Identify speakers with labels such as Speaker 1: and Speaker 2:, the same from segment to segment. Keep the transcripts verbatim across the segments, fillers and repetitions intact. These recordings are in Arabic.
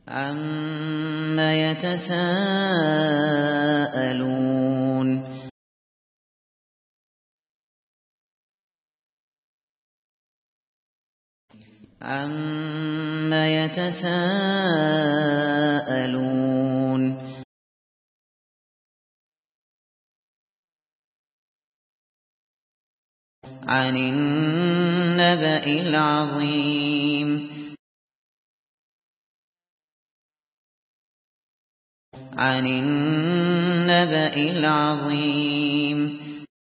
Speaker 1: عَمَّ يَتَسَاءَلُونَ عَمَّ يَتَسَاءَلُونَ عَنِ النَّبَإِ الْعَظِيمِ عَنِ النَّبَإِ الْعَظِيمِ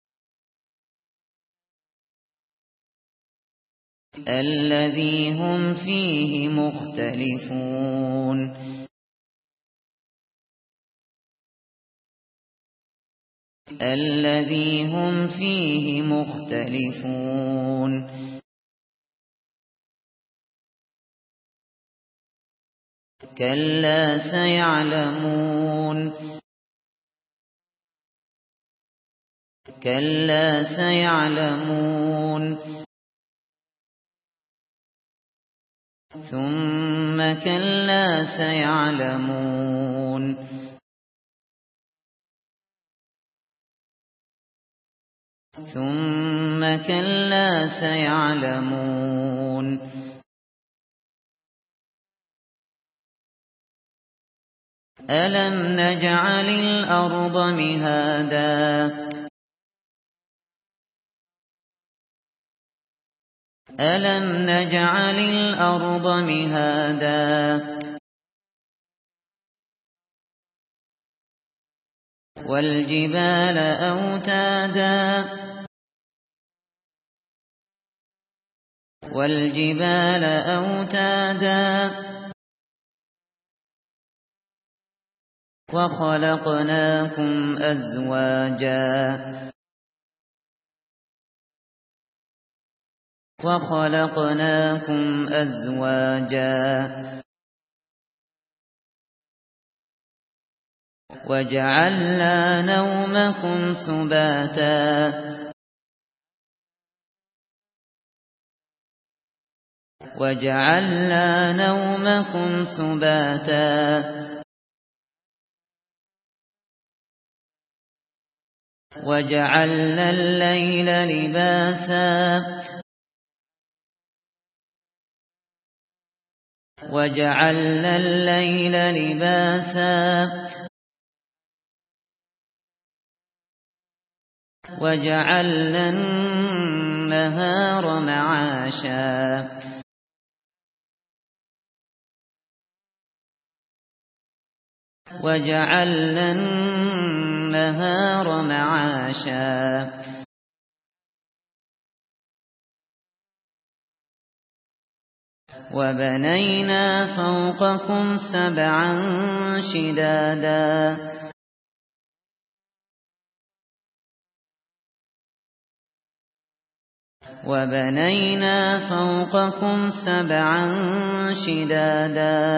Speaker 1: الَّذِي هُمْ فِيهِ مُخْتَلِفُونَ الَّذِي هُمْ فِيهِ مُخْتَلِفُونَ كَلَّا سَيَعْلَمُونَ كَلَّا سَيَعْلَمُونَ ثُمَّ كَلَّا سَيَعْلَمُونَ ثُمَّ كَلَّا سَيَعْلَمُونَ أَلَمْ نَجْعَلِ الْأَرْضَ مِهَادًا أَلَمْ نَجْعَلِ الْأَرْضَ مِهَادًا وَالْجِبَالَ أَوْتَادًا وَالْجِبَالَ أَوْتَادًا وَخَلَقْنَاكُمْ أَزْوَاجًا وَخَلَقْنَاكُمْ أَزْوَاجًا وَجَعَلْنَا نَوْمَكُمْ سُبَاتًا وَجَعَلْنَا نَوْمَكُمْ سُبَاتًا وَجَعَلْنَا اللَّيْلَ لِبَاسًا وَجَعَلْنَا اللَّيْلَ لِبَاسًا وَجَعَلْنَا النَّهَارَ مَعَاشًا وَجَعَلْنَا النَّهَارَ مَعَاشًا وَبَنَيْنَا فَوْقَكُمْ سَبْعًا شِدَادًا وَبَنَيْنَا فَوْقَكُمْ سَبْعًا شِدَادًا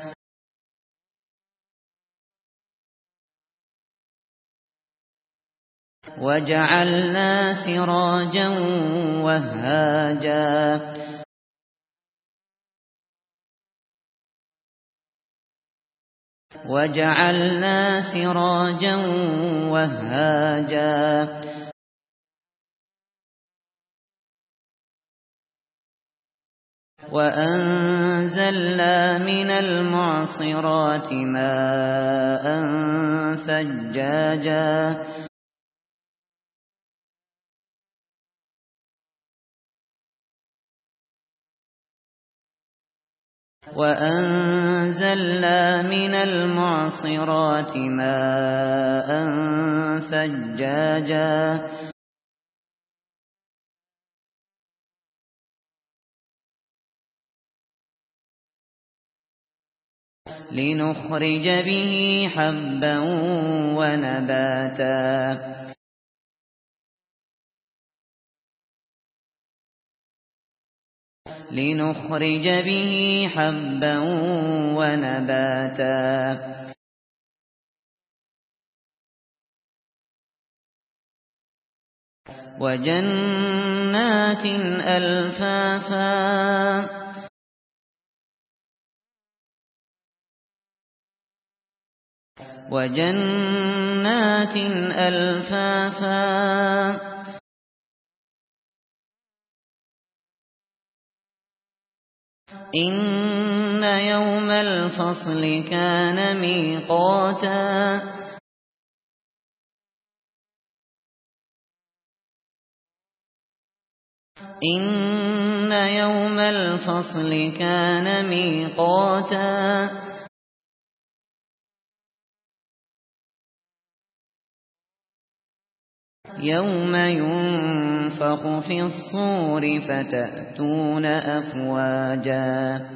Speaker 1: وَجَعَلْنَا سِرَاجًا وَهَّاجًا وَجَعَلْنَا سِرَاجًا وَهَّاجًا وَأَنزَلْنَا مِنَ الْمُعْصِرَاتِ مَاءً ثَجَّاجًا وَأَنزَلْنَا مِنَ الْمُعْصِرَاتِ مَاءً ثَجَّاجًا لِنُخْرِجَ بِهِ حَبًّا وَنَبَاتًا لِنُخْرِجَ بِهِ حَبًّا وَنَبَاتًا وَجَنَّاتٍ أَلْفَافًا وجنات ألفافا إن يوم الفصل كان ميقاتا إن يوم الفصل كان ميقاتا يوم ينفخ في الصور فتأتون أفواجا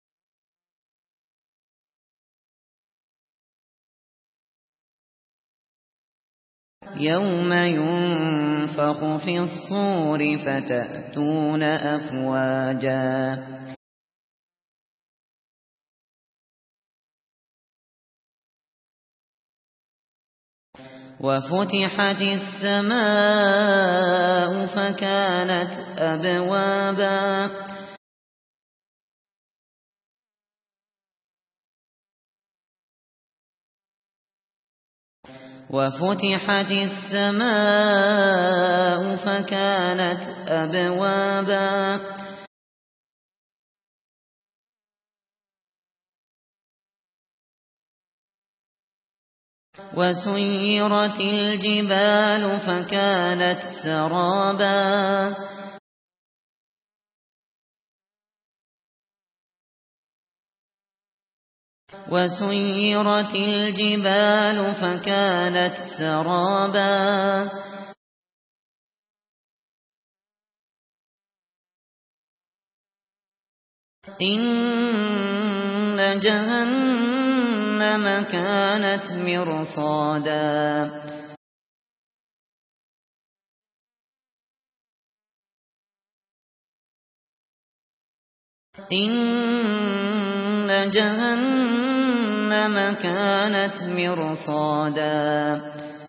Speaker 1: يوم ينفخ في الصور فتأتون أفواجا وفتحت السماء فكانت أبوابا وفتحت السماء فكانت أبوابا وسيرت الجبال فكانت سرابا وسيرت الجبال فكانت سرابا إن جهنم كانت مرصادا إن جهنم كانت مرصادا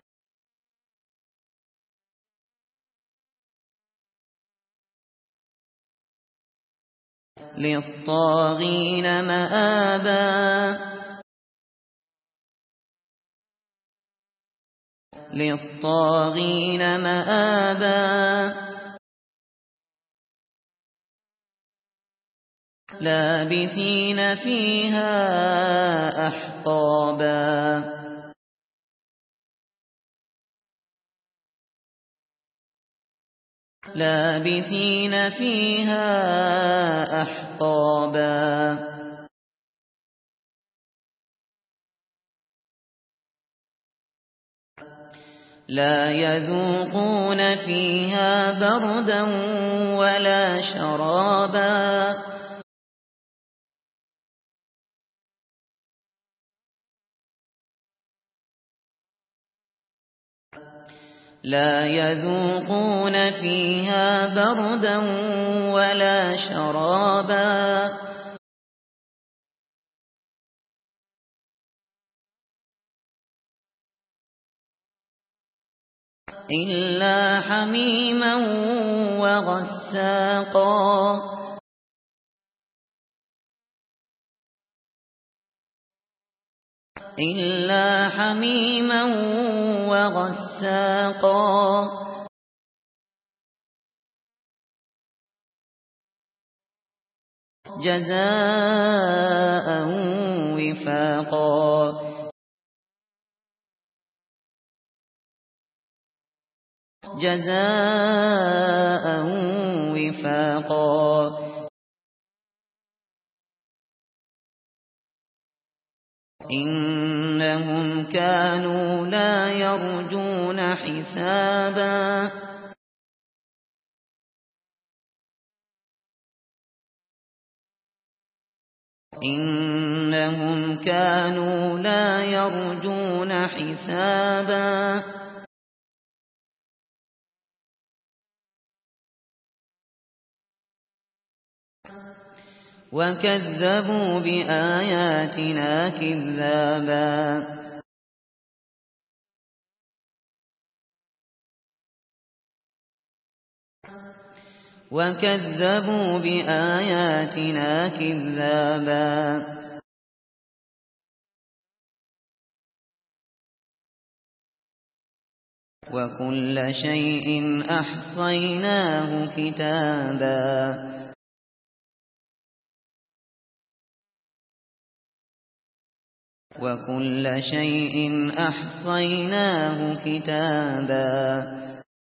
Speaker 1: للطاغين مآبا للطاغين مآبا لابثين فيها أحقابا لابثين فيها أحقابا لا يذوقون فيها بردا ولا شرابا لا يذوقون فيها بردا ولا شرابا إلا حميما وغساقا إلا حميما وغساقا جزاء وفاقا جزاء وفاقا إنهم كانوا لا يرجون حسابا إنهم كانوا لا يرجون حسابا وكذبوا بآياتنا كذابا وكذبوا بآياتنا كذابا وكل شيء أحصيناه كتابا وكل شيء أحصيناه كتابا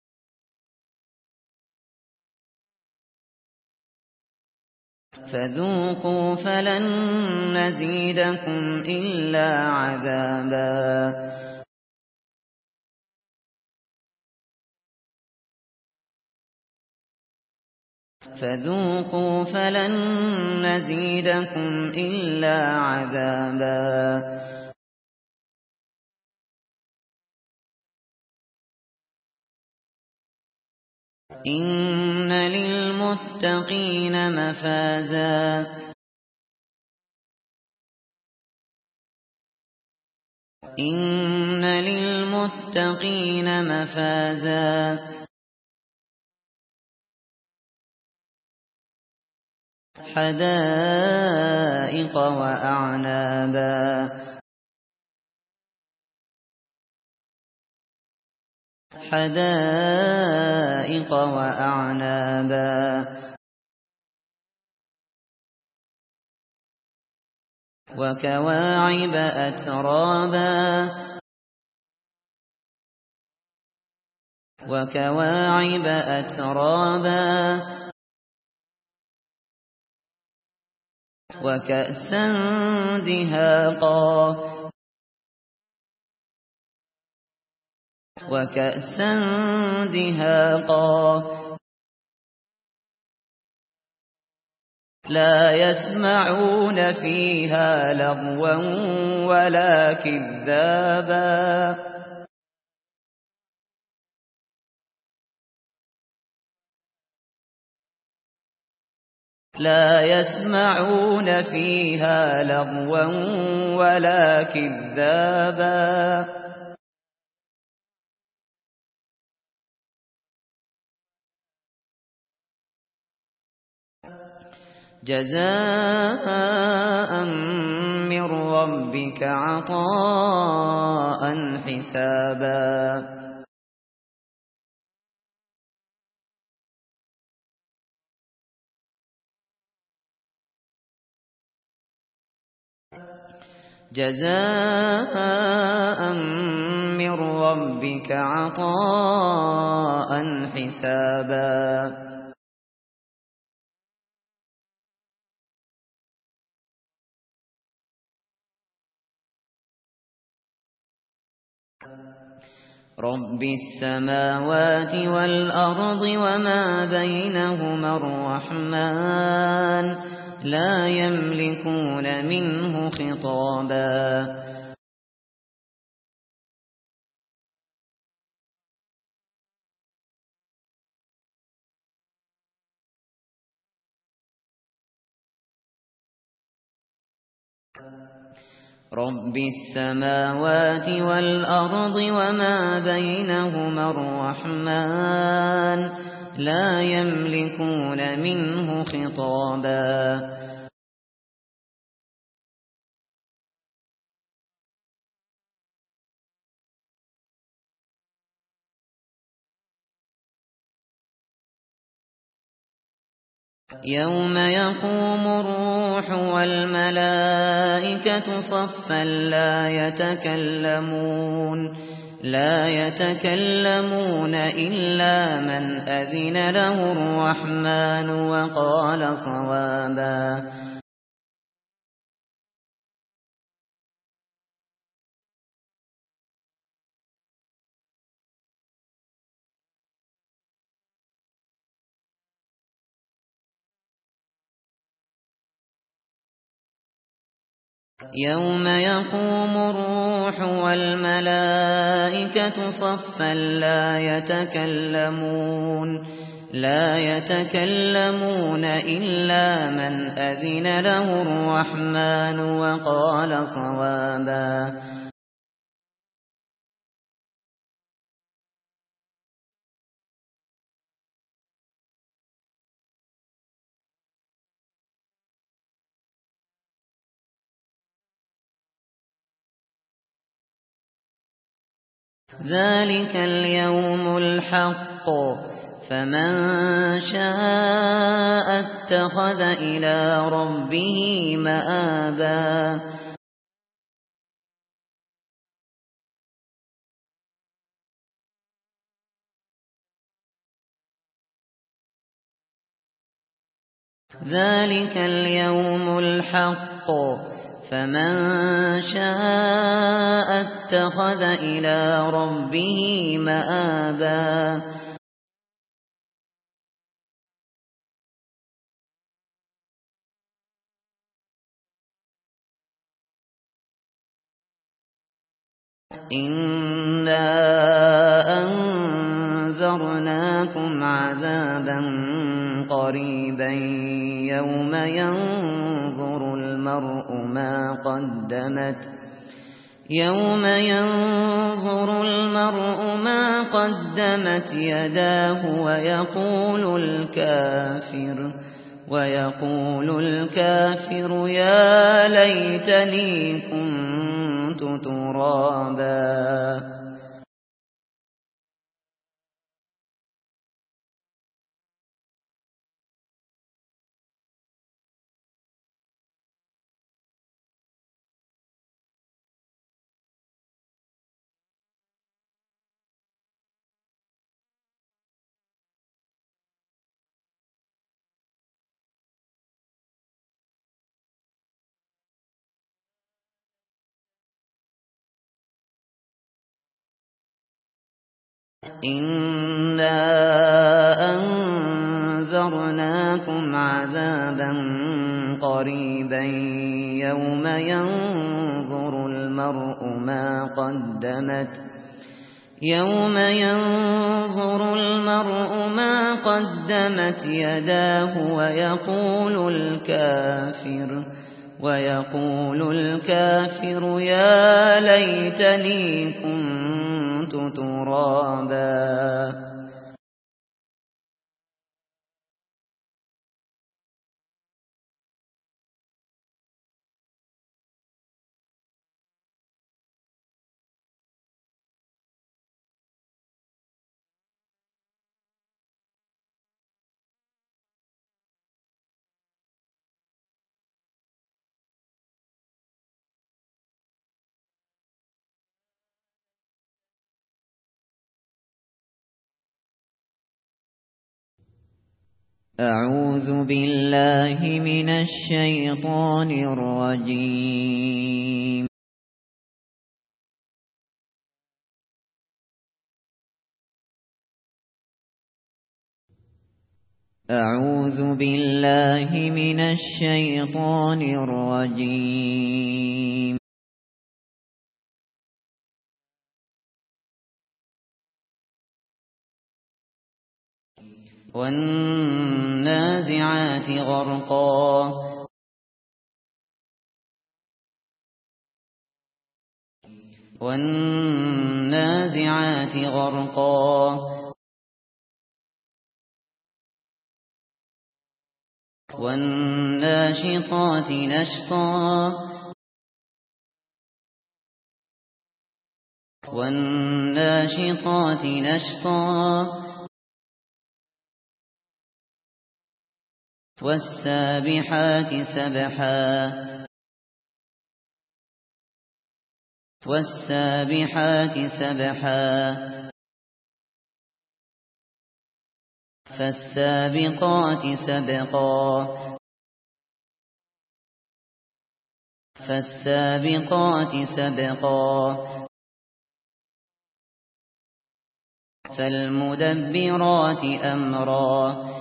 Speaker 1: فذوقوا فلن نزيدكم إلا عذابا فذوقوا فلن نزيدكم إلا عذابا إن للمتقين مفازا إن للمتقين مفازا حدائق وأعنابا حدائق وأعنابا وكواعب أترابا وكواعب أترابا وكأسا دهاقا وكأسا دهاقا لا يسمعون فيها لغوا ولا كذابا لا يسمعون فيها لغوا ولا كذابا جزاء من ربك عطاء حسابا جزاء من ربك عطاء حسابا رب السماوات والأرض وما بينهما الرحمن لا يملكون منه خطابا رب السماوات والأرض وما بينهما الرحمن لا يملكون منه خطابا يوم يقوم الروح والملائكة صفا لا يتكلمون لا يتكلمون إلا من أذن له الرحمن وقال صوابا يوم يقوم الروح والملائكة صفا لا يتكلمون لا يتكلمون إلا من أذن له الرحمن وقال صوابا ذلك اليوم الحق فمن شاء اتخذ إلى ربه مآبا ذلك اليوم الحق فمن شاء اتخذ إلى ربه مآبا إنا أنذرناكم عذابا قريبا يوم ينظر المرء ما قدمت يوم ينظر المرء ما قدمت يداه ويقول الكافر ويقول الكافر يا ليتني كنت ترابا إنا أنذرناكم عذابا قريبا يوم ينظر المرء ما قدمت يوم ينظر المرء ما قدمت يداه ويقول الكافر ويقول الكافر يا ليتني كنت ترابا أعوذ بالله من الشيطان الرجيم أعوذ بالله من الشيطان الرجيم والنازعات غرقا والنازعات غرقا والناشطات نشطا والناشطات نشطا والسابحات سبحا والسابحات سبحا فالسابقات سبقا فالسابقات سبقا فالمدبرات أمرا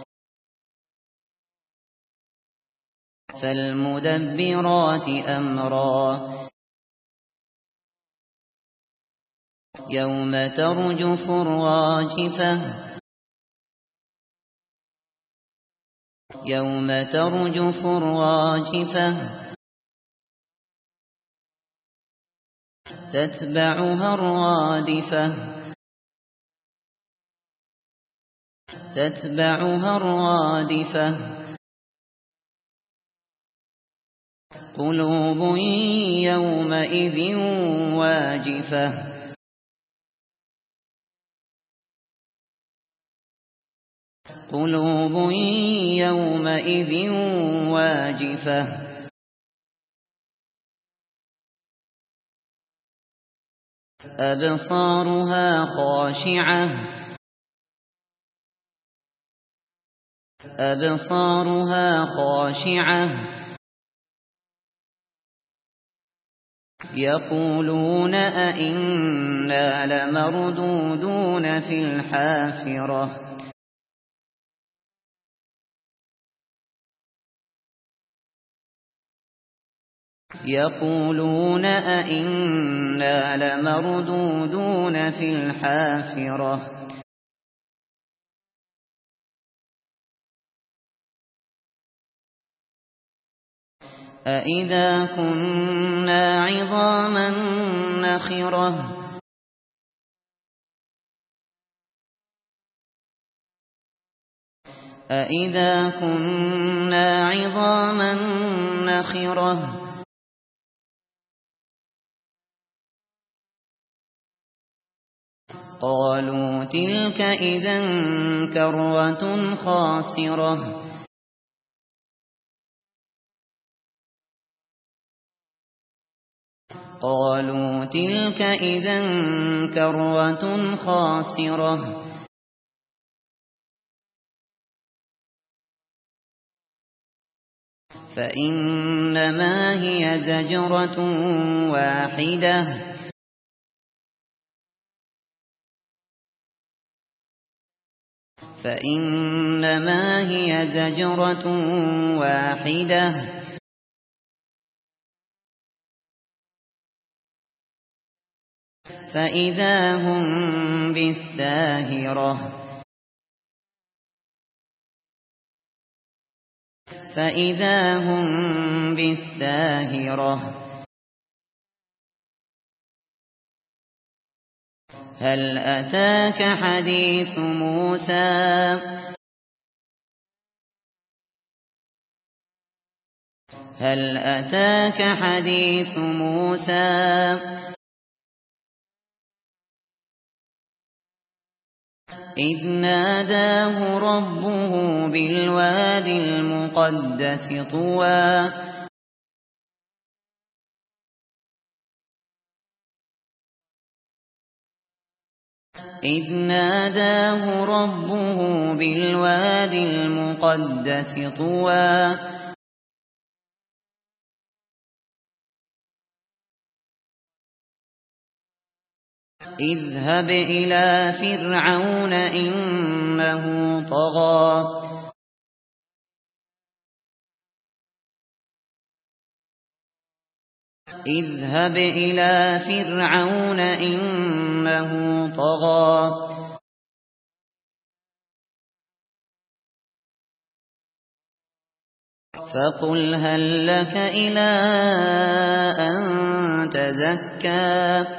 Speaker 1: فالمدبرات أمرا يوم ترجف الراجفة يوم ترجف الراجفة تتبعها الرادفة تتبعها الرادفة قلوب يومئذ واجفة قلوب يومئذ واجفة أبصارها خاشعة أبصارها خاشعة يقولون أئنا لمردودون في الحافرة يقولون أئنا لمردودون في الحافرة أإذا كنا عظاما نخرة أإذا كنا عظاما نخرة قالوا تلك إذا كرة خاسرة قالوا تلك إذا كرة خاسرة فإنما هي زجرة واحدة فإنما هي زجرة واحدة فإذا هم بالساهرة فإذا هم بالساهرة هل أتاك حديث موسى هل أتاك حديث موسى إذ ناداه ربه بالواد المقدس طوى إذ ناداه ربه بالواد المقدس طوى اذهب إلى فرعون إنه طغى اذهب إلى فرعون إنه طغى فقل هل لك إلى أن تزكى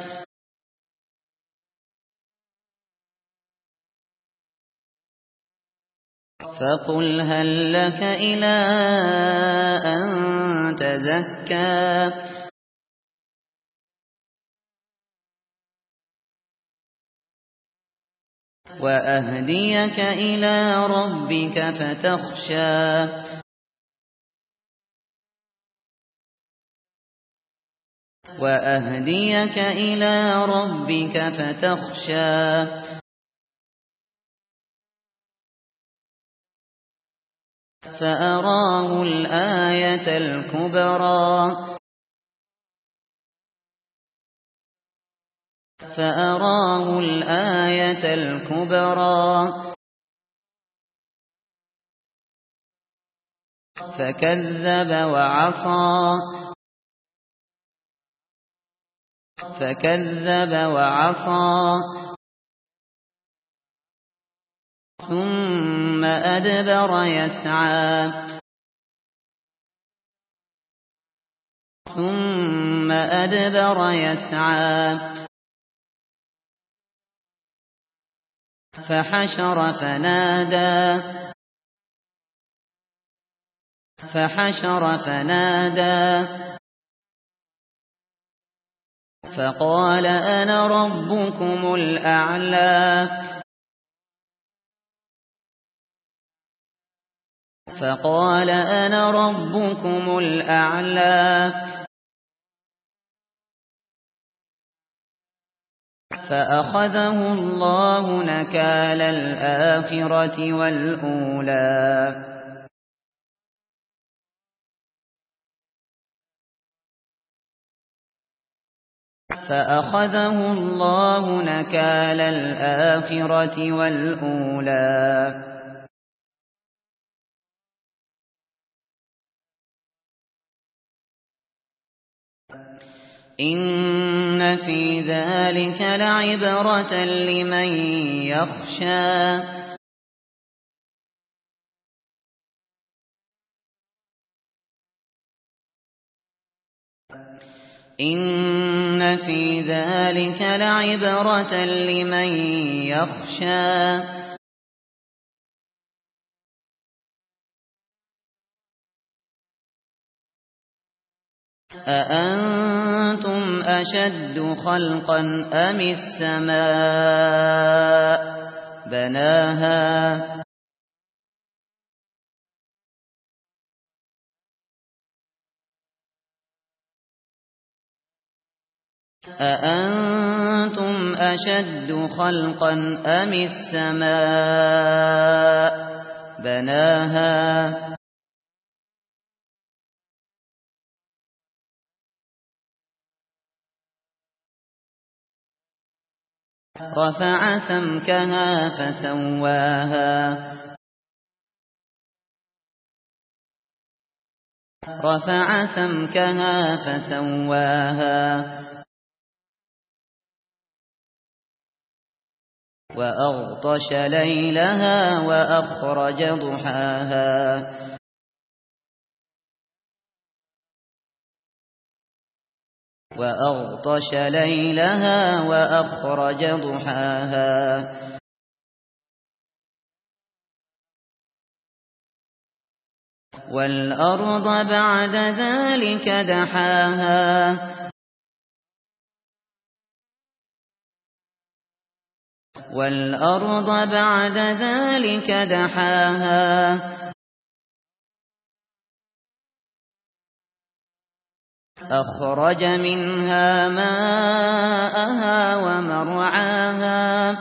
Speaker 1: فقل هل لك إلى أن تزكى وأهديك إلى ربك فتخشى وأهديك إلى ربك فتخشى فأراه الآية الكبرى فأراه الآية الكبرى فكذب وعصى فكذب وعصى ثم أدبر يسعى ثم أدبر يسعى فحشر فنادى فحشر فنادى فقال أنا ربكم الأعلى فقال أنا ربكم الأعلى فأخذه الله نكال الآخرة والأولى فأخذه الله نكال الآخرة والأولى إن في ذلك لعبرة لمن يخشى إن في ذلك لعبرة لمن يخشى أأنتم أشد خلقا أم السماء بناها أأنتم أشد خلقا أم السماء بناها رفع سمكها فسواها رفع سمكها فسواها وأغطش ليلها وأخرج ضحاها وأغطش ليلها وأخرج ضحاها والأرض بعد ذلك دحاها والأرض بعد ذلك دحاها أخرج منها ماءها ومرعاها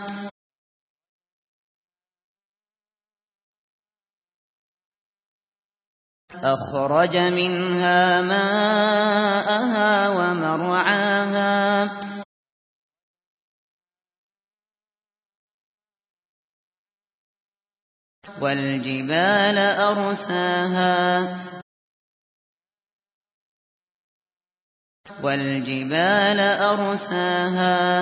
Speaker 1: أخرج منها ماءها ومرعاها والجبال أرساها والجبال أرساها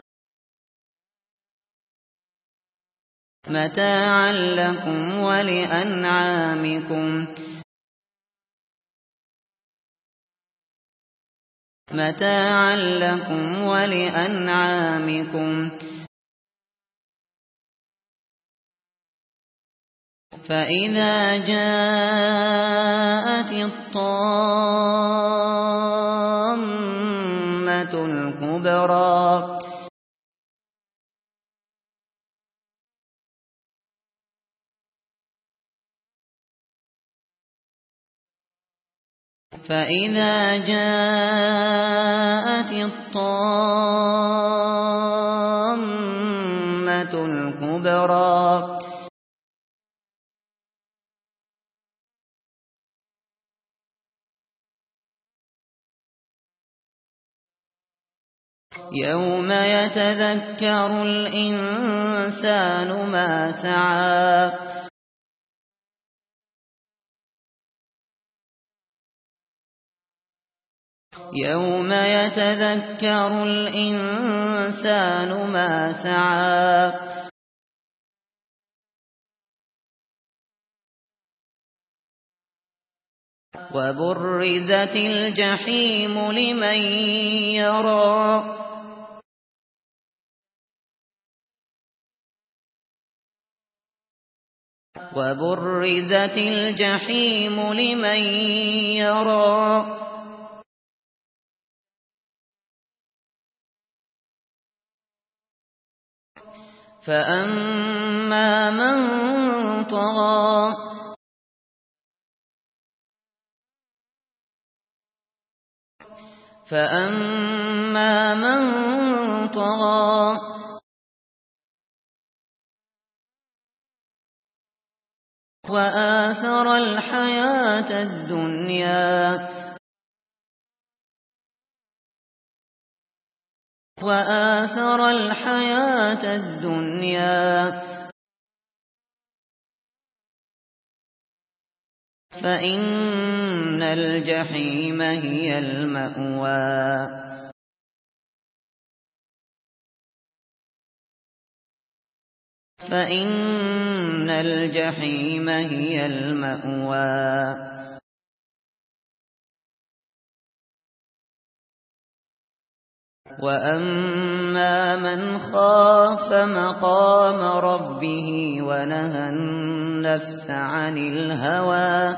Speaker 1: متاعا لكم ولأنعامكم متاعا لكم ولأنعامكم فإذا جاءت الطامة الكبرى فإذا جاءت الطامة الكبرى يوم يتذكر الإنسان ما سعى يوم يتذكر الإنسان ما سعى وبرزت الجحيم لمن يرى وبرزت الجحيم لمن يرى فأما من طغى فأما من طغى وآثر الحياة الدنيا وآثر الحياة الدنيا فإن الجحيم هي المأوى فإن الجحيم هي المأوى وأما من خاف مقام ربه ونهى النفس عن الهوى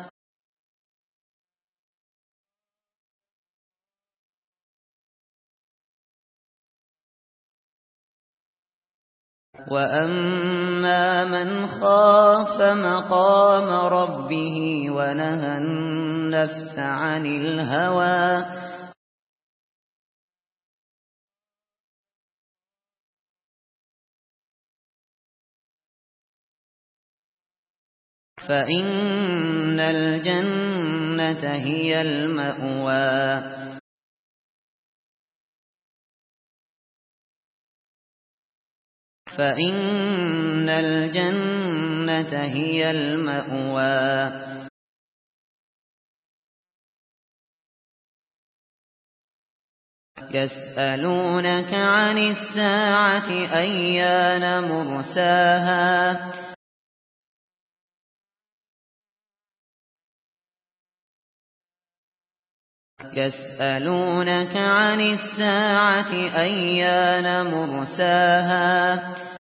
Speaker 1: وأما من خاف مقام ربه ونهى النفس عن الهوى فإن الجنة هي المأوى فإن الجنة هي المأوى يسألونك عن الساعة أيان مرساها يسألونك عن الساعة أيان مرساها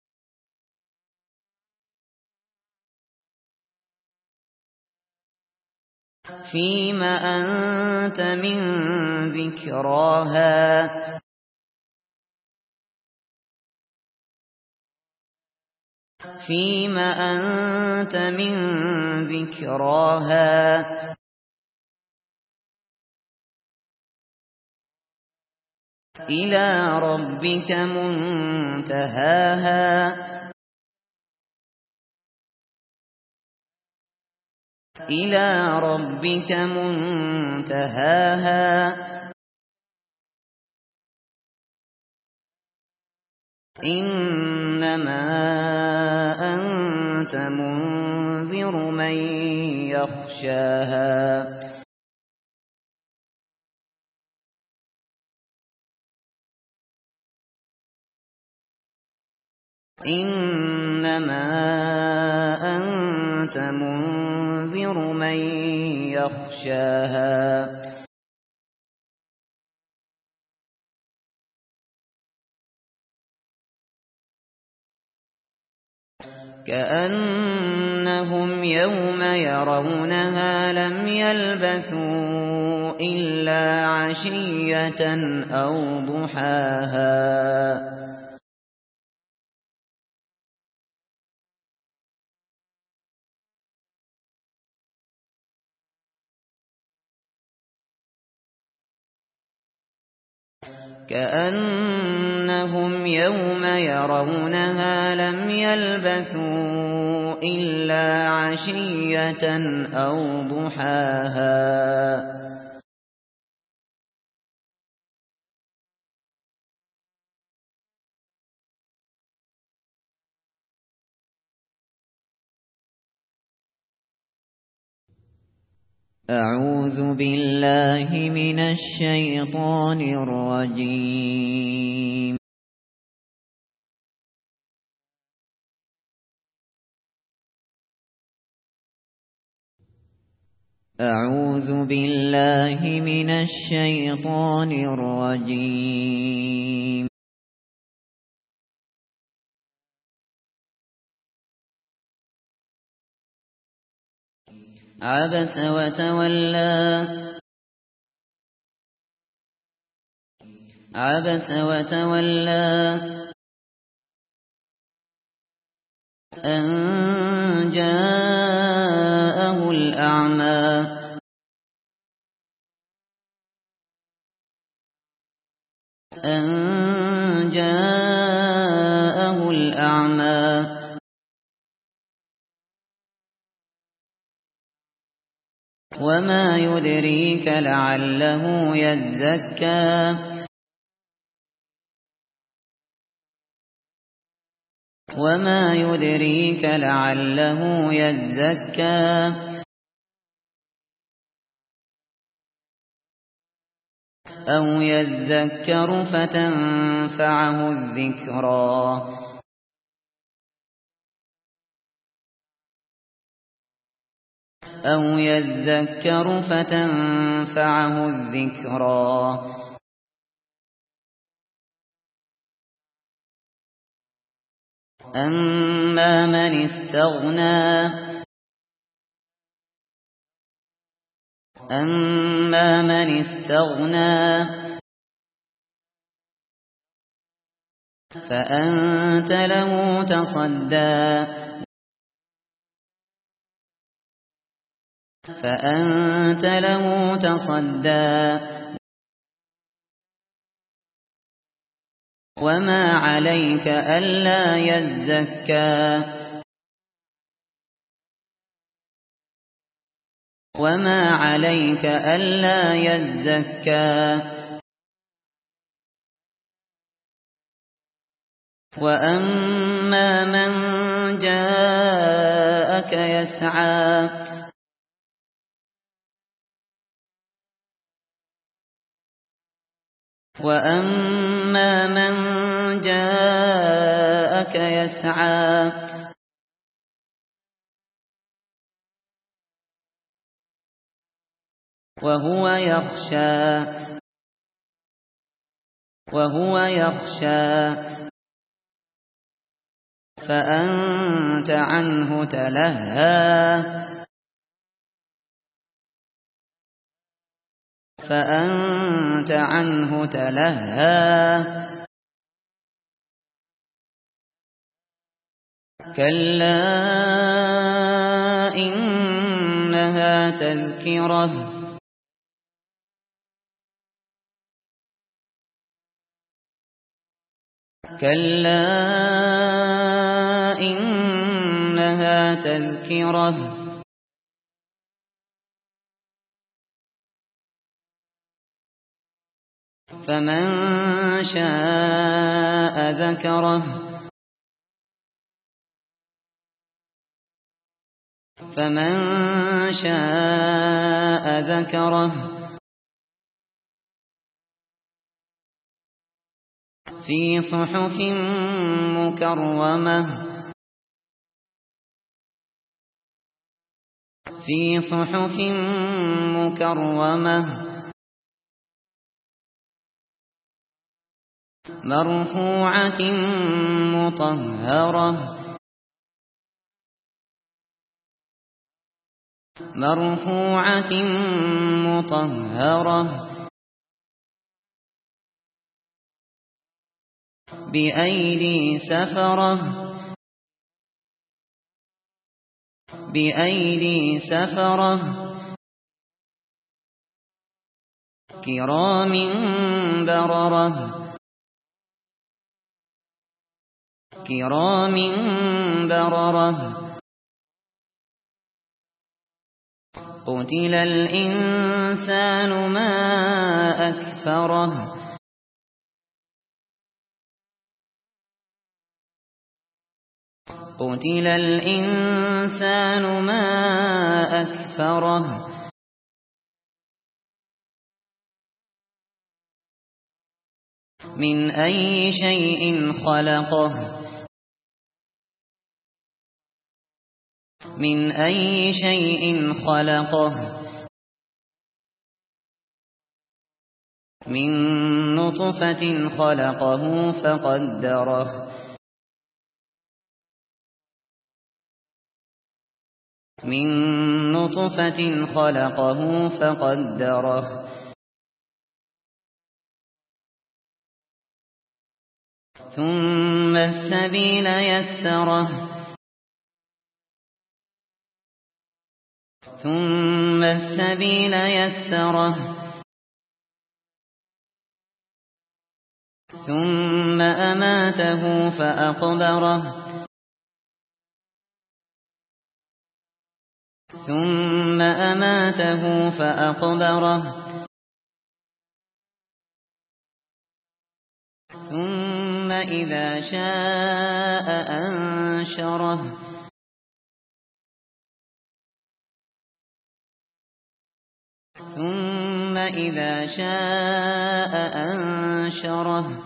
Speaker 1: فيم أنت من ذكراها فيم أنت من ذكراها إلى ربك منتهاها إلى ربك منتهاها إنما أنت منذر من يخشاها إنما أنت منذر من يخشاها كأنهم يوم يرونها لم يلبثوا إلا عشية أو ضحاها كأنهم يوم يرونها لم يلبثوا إلا عشية أو ضحاها أعوذ بالله من الشيطان الرجيم أعوذ بالله من الشيطان الرجيم عبس وتولى عبس وتولى أن جاءه الأعمى أن جاءه الأعمى وما يدريك لعله يزكى وما يدريك لعله يزكى أو يذكر فتنفعه الذكرى أو يذكر فتنفعه الذكرى أما من استغنى أما من استغنى فأنت له تصدى فأنت له تصدى وما عليك ألا يزكى وما عليك ألا يزكى وأما من جاءك يسعى وأما من جاءك يسعى وهو يخشى وهو يخشى فأنت عنه تلهى فأنت عنه تلهى كلا إنها تذكرة كلا إنها تذكرة فمن شاء ذكره فمن شاء ذكره في صحف مكرمة في صحف مكرمة مرفوعة مطهرة مرفوعة مطهرة بأيدي سفرة بأيدي سفرة كرام بررة كرام بررة قتل الإنسان ما أكفره قتل الإنسان ما أكفره من أي شيء خلقه من أي شيء خلقه من نطفة خلقه فقدره من نطفة خلقه فقدره ثم السبيل يسره ثم السبيل يسره ثم أماته فأقبره ثم أماته فأقبره ثم إذا شاء أنشره ثم إذا شاء أنشره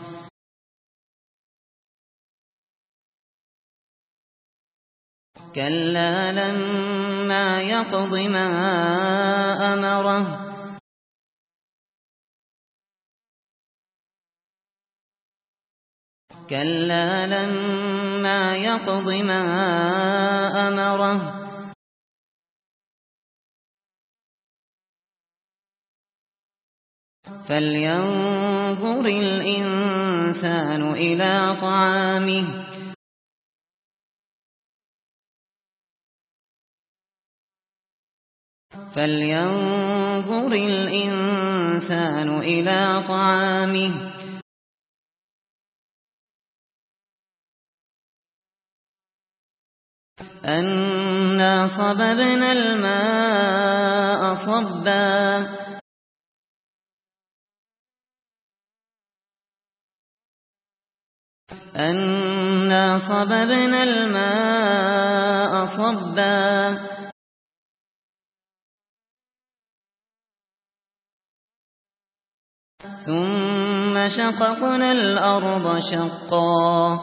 Speaker 1: كلا لما يقض ما أمره كلا لما يقض ما أمره فلينظر الإنسان إلى طعامه فلينظر الإنسان إلى طعامه أنا صببنا الماء صبا أنا صببنا الماء صبا ثم شققنا الأرض شقا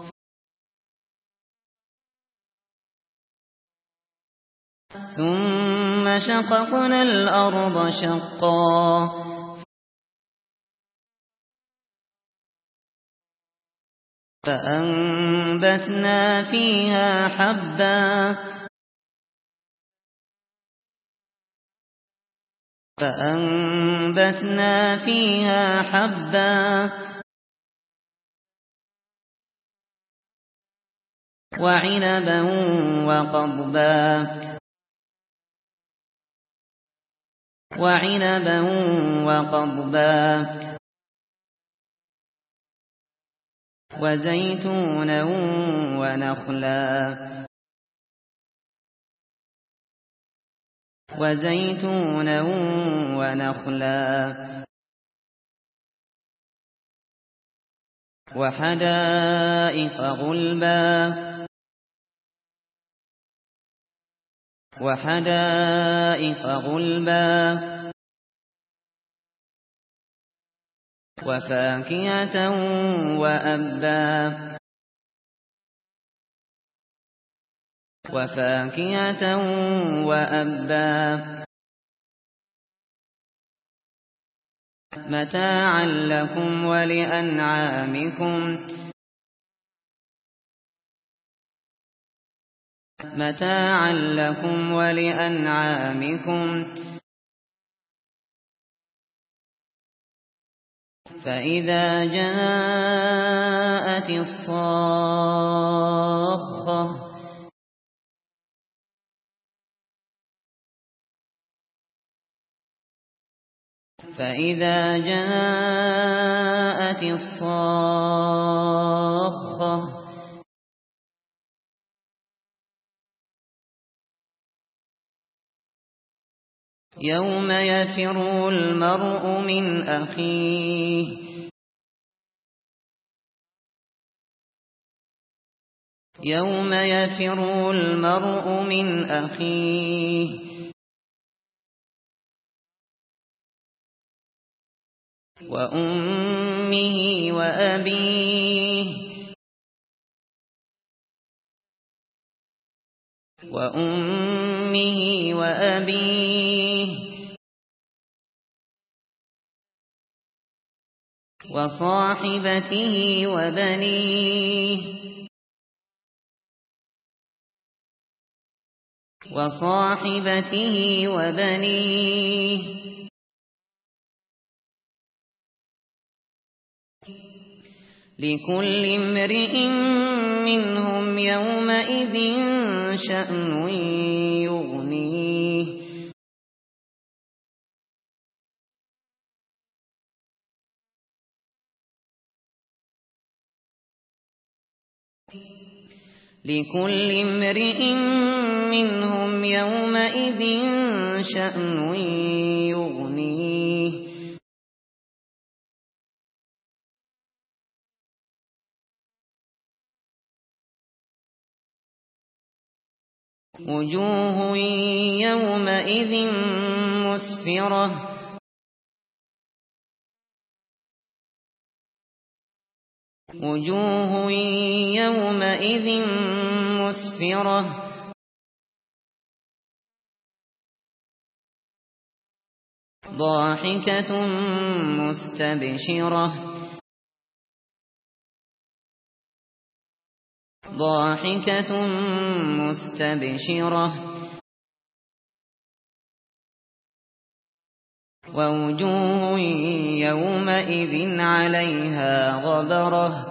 Speaker 1: ثم شققنا الأرض شقا فأنبتنا فيها حبا فأنبتنا فيها حبا وعنبا وقضبا وعنبا وقضبا وزيتونا ونخلا وزيتونا ونخلا وحدائق غلبا وحدائق غلبا وفاكهة وأبا وفاكهة وأبا متاعا لكم ولأنعامكم متاعا لكم ولأنعامكم فإذا جاءت الصاخة فإذا جاءت الصاخة يوم يفر المرء من أخيه يوم يفر المرء من أخيه وأمه وأبيه وأمه وأبيه وصاحبته وبنيه وصاحبته وبنيه لكل امرئ منهم يومئذ شأن يغنيه لكل امرئ منهم يومئذ شأن يغنيه وجوه يومئذ مسفرة وجوه يومئذ مسفرة ضاحكة مستبشرة ضاحكة مستبشرة ووجوه يومئذ عليها غبرة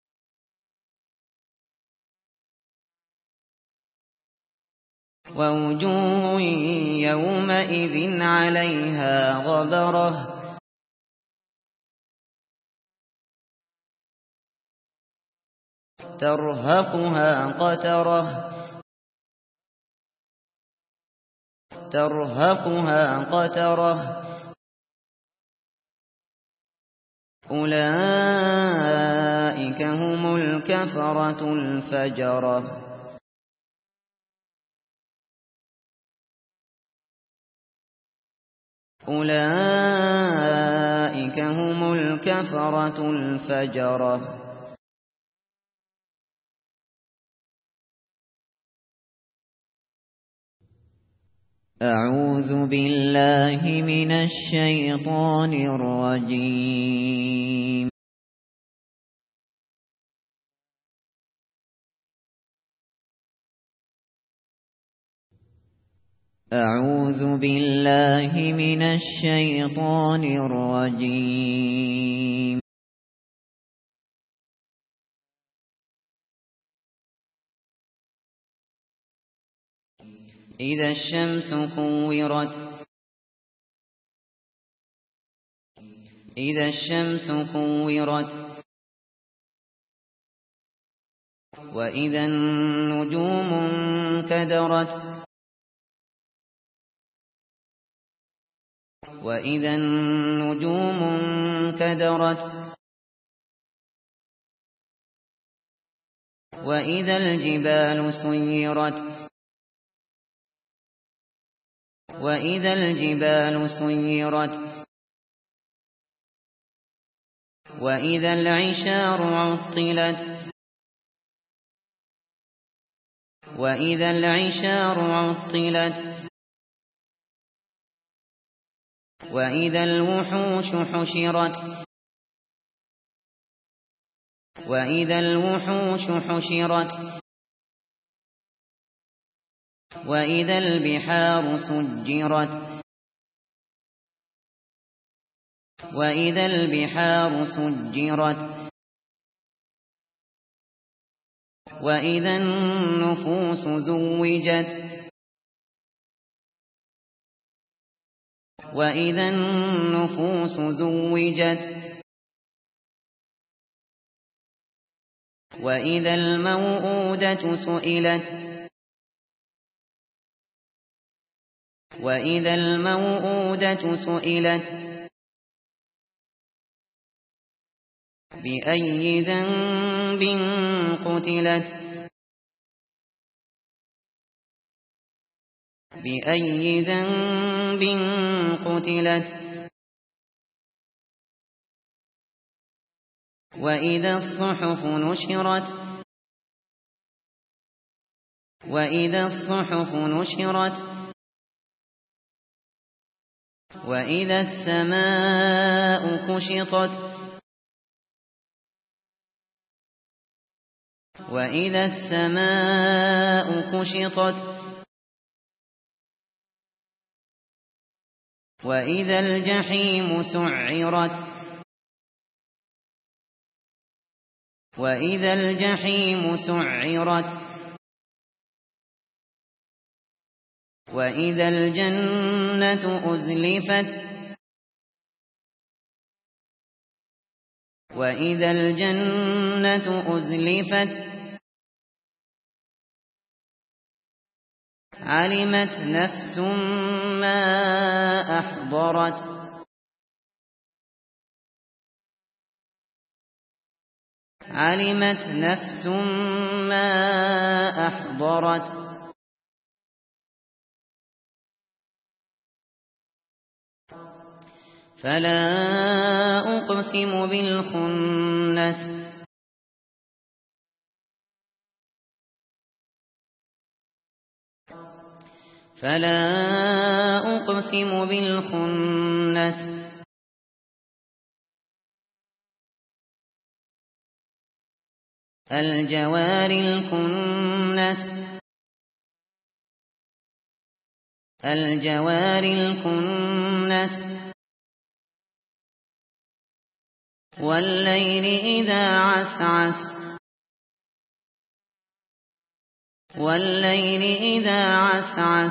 Speaker 1: ووجوه يومئذ عليها غبرة ترهقها قترة ترهقها قترة أولئك هم الكفرة الفجرة أولئك هم الكفرة الفجرة أعوذ بالله من الشيطان الرجيم أعوذ بالله من الشيطان الرجيم إذا الشمس كورت إذا الشمس كورت وإذا النجوم انكدرت وإذا النجوم انكدرت وإذا الجبال سيرت وإذا الجبال سيرت وإذا العشار عطلت وإذا العشار عطلت وإذا الوحوش حشرت وإذا الوحوش حشرت وإذا البحار سجرت وإذا البحار سجرت وإذا النفوس زوجت وإذا النفوس زوجت وإذا الموءودة سئلت وإذا الموءودة سئلت بأي ذنب قتلت بأي ذنب قتلت وإذا الصحف نشرت وإذا الصحف نشرت وإذا السماء كشطت وإذا السماء كشطت وإذا الجحيم سعرت وإذا الجحيم سعرت وإذا الجنة أزلفت وإذا الجنة أزلفت علمت نفس ما أحضرت علمت نفس ما أحضرت فلا أقسم بالخنس فلا أقسم بالخنس الجوار الكنس الجوار الكنس والليل إذا عسعس والليل إذا عسعس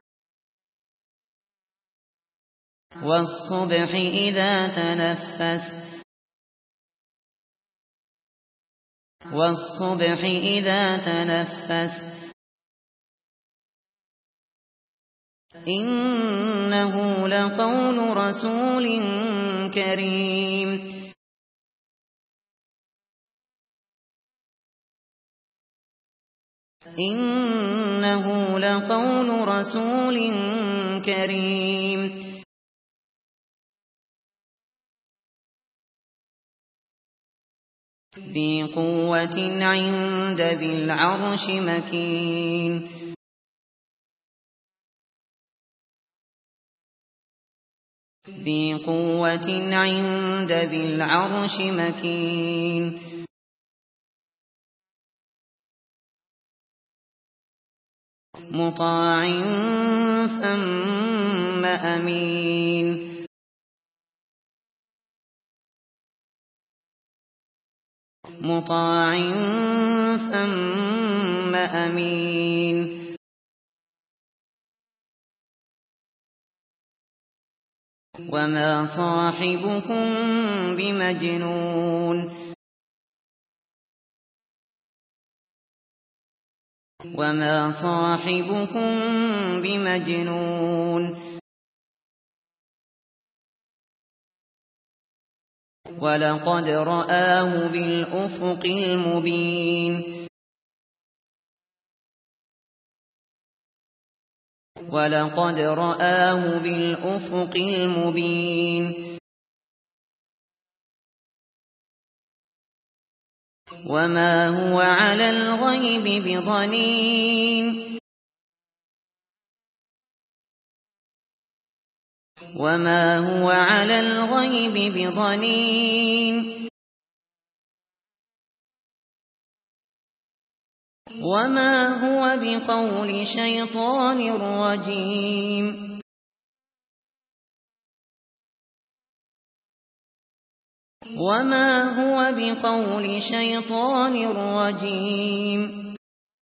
Speaker 1: والصبح إذا تنفس والصبح إذا تنفس إنه لقول رسول كريم إنه لقول رسول كريم ذي قوة عند ذي العرش مكين ذي قوة عند ذي العرش مكين مطاع ثم أمين مطاع ثم أمين وما صاحبكم بمجنون وما صاحبكم بمجنون ولقد رآه بالأفق المبين ولقد رآه بالأفق المبين وما هو على الغيب بضنين وما هو على الغيب بضنين وما هو بقول شيطان رجيم وما هو بقول شيطان رجيم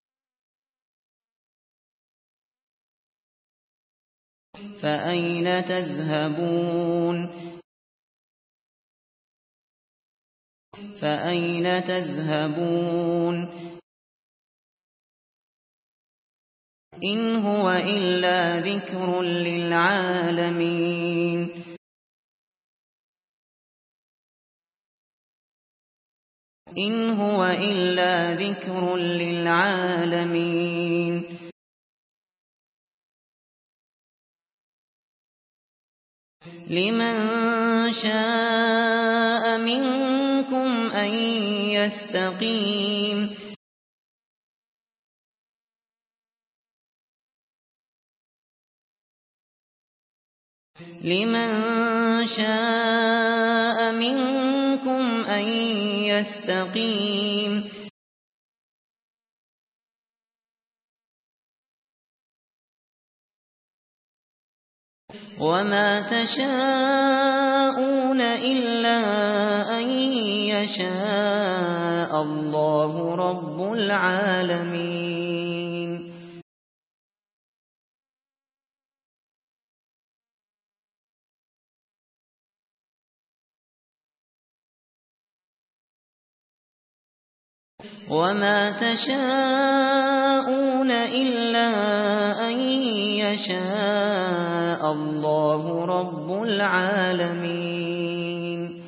Speaker 1: فأين تذهبون فأين تذهبون إن هو إلا ذكر للعالمين إن هو إلا ذكر للعالمين لمن شاء منكم أن يستقيم لمن شاء منكم أن يستقيم وما تشاءون إلا أن يشاء الله رب العالمين. وما تشاءون إلا أن يشاء الله رب العالمين.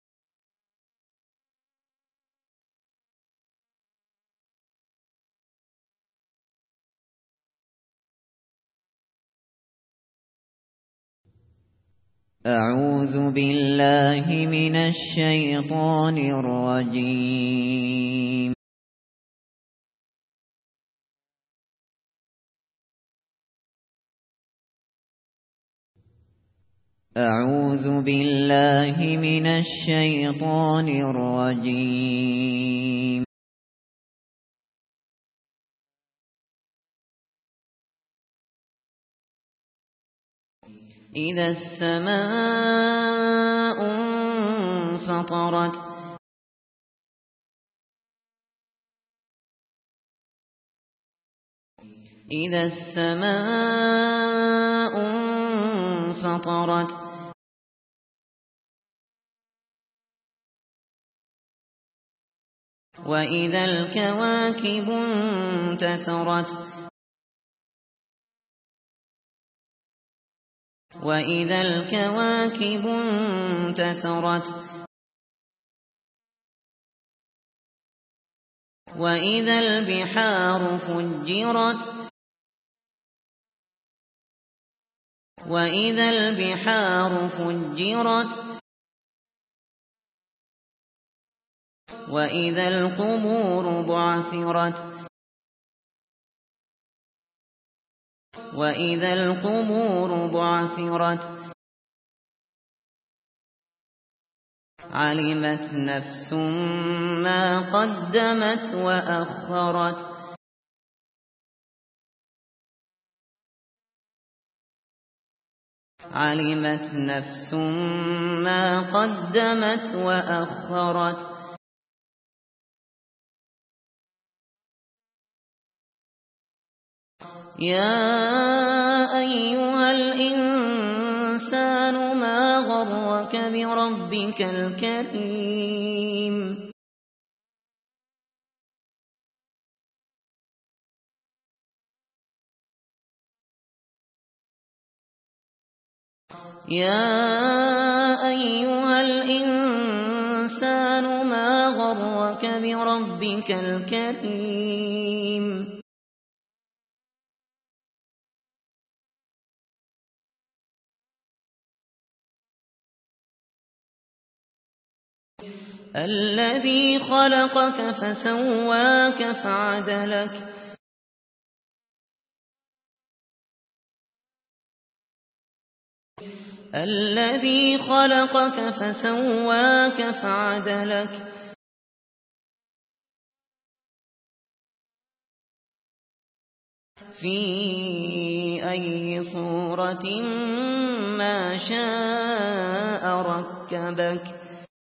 Speaker 1: أعوذ بالله من الشيطان الرجيم. أعوذ بالله من الشيطان الرجيم. إذا السماء انفطرت إذا السماء انفطرت وإذا الكواكب انتثرت وإذا الكواكب انتثرت وإذا البحار فجرت وإذا البحار فجرت وإذا القبور بعثرت وإذا القبور بعثرت علمت نفس ما قدمت وأخرت علمت نفس ما قدمت وأخرت يا أيها الإنسان ما غرك بربك الكريم يا أيها الإنسان ما غرك بربك الكريم الذي خلقك فسواك فعدلك الذي خلقك فسواك فعدلك في أي صورة ما شاء ركبك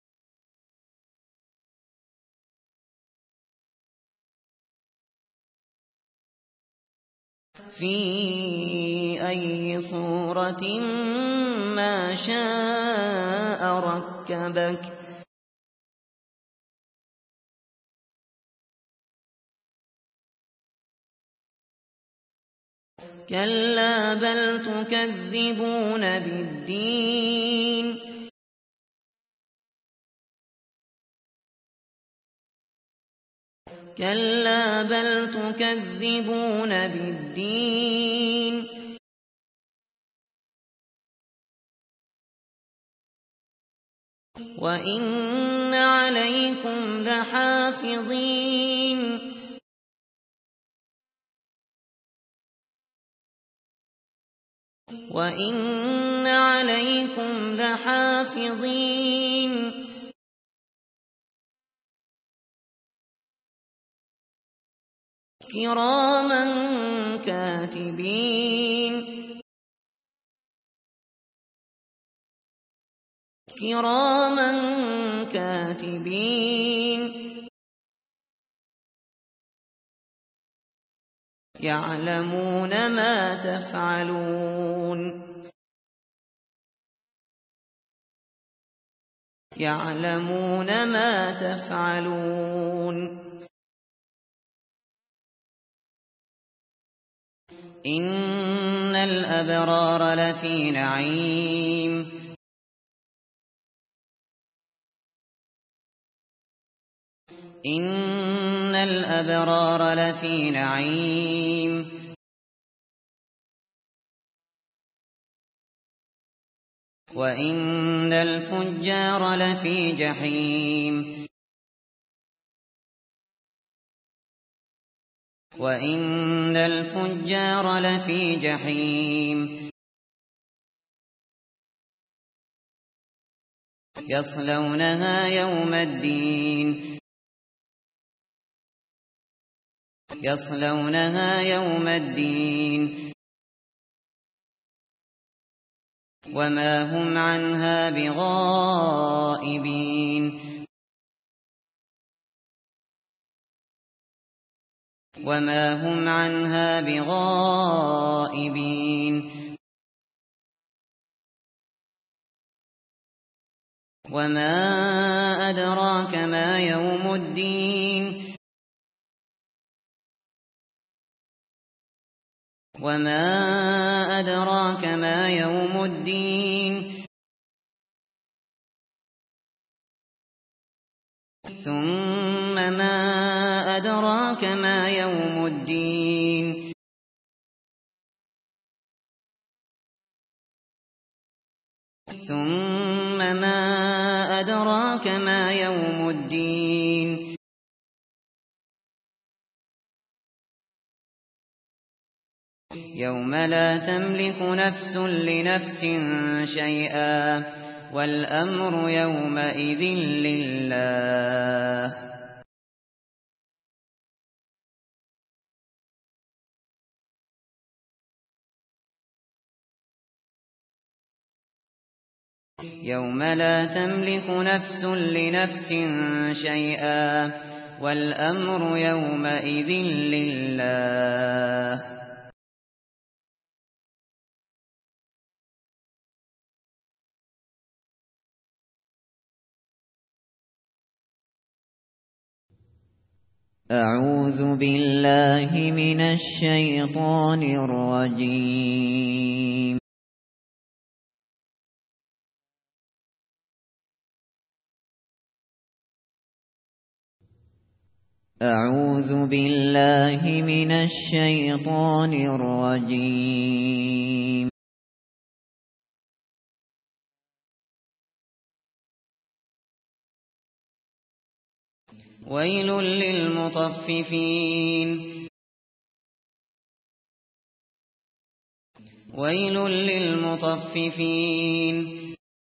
Speaker 1: في أي صورة ما شاء ركبك كلا بل تكذبون بالدين كلا بل تكذبون بالدين وإن عليكم لحافظين وإن عليكم لحافظين كراما كاتبين كراما كاتبين يعلمون ما تفعلون يعلمون ما تفعلون إن الأبرار لفي نعيم إن الأبرار لفي نعيم وإن الفجار لفي جحيم وإن الفجار لفي جحيم يصلونها يوم الدين يصلونها يوم الدين وما هم عنها بغائبين وما هم عنها بغائبين وما أدراك ما يوم الدين وما أدراك ما يوم الدين ثم ما أدراك ما يوم الدين ثم ما أدراك ما يوم الدين يوم لا تملك نفس لنفس شيئا والأمر يومئذ لله يوم لا تملك نفس لنفس شيئا والأمر يومئذ لله أعوذ بالله من الشيطان الرجيم أعوذ بالله من الشيطان الرجيم ويل للمطففين ويل للمطففين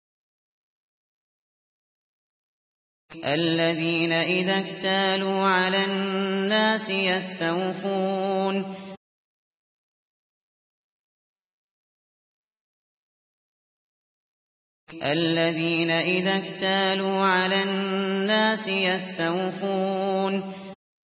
Speaker 1: الذين إذا اكتالوا على الناس يستوفون الذين إذا اكتالوا على الناس يستوفون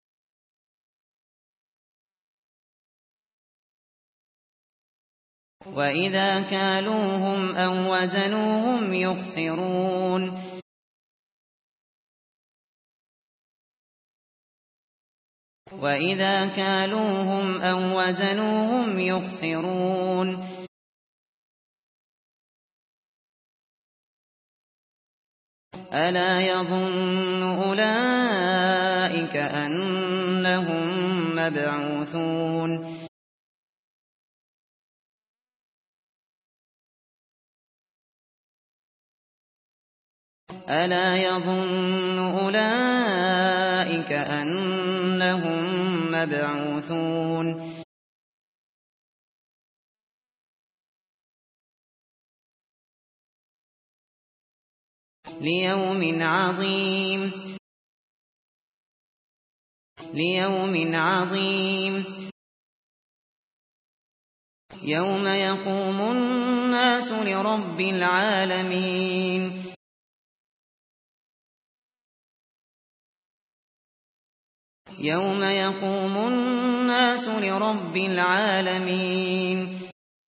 Speaker 1: وإذا كالوهم أو وزنوهم يخسرون وإذا كالوهم أو وزنوهم يخسرون ألا يظن أولئك أنهم مبعوثون ألا يظن أولئك أنهم مبعوثون ليوم عظيم ليوم عظيم يوم يقوم الناس لرب العالمين يوم يقوم الناس لرب العالمين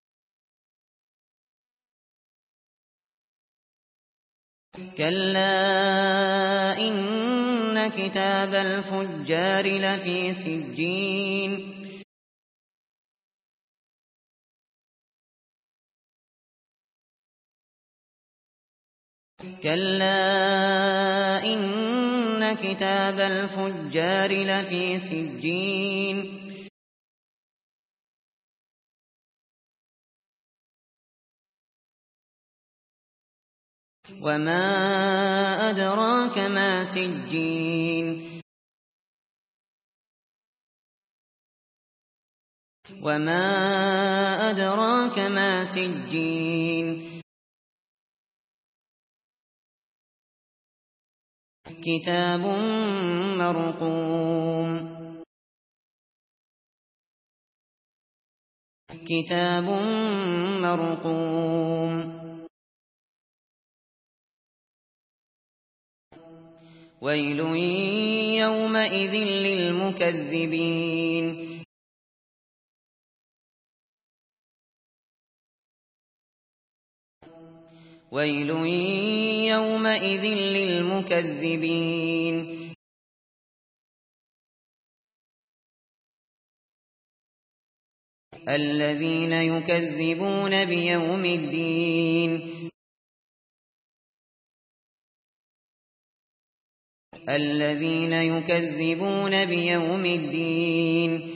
Speaker 1: كلا إن كتاب الفجار لفي سجين كلا إن كتاب الفجار لفي سجين وما أدراك ما سجين وما أدراك ما سجين كتاب مرقوم كتاب مرقوم ويل يومئذ للمكذبين ويل يومئذ للمكذبين الذين يكذبون بيوم الدين الذين يكذبون بيوم الدين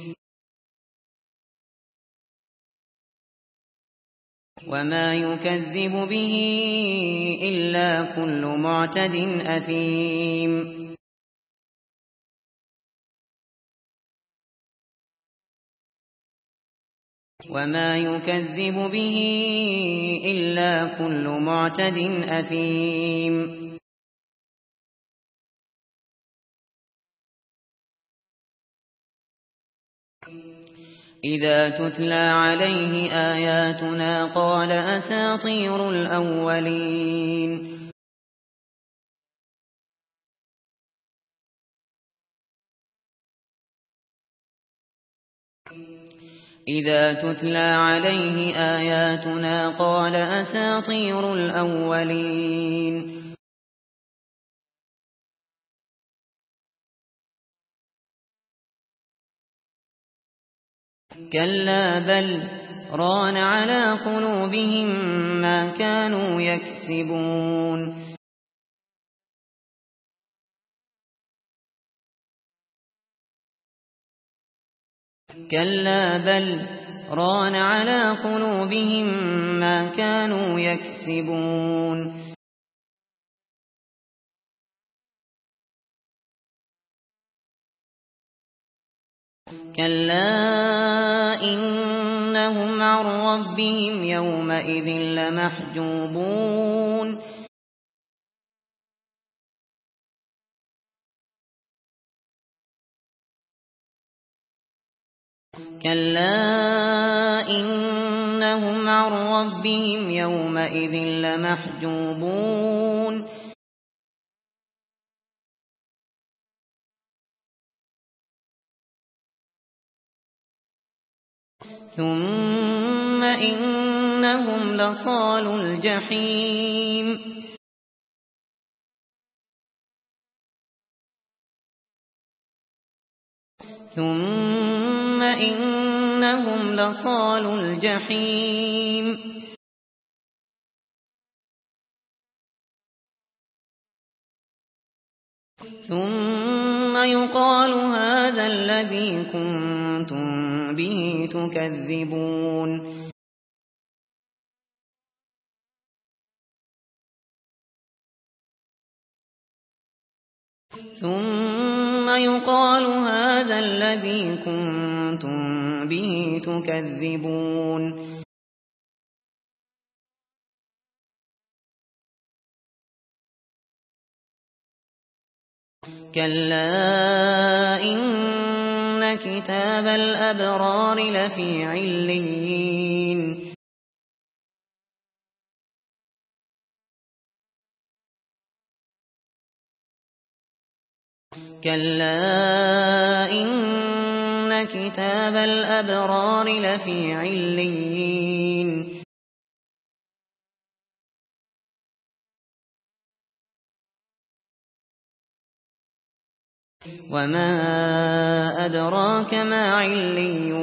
Speaker 1: وما يكذب به إلا كل معتد أثيم وما يكذب به إلا كل معتد أثيم إذا تتلى عليه آياتنا قال أساطير الأولين إذا تتلى عليه آياتنا قال أساطير الأولين كلا بل ران على قلوبهم ما كانوا يكسبون كلا بل ران على قلوبهم ما كانوا يكسبون كلا إنهم عن ربهم يومئذ لمحجوبون كلا إنهم عن ربهم يومئذ لمحجوبون ثم إنهم لصالو الجحيم ثم إنهم لصالو الجحيم ثم يقال هذا الذي كنتم به تكذبون ثم يقال هذا الذي كنتم به تكذبون كلا إن كتاب الأبرار لفي عليين كلا إن كتاب الأبرار لفي عليين وما أدراك ما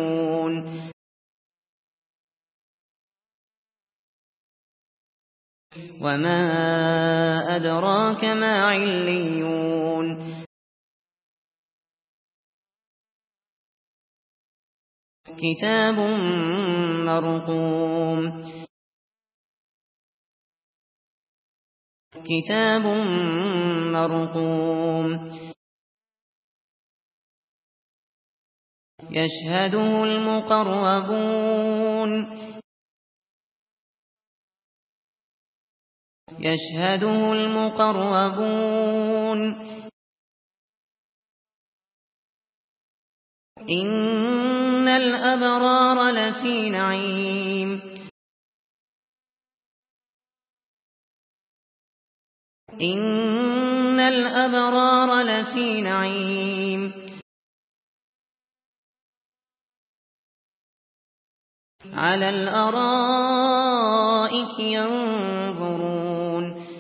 Speaker 1: عليون وما أدراك ما عليون كتاب مرقوم كتاب مرقوم يشهده المقربون يشهده المقربون إن الأبرار لفي نعيم إن الأبرار لفي نعيم على الأرائك ينظرون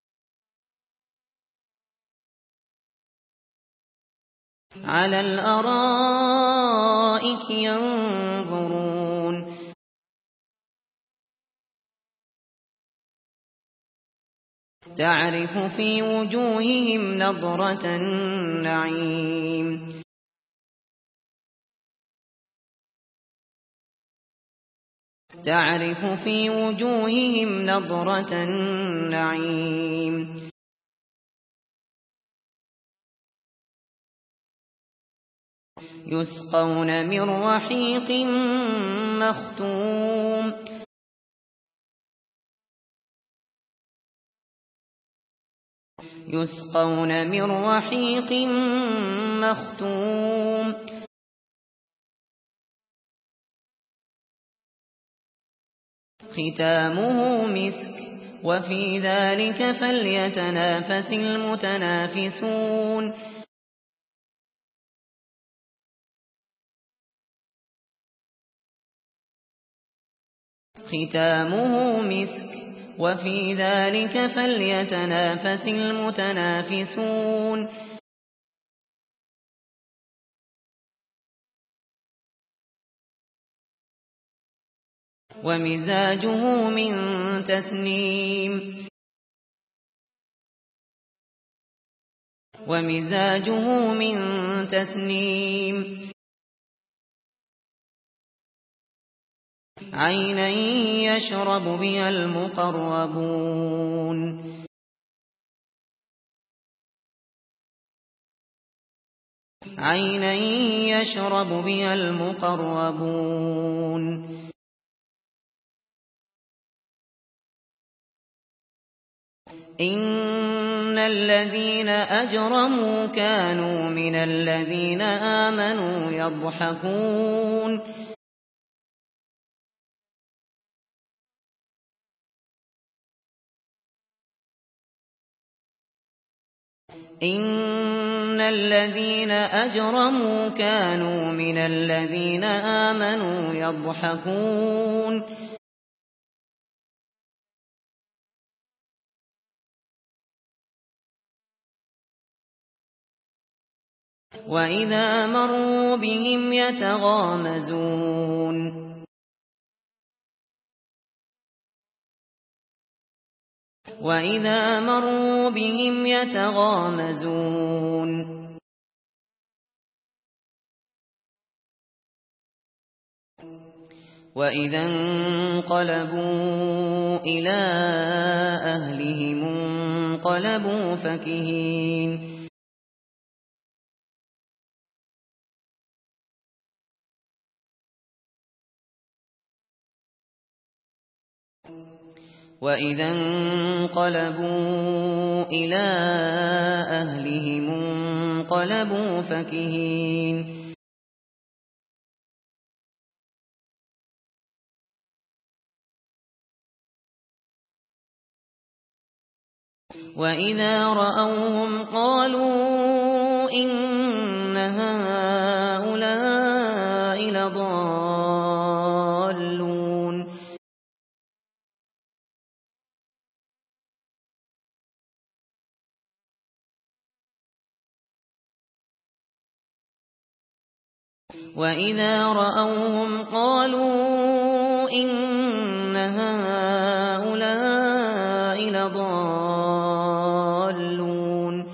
Speaker 1: على الأرائك ينظرون تعرف في وجوههم نضرة النعيم تعرف في وجوههم نضرة النعيم يسقون من رحيق مختوم يسقون من رحيق مختوم ختامه مسك وفي ذلك فليتنافس المتنافسون ختامه مسك وفي ذلك فليتنافس المتنافسون ومزاجه من تسنيم ومزاجه من تسنيم عينا يشرب بها المقربون عينا يشرب بها المقربون إن الذين أجرموا كانوا من الذين آمنوا يضحكون إن الذين أجرموا كانوا من الذين آمنوا يضحكون وإذا مروا بهم يتغامزون وإذا مروا بهم يتغامزون وإذا انقلبوا إلى أهلهم انقلبوا فكهين وإذا انقلبوا إلى أهلهم انقلبوا فكهين وإذا رأوهم قالوا إن هؤلاء لضالون وإذا رأوهم قالوا إن هؤلاء لضالون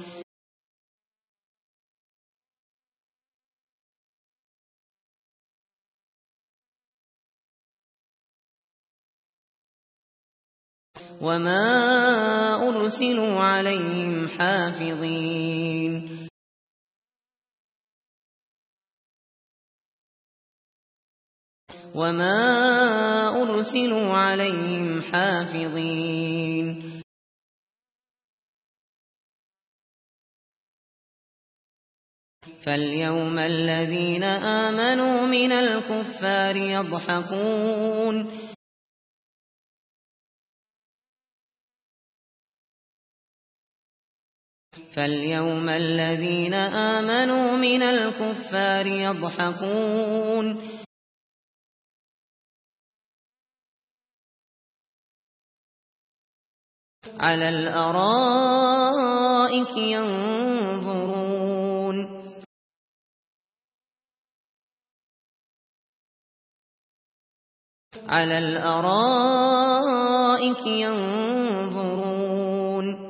Speaker 1: وما أرسلوا عليهم حافظين وما أرسلوا عليهم حافظين فاليوم الذين آمنوا من الكفار يضحكون فاليوم الذين آمنوا من الكفار يضحكون على الأرائك ينظرون على الأرائك ينظرون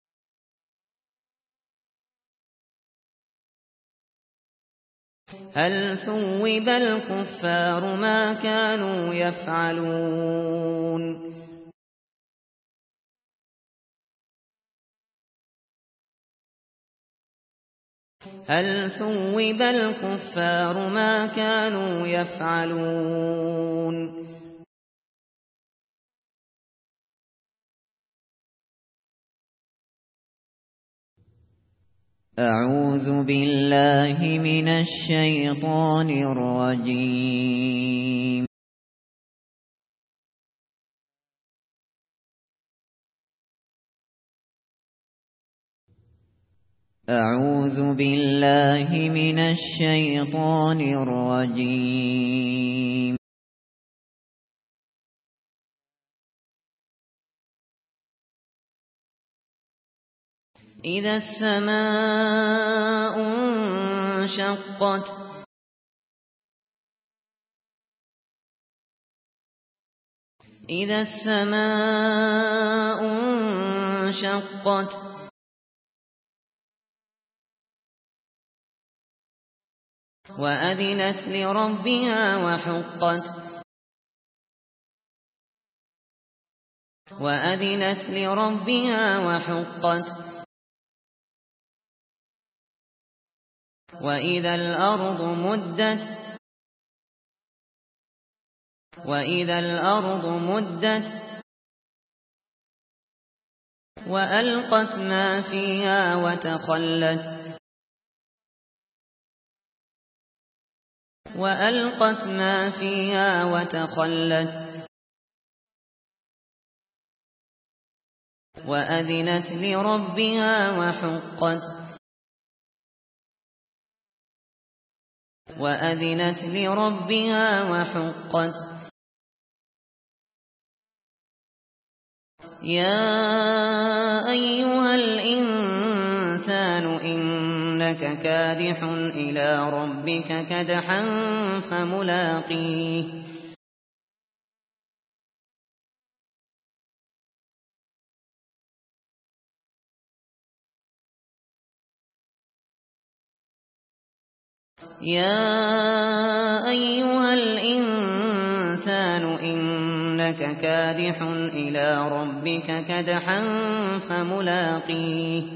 Speaker 1: هل ثوب الكفار ما كانوا يفعلون هل ثوب الكفار ما كانوا يفعلون أعوذ بالله من الشيطان الرجيم أعوذ بالله من الشيطان الرجيم إذا السماء انشقت إذا السماء انشقت وأذنت لربها وحقت وأذنت لربها وحقت وإذا الأرض مدت وإذا الأرض مدت وألقت ما فيها وتخلت وألقت ما فيها وتخلت وأذنت لربها وحقت وأذنت لربها وحقت يا أيها الإنسان إنك كادح إلى ربك كدحا فملاقيه يا أيها الإنسان إنك كادح إلى ربك كدحا فملاقيه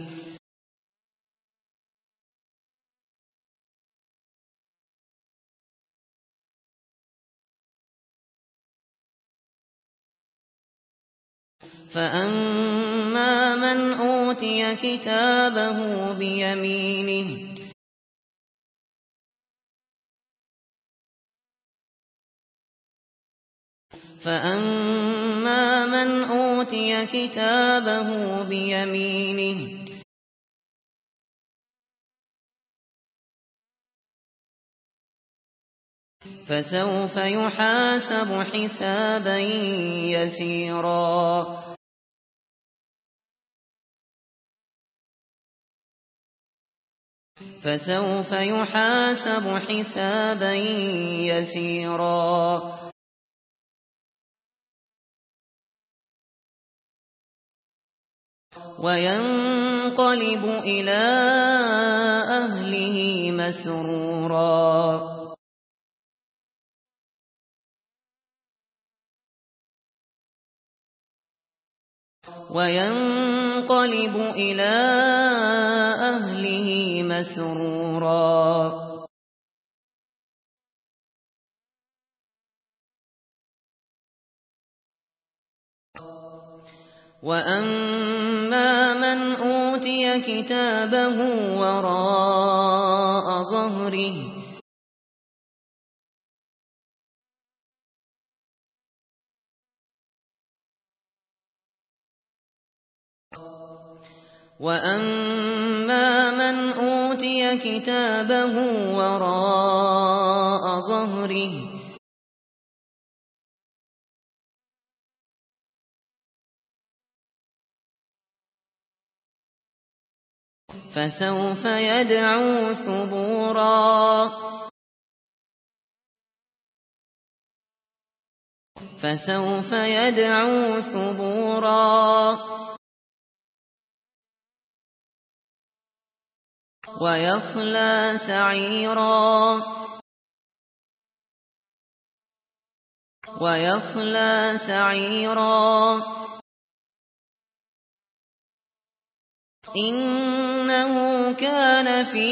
Speaker 1: فأما من أوتي كتابه بيمينه فأما من أوتي كتابه بيمينه فسوف يحاسب حسابا يسيرا فسوف يحاسب حسابا يسيرا وينقلب إلى أهله مسرورا وينقلب إلى أهله مسرورا وأما من أوتي كتابه وراء ظهره وأما من أوتي كتابه وراء ظهره فسوف يدعو ثبورا فسوف يدعو ثبورا ويصلى سعيرا ويصلى سعيرا إنه كان في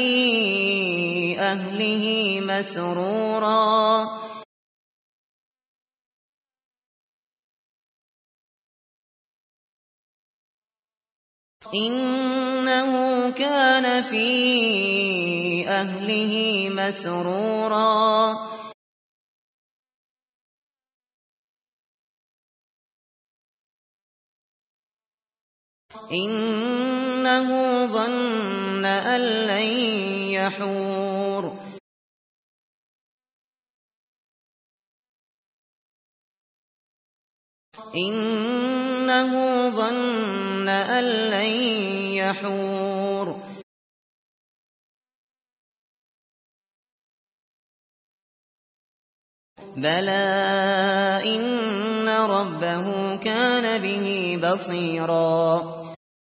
Speaker 1: أهله مسرورا إنه كان في أهله مسرورا إنه ظن أن لن يحور إنه ظن أن لن يحور بلى إن ربه كان به بصيرا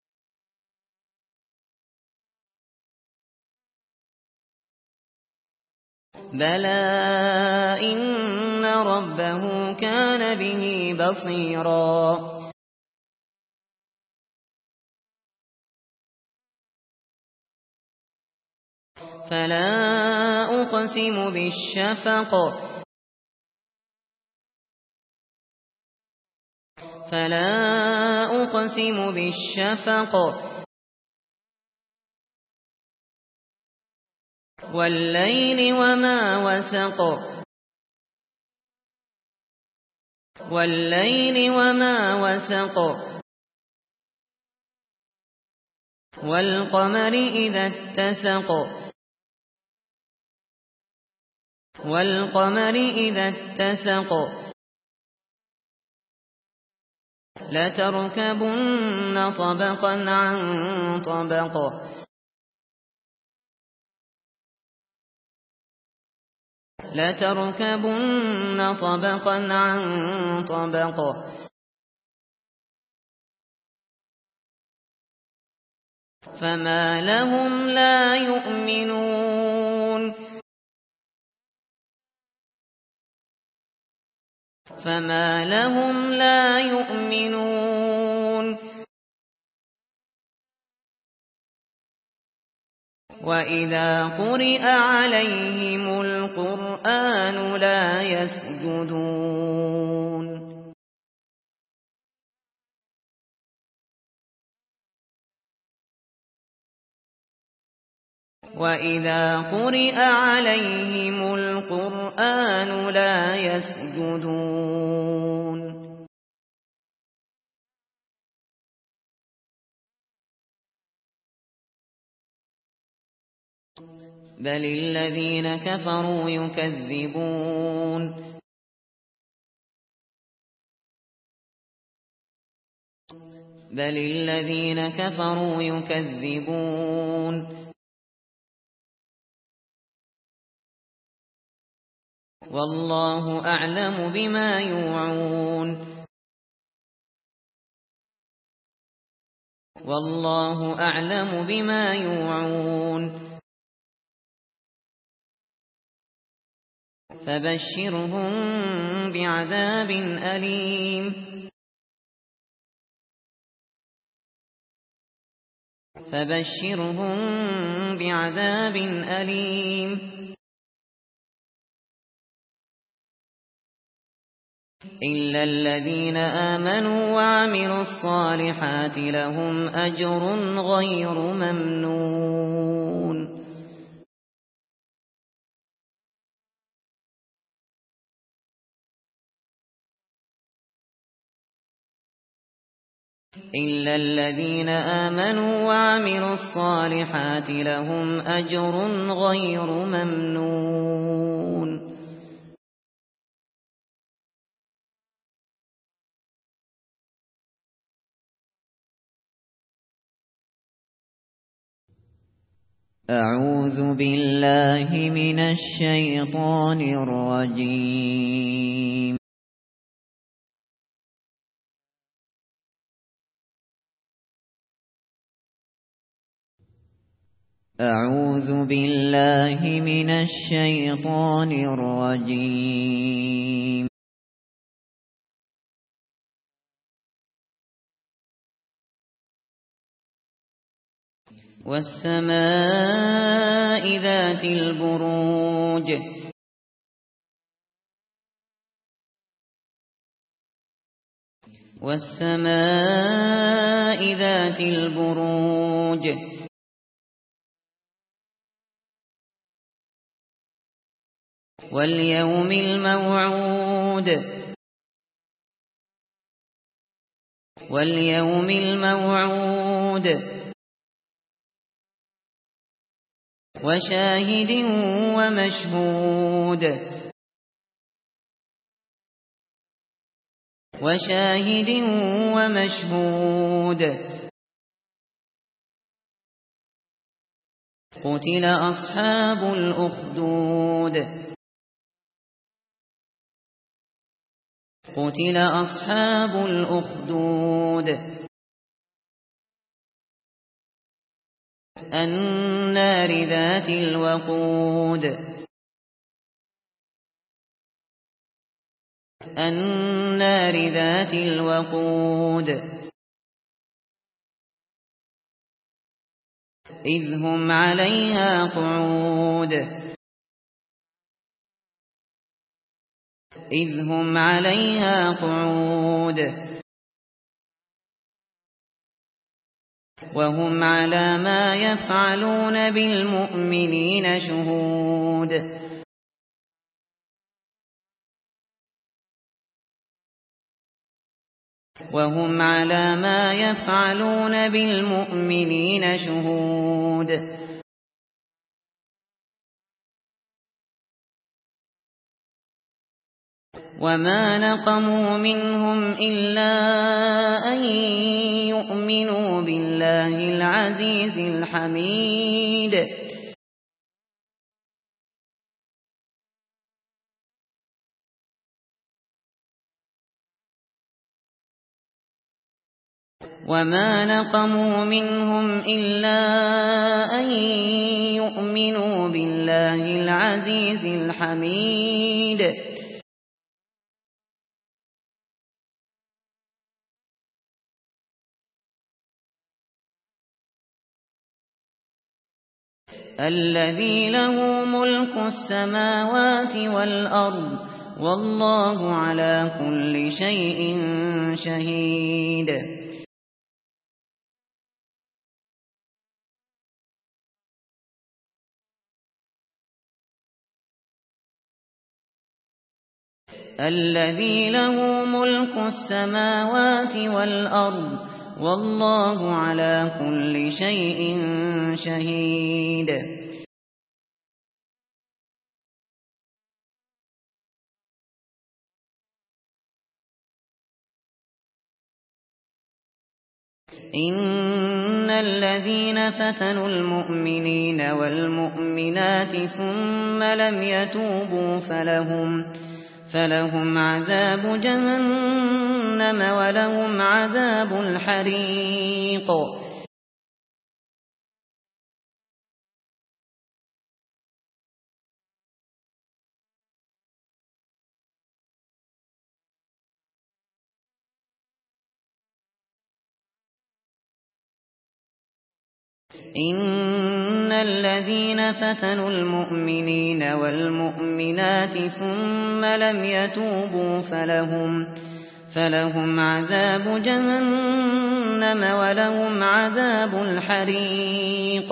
Speaker 1: بلى إن ربه كان به بصيرا فلا أقسم بالشفق فلا أقسم بالشفق والليل وما وسق والليل وما وسق والقمر إذا اتسق والقمر إذا اتسق لتركبن طبقا عن طبق لتركبن طبقا عن طبق فما لهم لا يؤمنون فما لهم لا يؤمنون وإذا قرئ عليهم القرآن لا يسجدون وإذا قرئ عليهم القرآن لا يسجدون بل الذين كفروا يكذبون بل الذين كفروا يكذبون والله أعلم بما يوعون والله أعلم بما يوعون فبشرهم بعذاب أليم فبشرهم بعذاب أليم إلا الذين آمنوا وعملوا الصالحات لهم أجر غير ممنون إلا الذين آمنوا وعملوا الصالحات لهم أجر غير ممنون أعوذ بالله من الشيطان الرجيم أعوذ بالله من الشيطان الرجيم والسماء ذات البروج والسماء ذات البروج واليوم الموعود واليوم الموعود وشاهد ومشهود وشاهد ومشهود قتل أصحاب الأخدود قتل أصحاب الأخدود النار ذات الوقود النار ذات الوقود إذ هم عليها قعود إذ هم عليها قعود وهم على ما يفعلون بالمؤمنين شهود وهم على ما يفعلون بالمؤمنين شهود وما نقموا منهم إلا أن يؤمنوا بالله العزيز الحميد وما نقموا منهم إلا أن يؤمنوا بالله العزيز الحميد الذي له ملك السماوات والأرض والله على كل شيء شهيد الذي له ملك السماوات والأرض والله على كل شيء شهيد إن الذين فتنوا المؤمنين والمؤمنات ثم لم يتوبوا فلهم فلهم عذاب جهنم ولهم عذاب الحريق إن الذين فتنوا المؤمنين والمؤمنات ثم لم يتوبوا فلهم فلهم عذاب جهنم ولهم عذاب الحريق.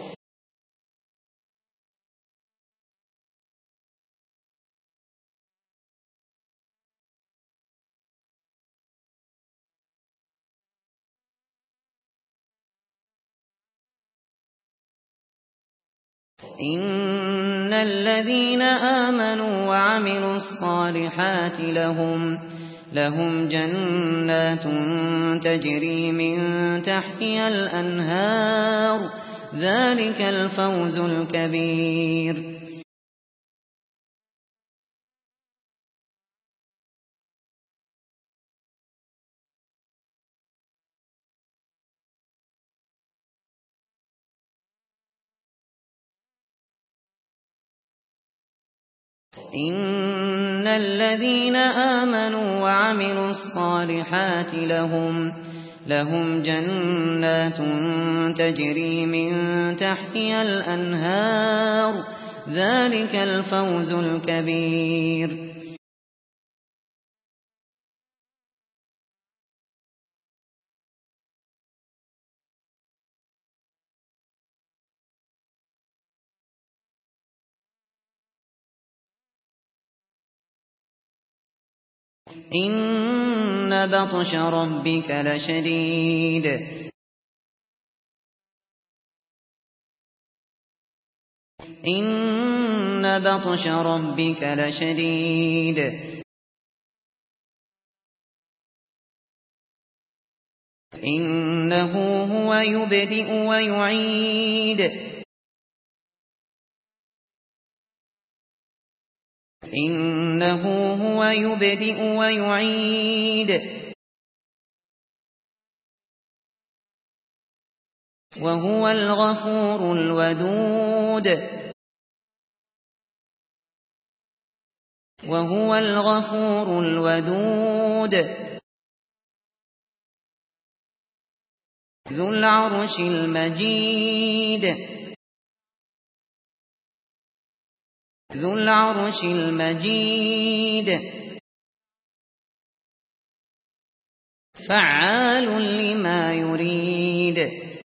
Speaker 1: إن الذين آمنوا وعملوا الصالحات لهم لهم جنات تجري من تحتها الأنهار ذلك الفوز الكبير. إن الذين آمنوا وعملوا الصالحات لهم لهم جنات تجري من تحتها الأنهار ذلك الفوز الكبير. إن بطش ربك لشديد. إن بطش ربك لشديد. إنه هو يبدئ ويعيد. إنه هو يبدئ ويعيد. وهو الغفور الودود. وهو الغفور الودود ذو العرش المجيد. ذو العرش المجيد فعال لما يريد.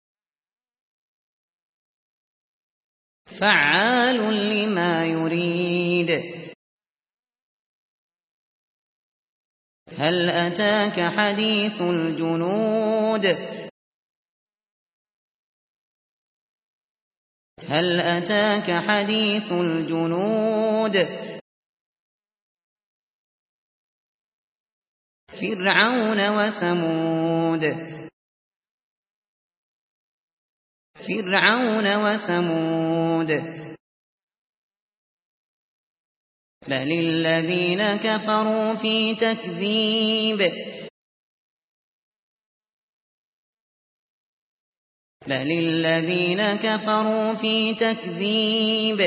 Speaker 1: فعال لما يريد. هل أتاك حديث الجنود. هل أتاك حديث الجنود. فرعون وثمود. فرعون وثمود بل الذين كفروا في تكذيب. بل الذين كفروا في تكذيب.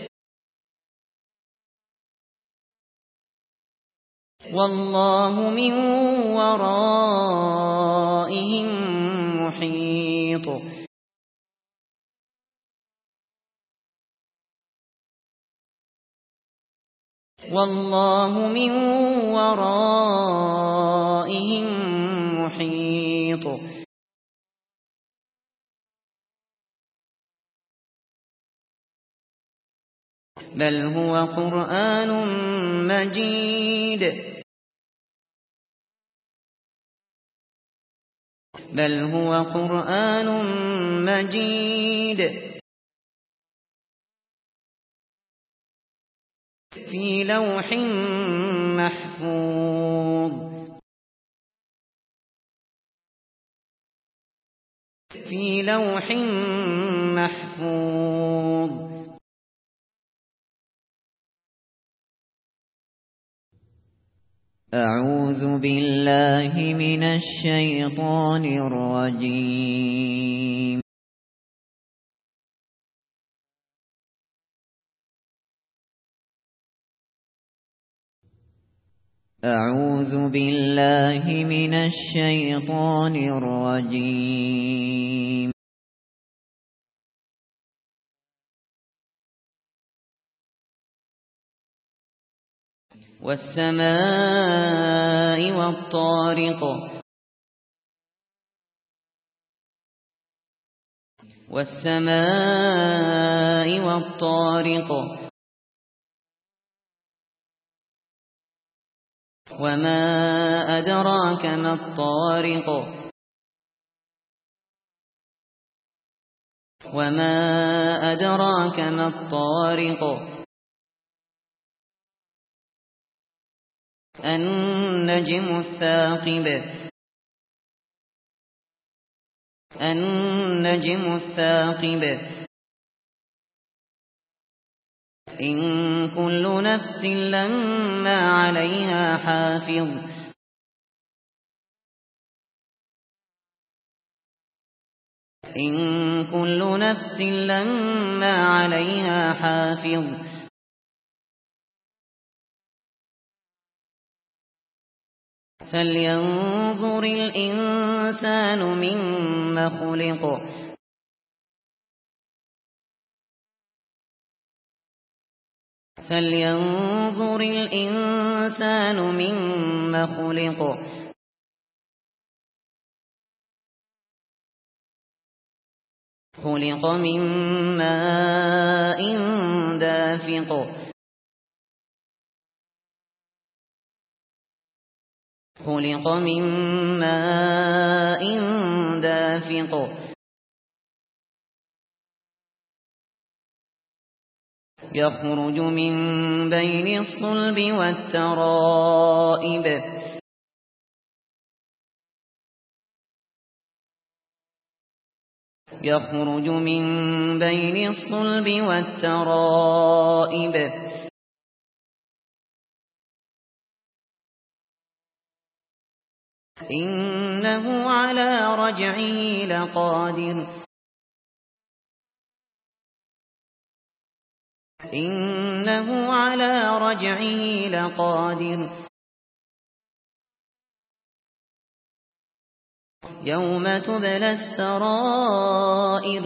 Speaker 1: والله من ورائهم محيط. والله من ورائهم محيط. بل هو قرآن مجيد. بل هو قرآن مجيد في لوح محفوظ. في لوح محفوظ. أعوذ بالله من الشيطان الرجيم. أعوذ بالله من الشيطان الرجيم. والسماء والطارق والسماء والطارق وما أدراك ما الطارق وما أدراك ما الطارق النجم الثاقب النجم الثاقب إن كل نفس لما عليها حافظ إن كل نفس لما عليها حافظ فلينظر الإنسان مما خلق فلينظر الإنسان مما خلق خلق من ماء دافق خلق من ماء دافق يخرج من بين الصلب والترائب يخرج من بين الصلب والترائب إنه على رجعه لقادر إنه على رجعه لقادر يوم تبلى السرائر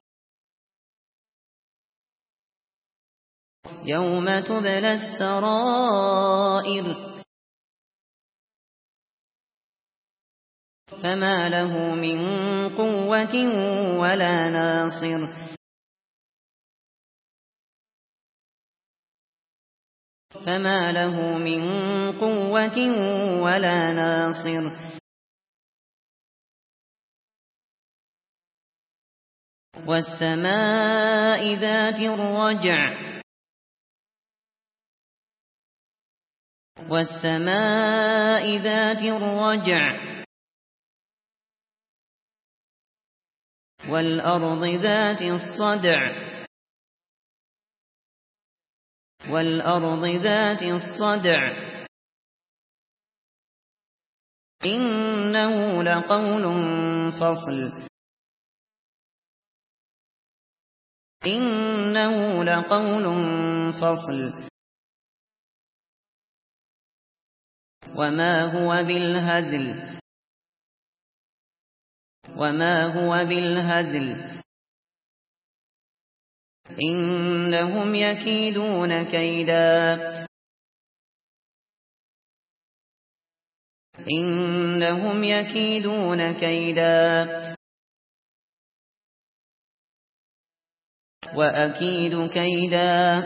Speaker 1: يوم تبلى السرائر فما له من قوة ولا ناصر فما له من قوة ولا ناصر والسماء ذات الرجع والسماء ذات الرجع والأرض ذات الصدع والأرض ذات الصدع إنه لقول فصل إنه لقول فصل وما هو بالهزل وما هو بالهزل إنهم يكيدون كيدا إنهم يكيدون كيدا وأكيد كيدا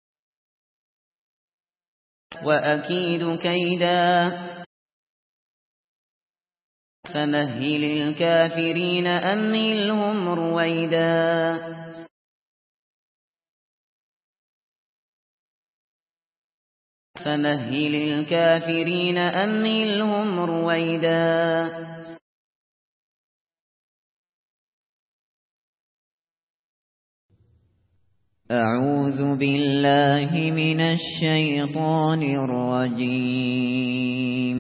Speaker 1: وأكيد كيدا فمهل الكافرين أمهلهم رويدا فمهل الكافرين أمهلهم رويدا أعوذ بالله من الشيطان الرجيم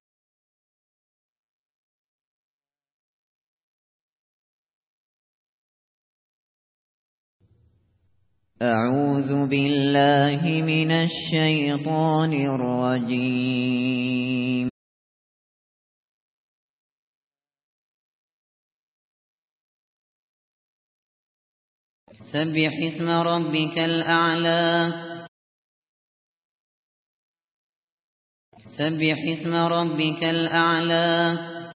Speaker 1: أعوذ بالله من الشيطان الرجيم سبح اسم ربك الأعلى سبح اسم ربك الأعلى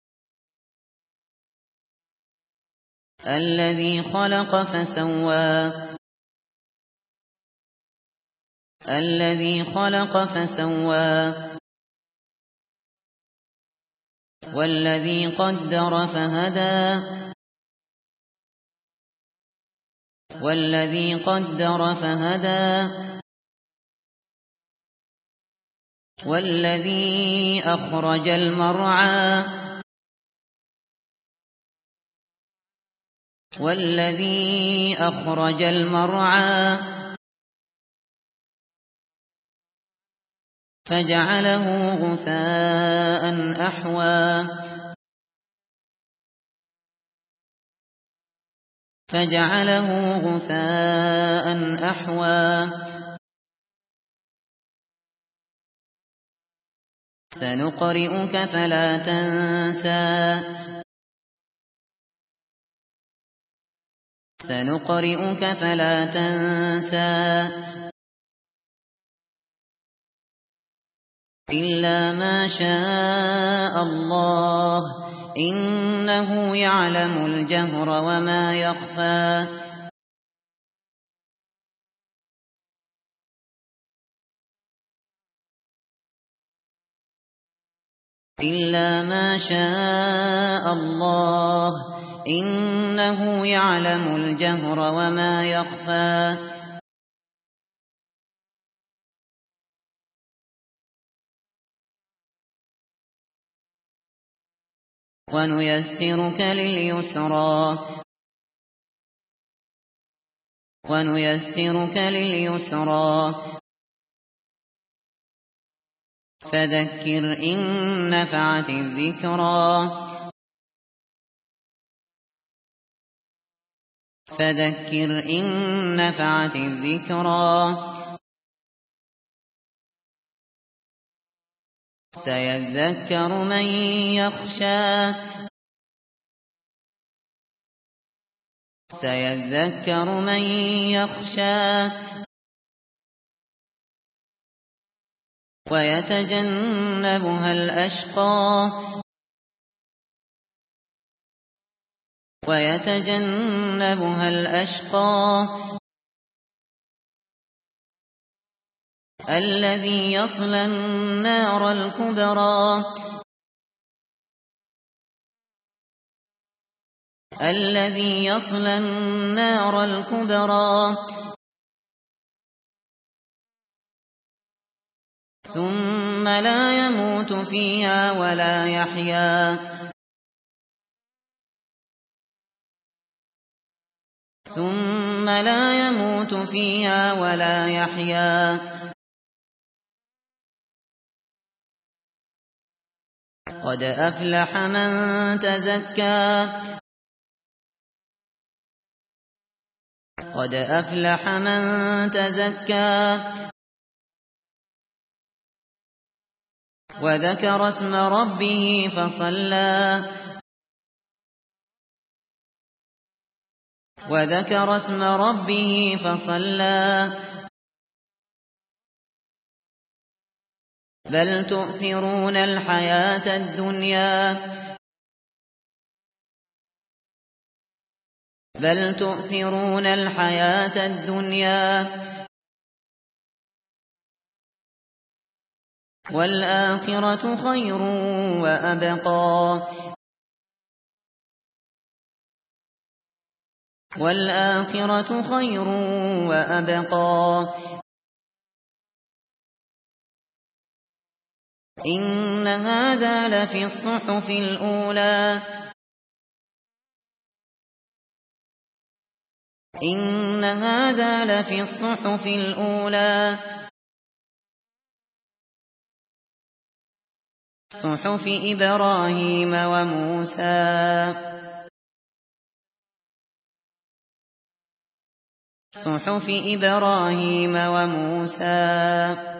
Speaker 1: الذي خلق فسوى الذي خلق فسوى والذي قدر فهدى والذي قدر فهدى والذي أخرج المرعى والذي أخرج المرعى فجعله غثاء أحوى فجعله غثاء أحوى سنقرئك فلا تنسى سنقرئك فلا تنسى إلا ما شاء الله إنه يعلم الجهر وما يخفى إلا ما شاء الله إنه يعلم الجهر وما يخفى ونيسرك لليسرى ونيسرك لليسرى فذكر إن نفعت الذكرى فذكر إن نفعت الذكرى سيذكر من يخشى سيذكر من يخشى ويتجنبها الأشقى ويتجنبها الأشقى الذي يصلى النار الكبرى الذي يصلى النار الكبرى ثم لا يموت فيها ولا يحيا ثم لا يموت فيها ولا يحيا قد أفلح من تزكى قد أفلح من تزكى وذكر اسم ربه فصلى وذكر اسم ربه فصلى بل تؤثرون الحياة الدنيا بل تؤثرون الحياة الدنيا والآخرة خير وأبقى والآخرة خير وأبقى إن هذا لفي الصحف الأولى إن هذا لفي الصحف الأولى صحف إبراهيم وموسى صحف إبراهيم وموسى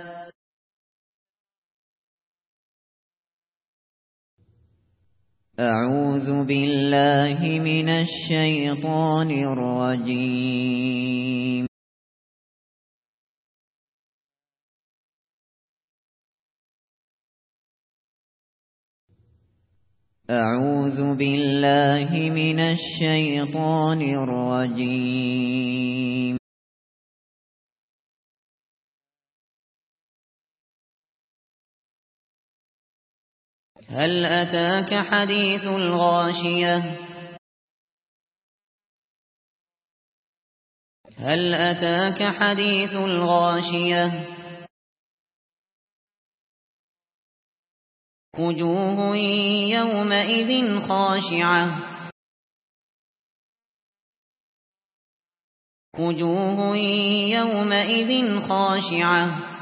Speaker 2: أعوذ بالله من الشيطان الرجيم أعوذ بالله من الشيطان الرجيم.
Speaker 1: هل أتاك حديث الغاشية هل أتاك حديث الغاشية وجوه يومئذ خاشعة وجوه يومئذ خاشعة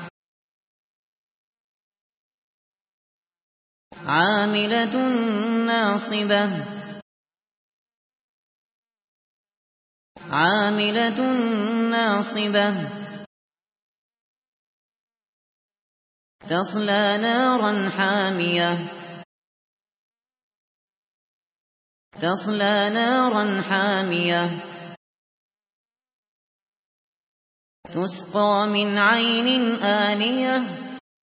Speaker 1: عاملة ناصبة عاملة ناصبة تصلى نارا حامية تصلى نارا حامية تسقى من عين آنية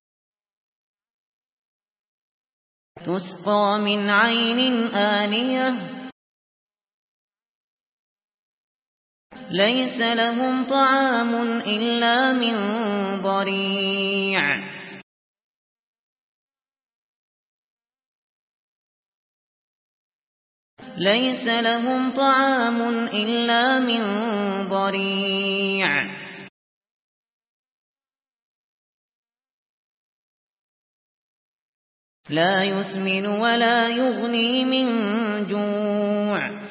Speaker 1: تسقى من عين آنية ليس لهم طعام إلا من ضريع ليس لهم طعام إلا من ضريع لا يسمن ولا يغني من جوع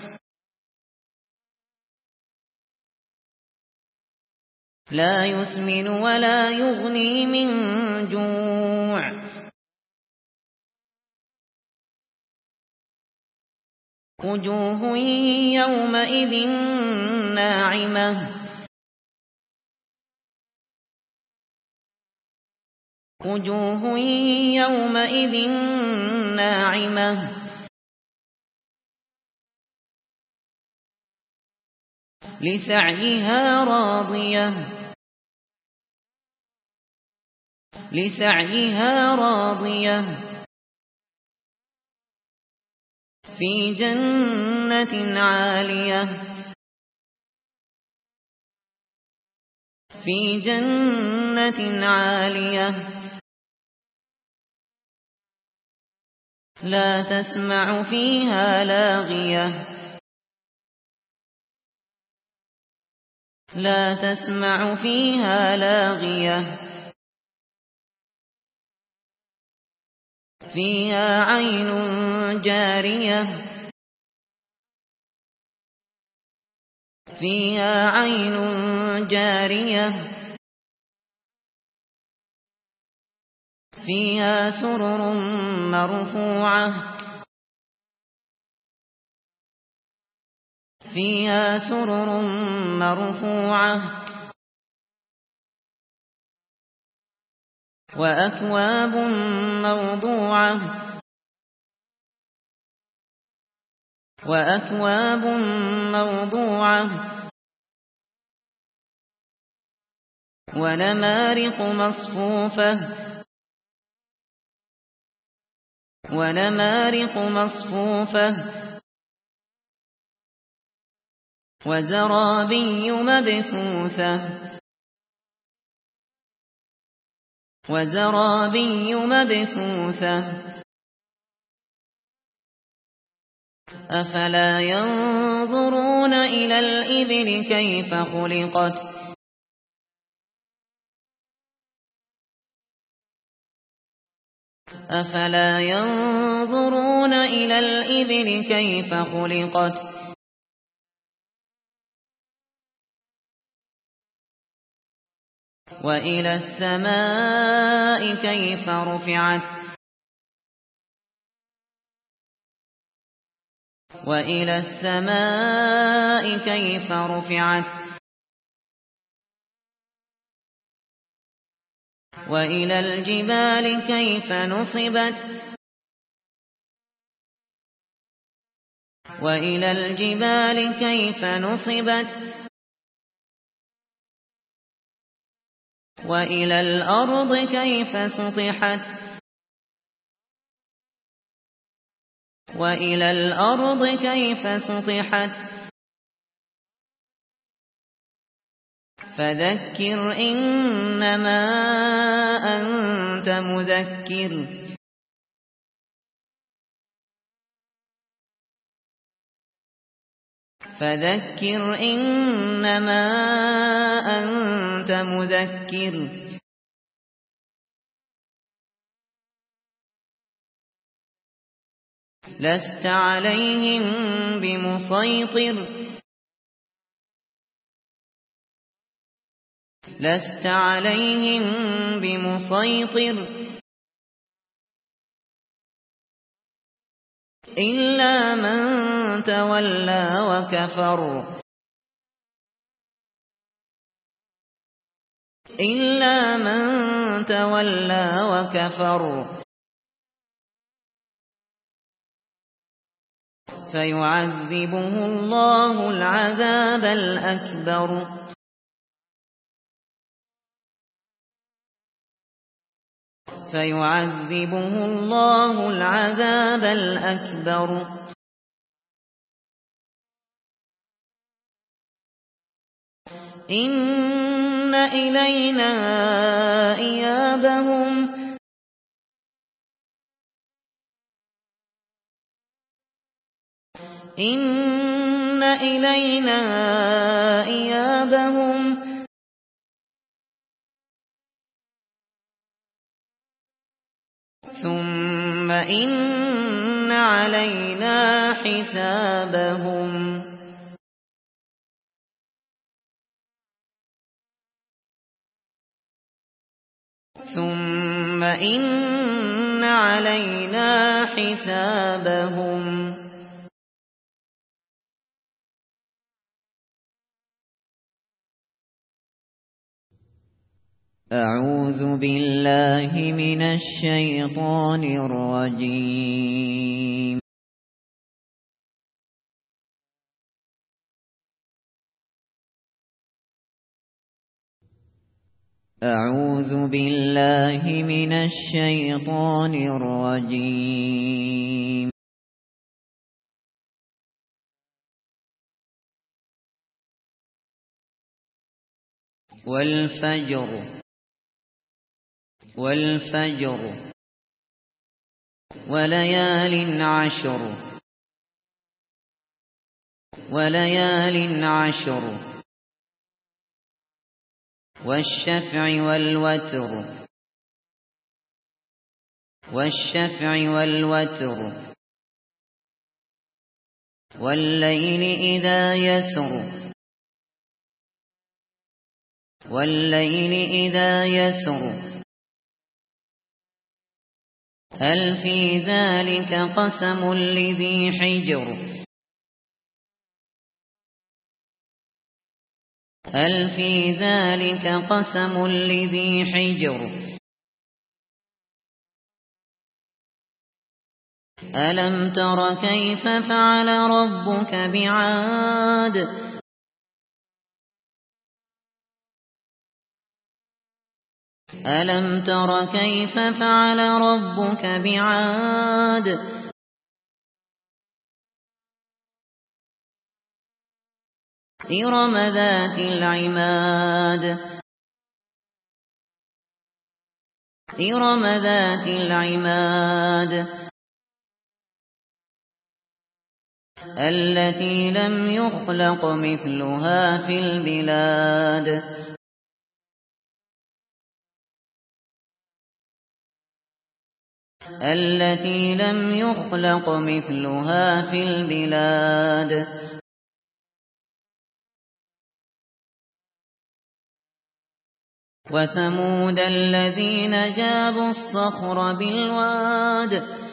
Speaker 1: لا يسمن ولا يغني من جوع وجوه يومئذ ناعمة وجوه يومئذ ناعمة لسعيها راضية لسعيها راضية في جنة عالية في جنة عالية لا تسمع فيها لاغية لا تسمع فيها لاغية فيها عين جارية فيها عين جارية فيها سرر مرفوعة فيها سرر مرفوعة وأكواب موضوعة وأكواب موضوعة ونمارق مصفوفة ونمارق مصفوفة وزرابي مبثوثة وزرابي مبثوثة أفلا ينظرون إلى الإبل كيف خلقت أفلا ينظرون إلى الإبل كيف خلقت وإلى السماء كيف رفعت وإلى السماء كيف رفعت وإلى الجبال كيف نصبت وإلى الجبال كيف نصبت وإلى الأرض كيف سطحت وإلى الأرض كيف سطحت فذكر إنما أنت مذكر فذكر إنما أنت مذكر لست عليهم بمسيطر لست عليهم بمسيطر إلا من تولى وكفر إلا من تولى وكفر فيعذبه الله العذاب الأكبر فيعذبه الله العذاب الأكبر إن إلينا إيابهم إن إلينا إيابهم ثم إن علينا حسابهم ثم إن علينا حسابهم
Speaker 2: أعوذ بالله من الشيطان الرجيم أعوذ بالله من الشيطان الرجيم والفجر والفجر وليال عشر وليال عشر والشفع والوتر والشفع والوتر والليل إذا يسر والليل إذا يسر هل في ذلك قسم لذي حجر هل في ذلك قسم لذي حجر ألم تر كيف فعل ربك بعاد ألم تر كيف فعل ربك بعاد إرم ذات العماد إرم ذات العماد التي لم يخلق مثلها في البلاد التي لم يخلق مثلها في البلاد وثمود الذين جابوا الصخر بالواد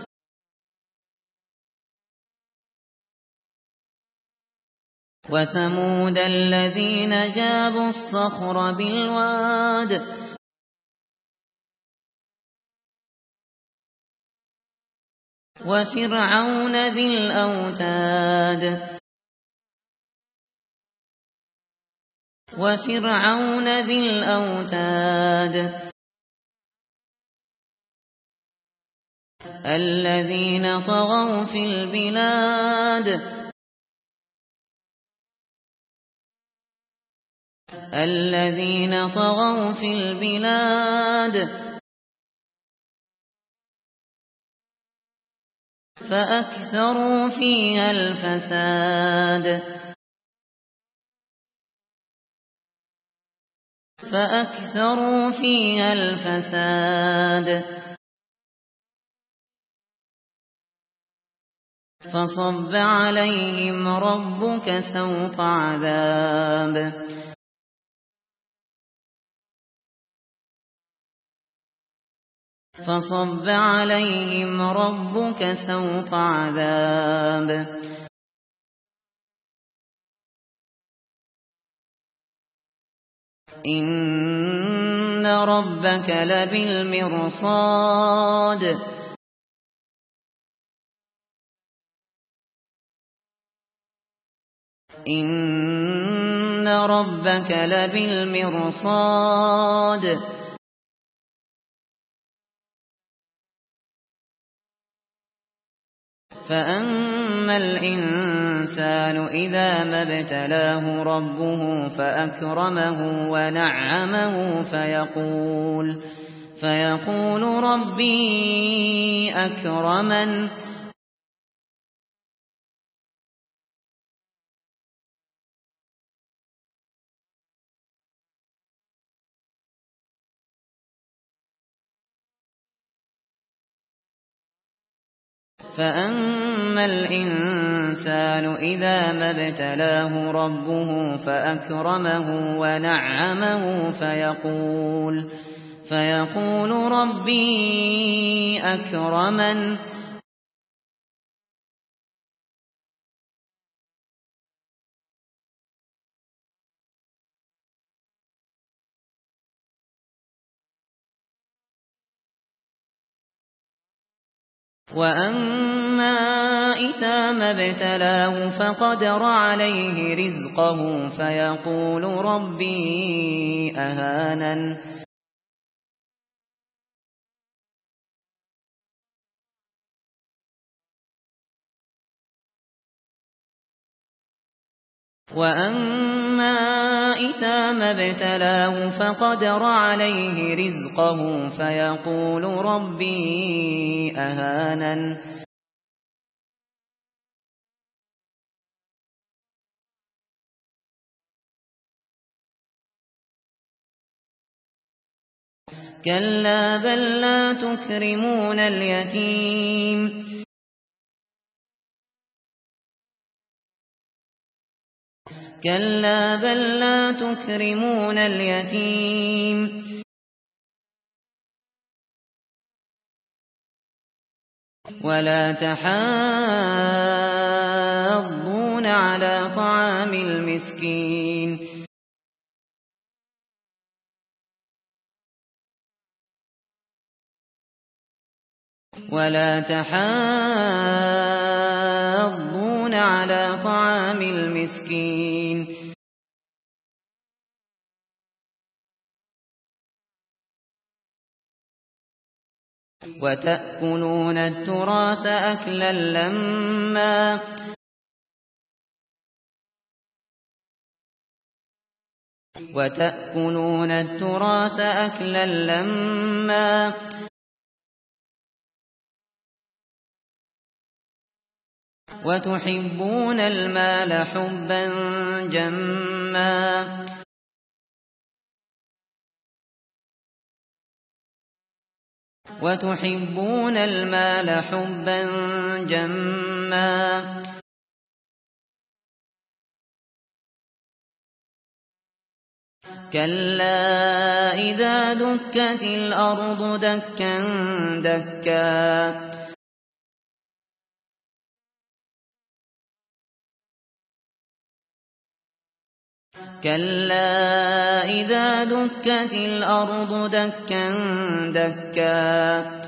Speaker 2: وثمود الذين جابوا الصخر بالواد وفرعون ذي الأوتاد وفرعون ذي الأوتاد الذين طغوا في البلاد الذين طغوا في البلاد فأكثروا فيها الفساد فأكثروا فيها الفساد فصب عليهم ربك سوط عذاب فصب عليهم ربك سوط عذاب إن ربك لبالمرصاد إن ربك لبالمرصاد فأما الإنسان إذا ما ابتلاه ربه فأكرمه ونعمه فيقول فيقول ربي أكرمن فأما الإنسان إذا ما ابتلاه ربه فأكرمه ونعمه فيقول فيقول ربي أكرمن وأما إذا ما ابتلاه فقدر عليه رزقه فيقول ربي أهانن وأما إذا ما ابتلاه فقدر عليه رزقه فيقول ربي أهانن كلا بل لا تكرمون اليتيم كلا بل لا تكرمون اليتيم ولا تحاضون على طعام المسكين ولا تحاضون على طعام المسكين وتأكلون التراث أكلا لما وتأكلون التراث أكلا لما وتحبون المال حبا جما وتحبون المال حبا جما كلا إذا دكت الأرض دكا دكا كلا إذا دكت الأرض دكا دكا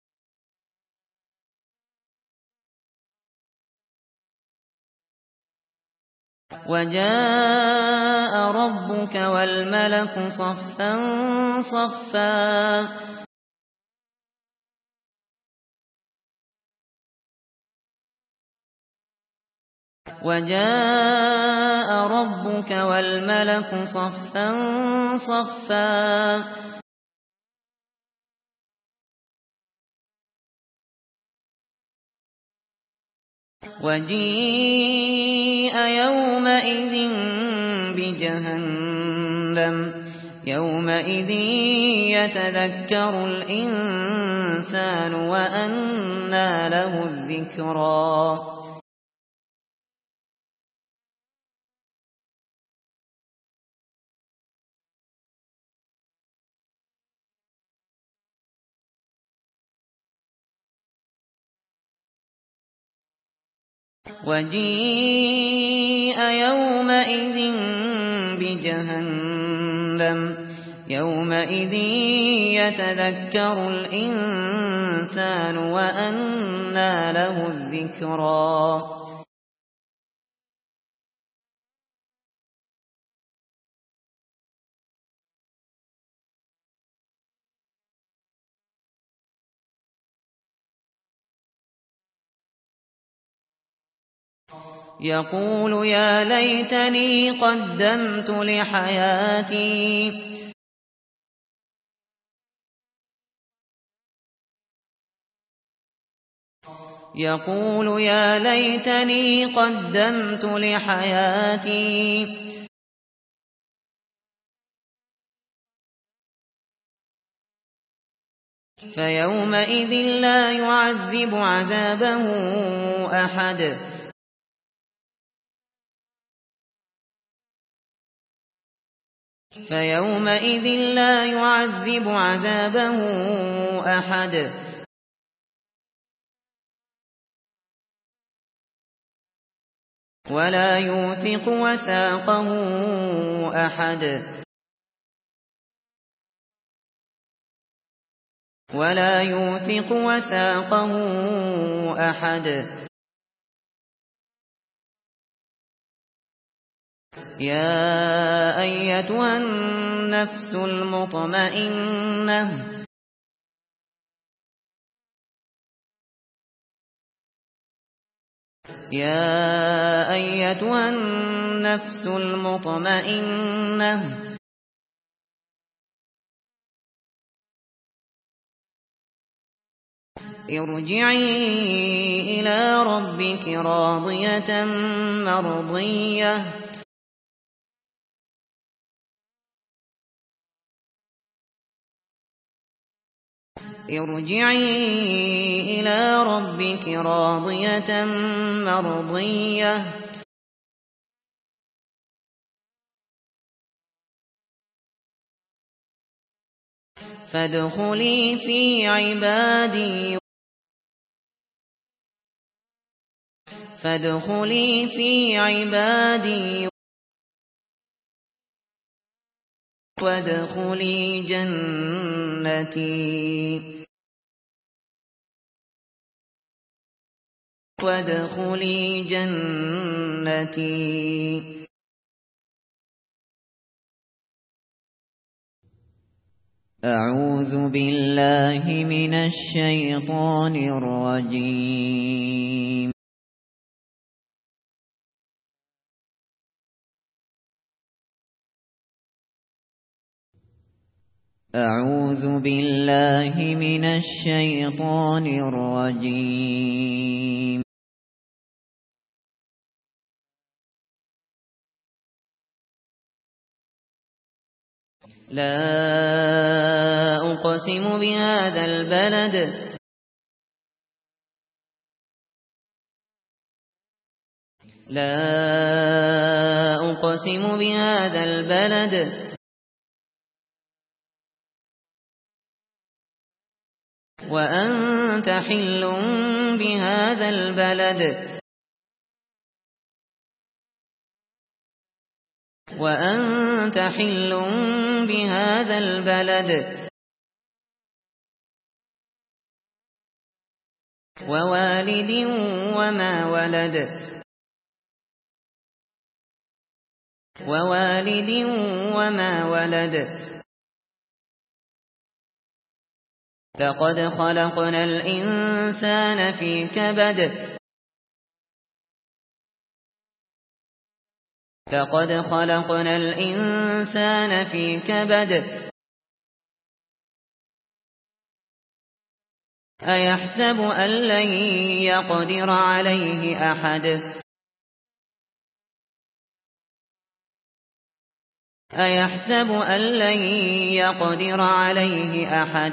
Speaker 2: وجاء ربك والملك صفا صفا وجاء ربك والملك صفا صفا وجيء يومئذ بجهنم يومئذ يتذكر الإنسان وأنى له الذكرى وجيء يومئذ بجهنم يومئذ يتذكر الإنسان وأنى له الذكرى يقول يا ليتني قدمت لحياتي يقول يا ليتني قدمت لحياتي فيومئذ لا يعذب عذابه أحد فيومئذ لا يعذب عذابه أحد ولا يوثق وثاقه أحد ولا يوثق وثاقه أحد يا أيتها النفس المطمئنة يا أيتها النفس المطمئنة ارجعي إلى ربك راضية مرضية ارجعي إلى ربك راضية مرضية فادخلي في عبادي فادخلي في عبادي وادخلي جنتي وادخلي جنتي أعوذ بالله من الشيطان الرجيم أعوذ بالله من الشيطان الرجيم لا أقسم بهذا البلد لا أقسم بهذا البلد وأنت حل بهذا البلد وأنت حل بهذا البلد ووالد وما ولد ووالد وما ولد لقد خلقنا الإنسان في كبد لقد خلقنا الإنسان في كبد أيحسب أن لن يقدر عليه أحد أيحسب أن لن يقدر عليه أحد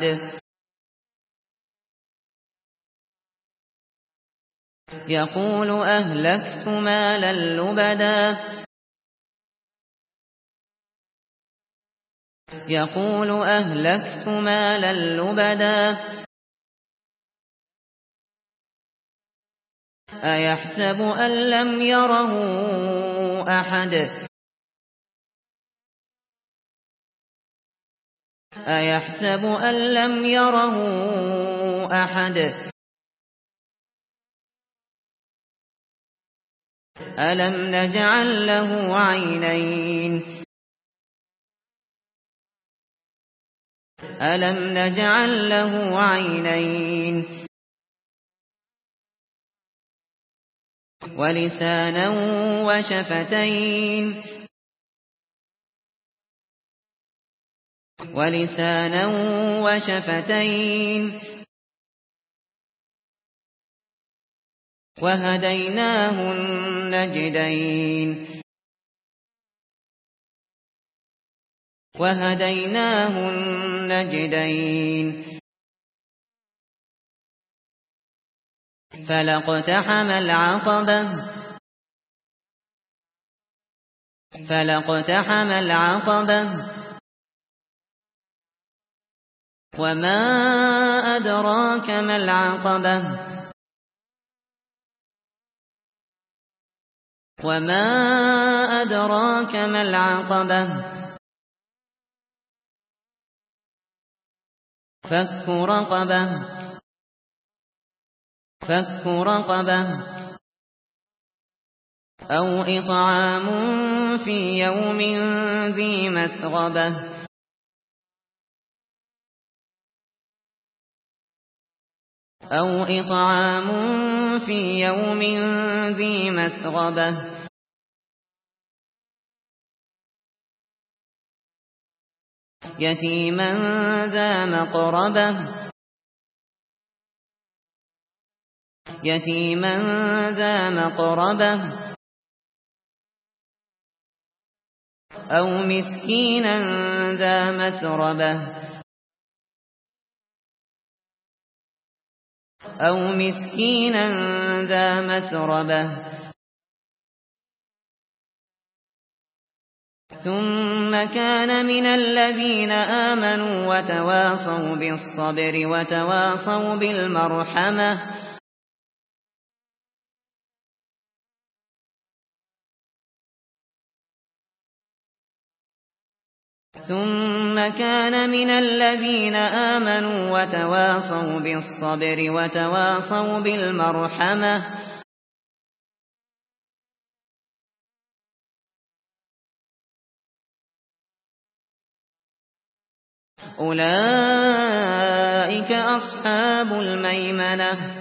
Speaker 2: يقول أهلكت مالا لبدا يقول أهلكت مالا لبدا أيحسب أن لم يره أحد أيحسب أن لم يره أحد ألم نجعل له عينين ألم نجعل له عينين ولسانا وشفتين ولسانا وشفتين وهديناه النجدين وهديناه النجدين فلاقتحم العقبة فلاقتحم العقبة وما أدراك ما العقبة وما أدراك ما العقبة فك رقبة فك رقبة أو إطعام في يوم ذي مسغبة أو إطعام في يوم ذي مسغبة يتيما ذا مقربة يتيما ذا مقربة أو مسكينا ذا متربة أو مسكينا ذا متربة ثم كان من الذين آمنوا وتواصوا بالصبر وتواصوا بالمرحمة ثم كان من الذين آمنوا وتواصوا بالصبر وتواصوا بالمرحمة أولئك أصحاب الميمنة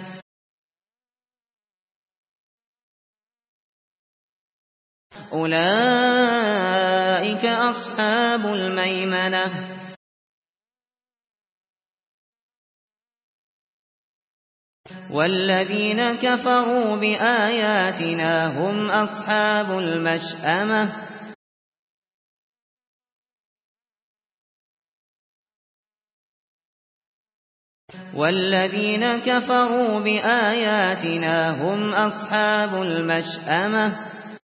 Speaker 2: أولئك أصحاب الميمنة والذين كفروا بآياتنا هم أصحاب المشأمة والذين كفروا بآياتنا هم أصحاب المشأمة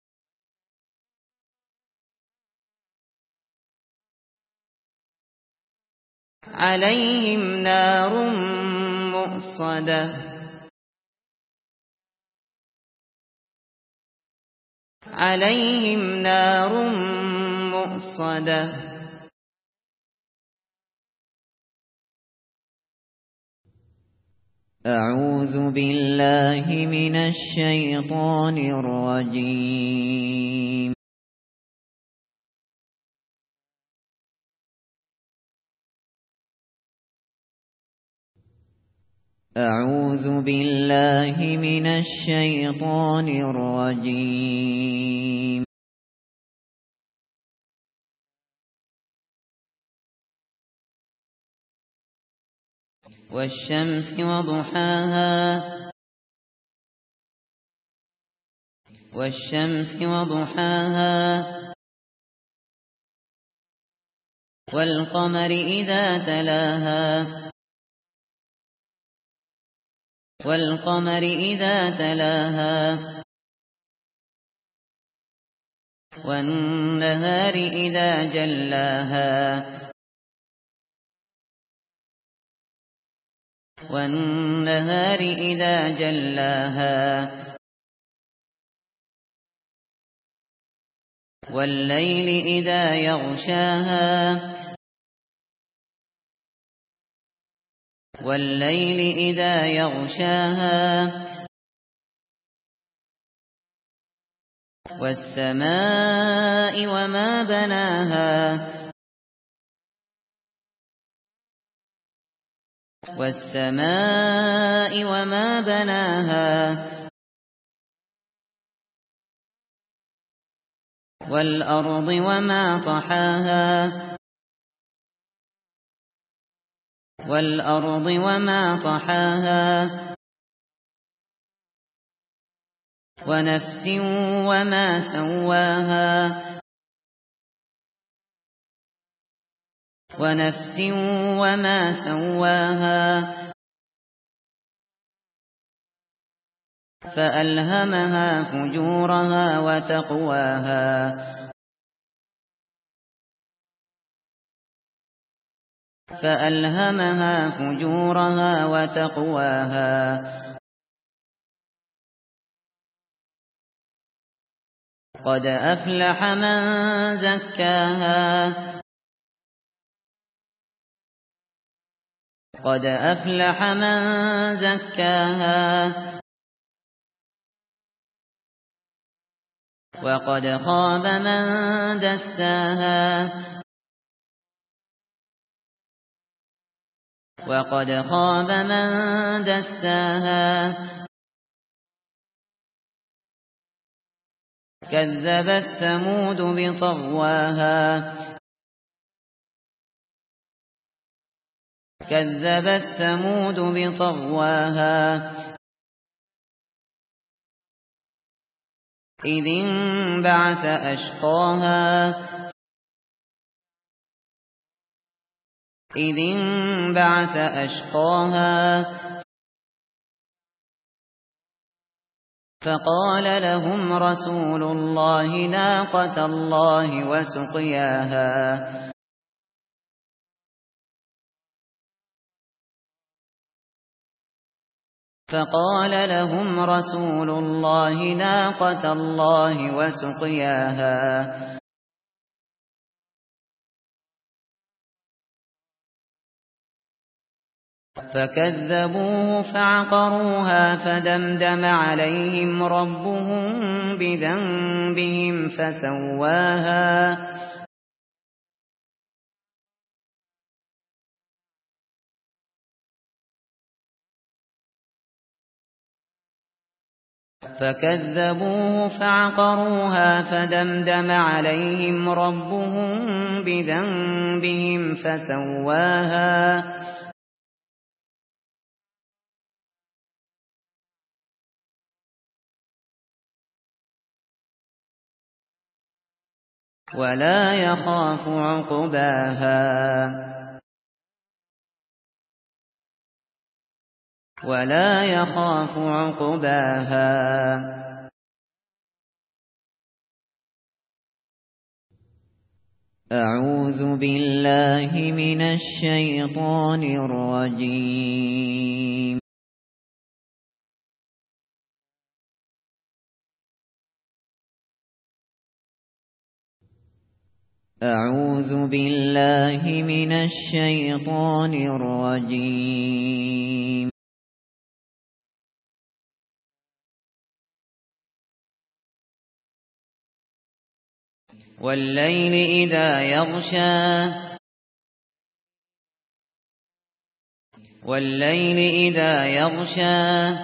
Speaker 2: عليهم نار مؤصدة عليهم نار مؤصدة أعوذ بالله من الشيطان الرجيم أعوذ بالله من الشيطان الرجيم والشمس وضحاها والشمس وضحاها والقمر إذا تلاها والقمر إذا تلاها والنهار إذا جلاها والنهار إذا جلاها والليل إذا يغشاها والليل إذا يغشاها والسماء وما بناها والسماء وما بناها والأرض وما طحاها والأرض وما طحاها ونفس وما سواها ونفس وما سواها فألهمها فجورها وتقواها فألهمها فجورها وتقواها قد أفلح من زكاها قد أفلح من زكاها وقد خاب من دساها وقد خاب من دساها كذبت ثمود بطغواها كذبت ثمود بطغواها إذ انبعث أشقاها إذ انبعث أشقاها فقال لهم رسول الله ناقة الله وسقياها فقال لهم رسول الله ناقة الله وسقياها فكذبوه فعقروها فدمدم عليهم ربهم بذنبهم فسواها فكذبوه فعقروها فدمدم عليهم ربهم بذنبهم فسواها ولا يخاف عقباها ولا يخاف عقباها أعوذ بالله من الشيطان الرجيم أعوذ بالله من الشيطان الرجيم والليل إذا يغشى والليل إذا يغشى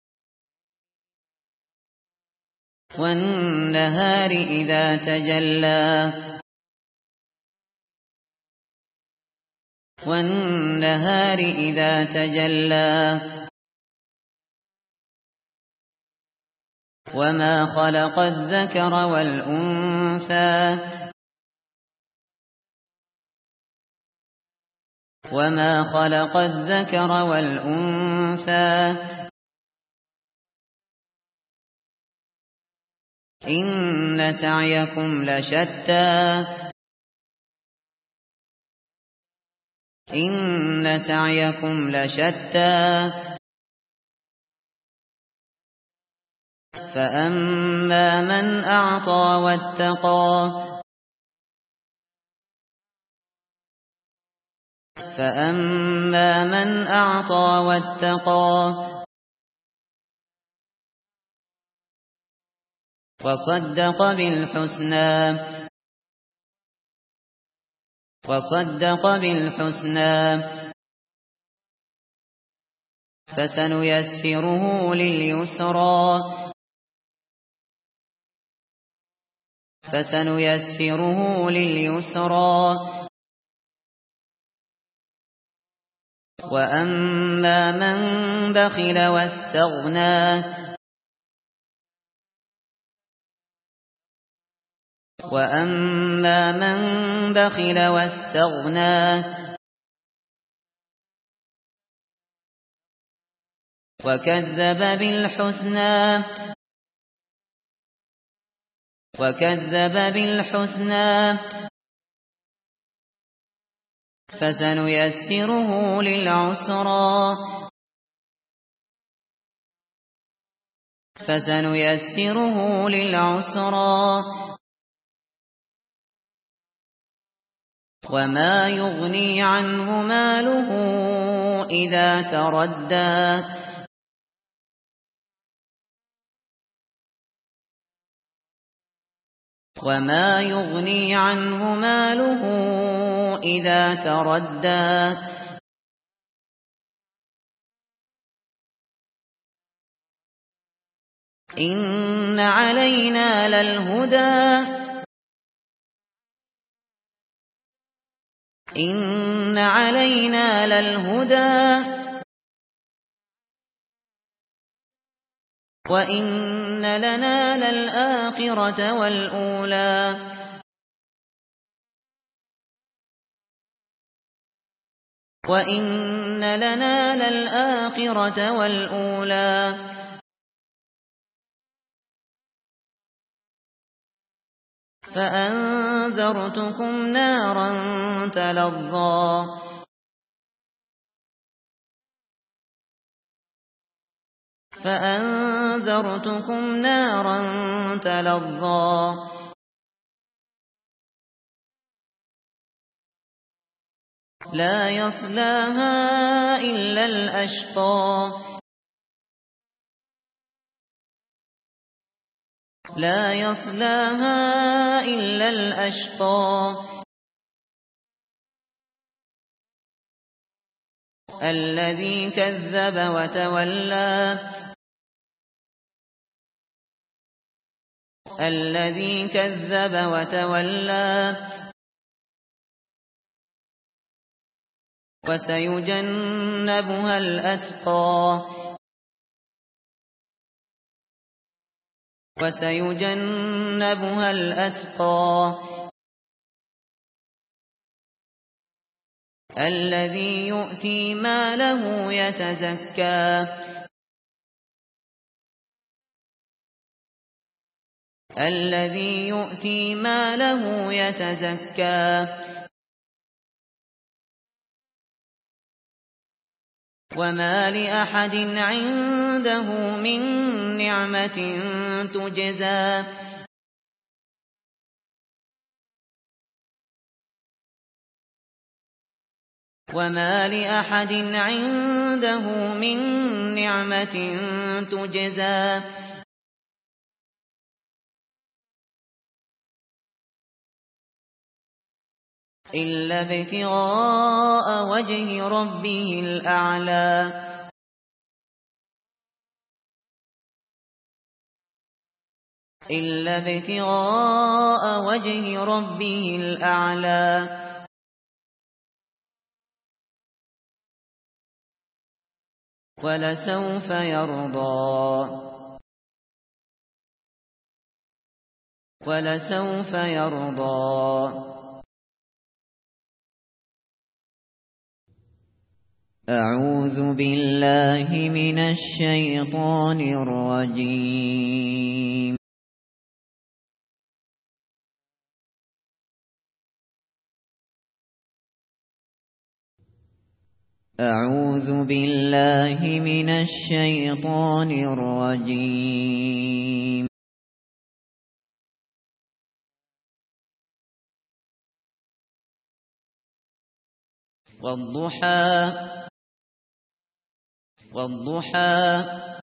Speaker 2: والنهار إذا تجلى والنهار إذا تجلى وما خلق الذكر والأنثى وما خلق الذكر والأنثى إن سعيكم لشتى إن سعيكم لشتى فأما من أعطى واتقى فأما من أعطى واتقى وصدق بالحسنى وصدق بالحسنى فسنيسره لليسرى فسنيسره لليسرى وأما من بخل واستغنى وأما من بخل واستغنى وكذب بالحسنى وكذب بالحسنى فسنيسره للعسرى فسنيسره للعسرى وما يغني عنه ماله إذا تردى وما يغني عنه ماله إذا تردى إن علينا للهدى إن علينا للهدى وإن لنا للآخرة والأولى وإن لنا للآخرة والأولى فأنذرتكم نارا تلظى فأنذرتكم نارا تلظى لا يصلاها إلا الأشقى لا يصلاها إلا الأشقى الذي كذب وتولى الذي كذب وتولى وسيجنبها الأتقى وسيجنبها الأتقى الذي يؤتي ماله يتزكى الذي يؤتي ماله يتزكى وما لأحد عنده من نعمة تجزى وما لأحد عنده من نعمة تجزى إلا ابتغاء وجه ربه الأعلى إلا ابتغاء وجه ربه الأعلى ولسوف يرضى ولسوف يرضى أعوذ بالله من الشيطان الرجيم. أعوذ بالله من الشيطان الرجيم. والضحى والضحى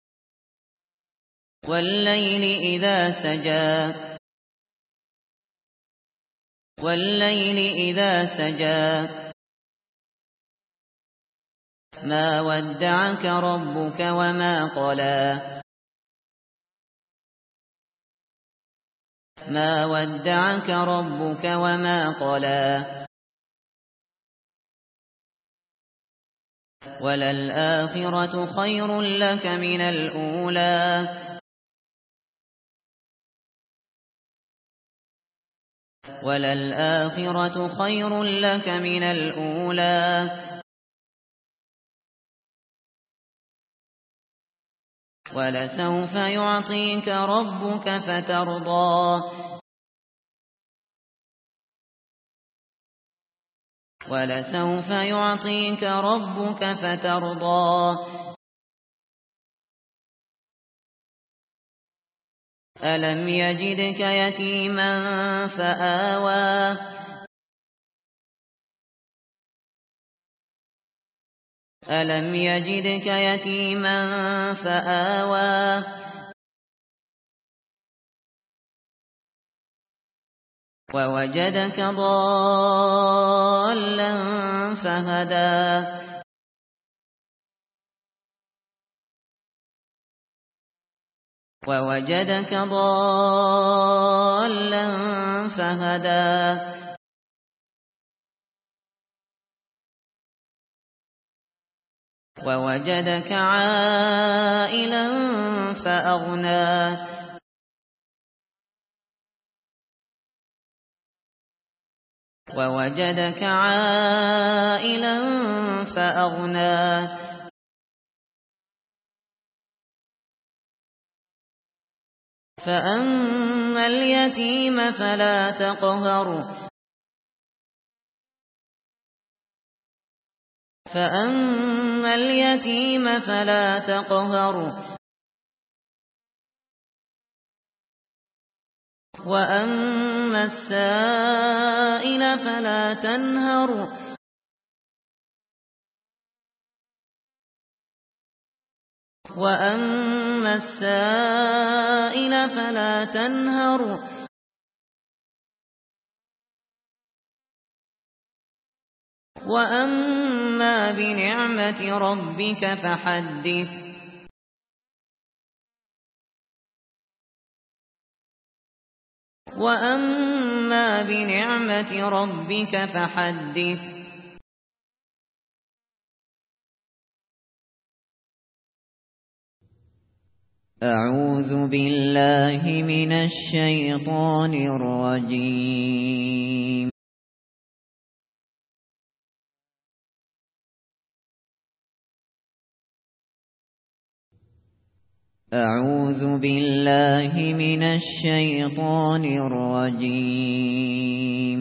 Speaker 2: والليل إذا سجى والليل إذا سجى ما ودعك ربك وما قلى ما ودعك ربك وما قلى وللآخرة خير لك من الأولى وللآخرة خير لك من الأولى ولسوف يعطيك ربك فترضى ولسوف يعطيك ربك فترضى ألم يجدك يتيما فآوى ألم يجدك يتيما فآوى ووجدك ضالا فهدى ووجدك ضالا فهدى ووجدك عائلا فأغنى ووجدك عائلا فأغنى فأما اليتيم فلا تقهر فأما اليتيم فلا تقهر وأما السائل فلا تنهر وأما السائل فلا تنهر وأما بنعمة ربك فحدث وأما بنعمة ربك فحدث أعوذ بالله من الشيطان الرجيم. أعوذ بالله من الشيطان الرجيم.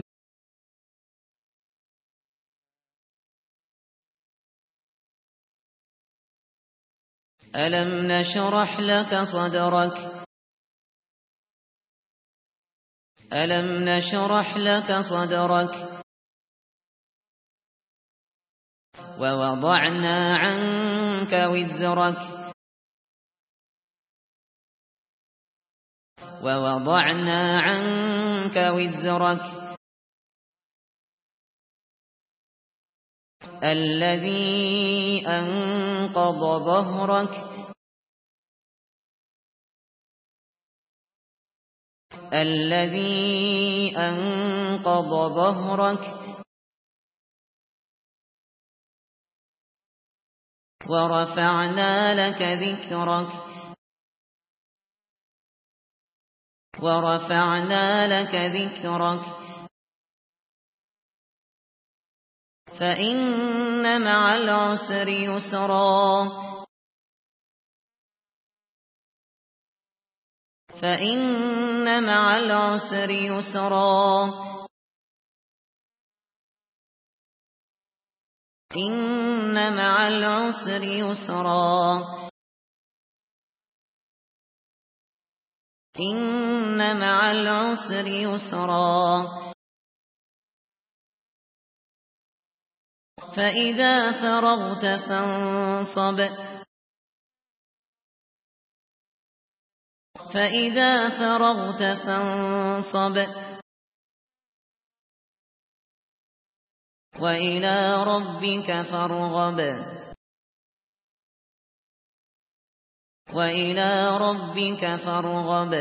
Speaker 2: ألم نشرح لك صدرك ألم نشرح لك صدرك ووضعنا عنك وزرك ووضعنا عنك وزرك الذي أنقض ظهرك الذي أنقض ظهرك ورفعنا لك ذكرك ورفعنا لك ذكرك فإن مع العسر يسرا فإن مع العسر يسرا إن مع العسر يسرا إن مع العسر يسرا فإذا فرغت فانصب فإذا فرغت فانصب وإلى ربك فارغب وإلى ربك فارغب.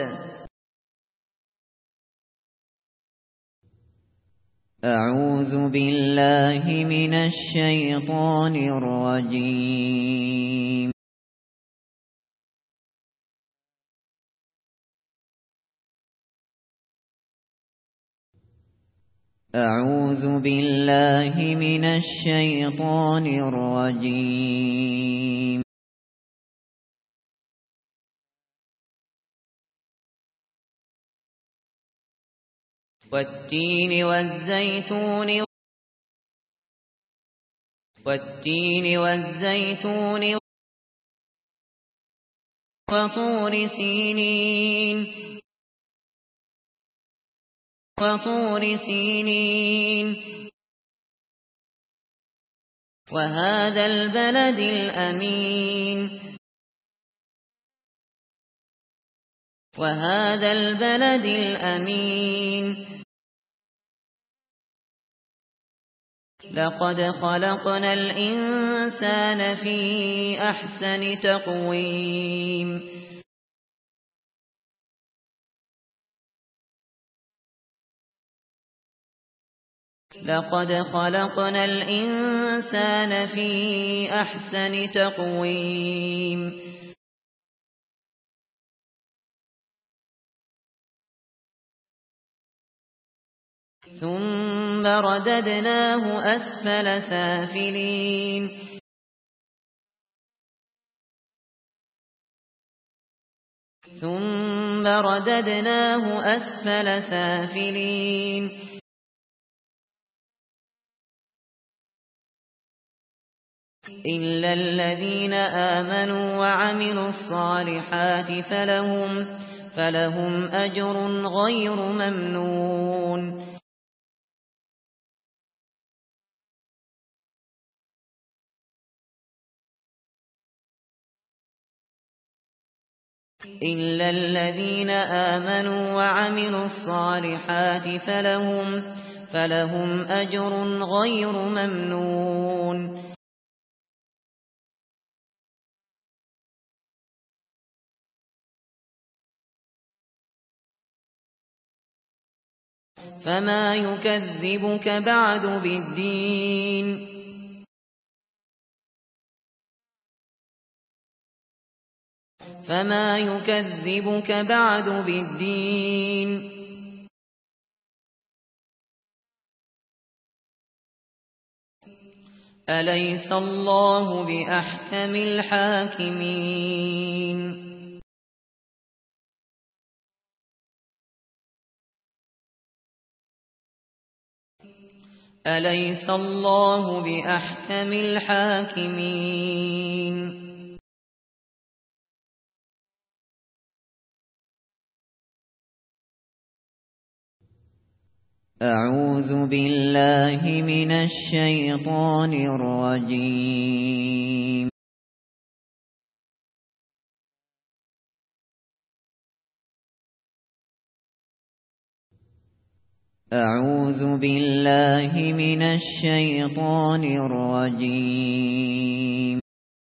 Speaker 2: أعوذ بالله من الشيطان الرجيم. أعوذ بالله من الشيطان الرجيم. والتين والزيتون والتين والزيتون وطور سينين وطور سينين وهذا البلد الأمين وهذا البلد الأمين لقد خلقنا الإنسان في أحسن تقويم لقد خلقنا الإنسان في أحسن تقويم ثم رددناه أسفل سافلين ثم رددناه أسفل سافلين إلا الذين آمنوا وعملوا الصالحات فلهم فلهم أجر غير ممنون إلا الذين آمنوا وعملوا الصالحات فلهم فلهم أجر غير ممنون فما يكذبك بعد بالدين فما يكذبك بعد بالدين أليس الله بأحكم الحاكمين أليس الله بأحكم الحاكمين أعوذ بالله من الشيطان الرجيم. أعوذ بالله من الشيطان الرجيم.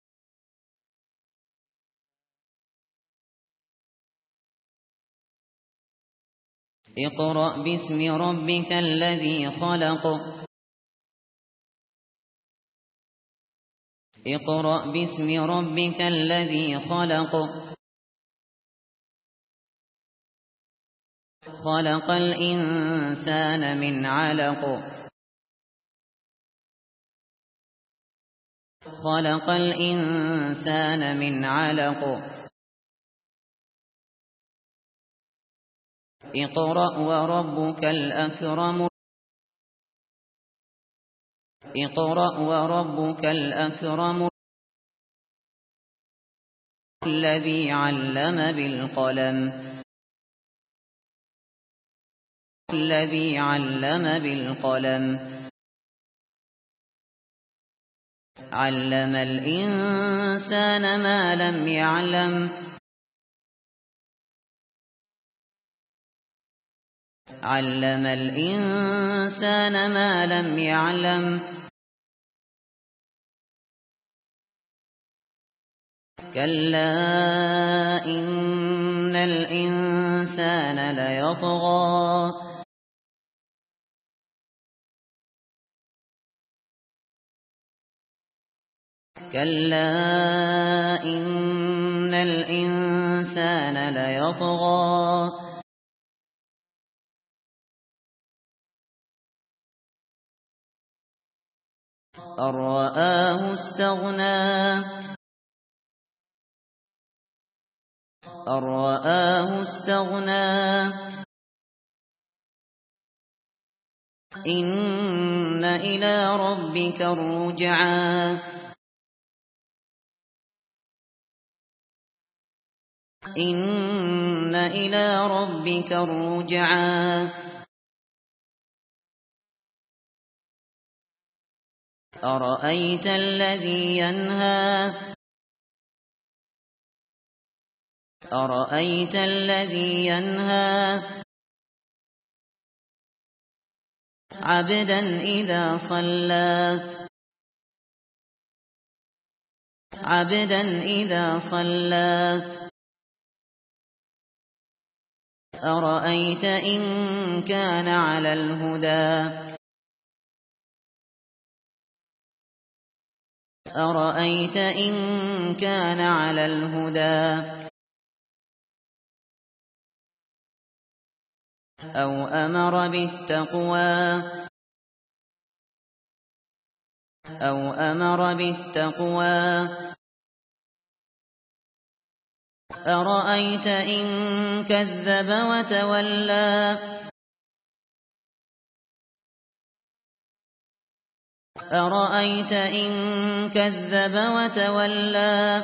Speaker 2: اقرأ باسم ربك الذي خلق اقرأ باسم ربك الذي خلق خلق الإنسان من علق خلق الإنسان من علق اقرأ وربك الأكرم اقرأ وربك الأكرم الذي علم بالقلم الذي علم بالقلم علم الإنسان ما لم يعلم علم الإنسان ما لم يعلم كلا إن الإنسان ليطغى كلا إن الإنسان ليطغى أن رآه استغنى أن رآه استغنى إن إلى ربك الرجعى إن إلى ربك الرجعى أرأيت الذي ينهى أرأيت الذي ينهى عبدا إذا صلى عبدا إذا صلى أرأيت إن كان على الهدى أرأيت إن كان على الهدى أو أمر بالتقوى أو أمر بالتقوى أرأيت إن كذب وتولى أرأيت إن كذب وتولى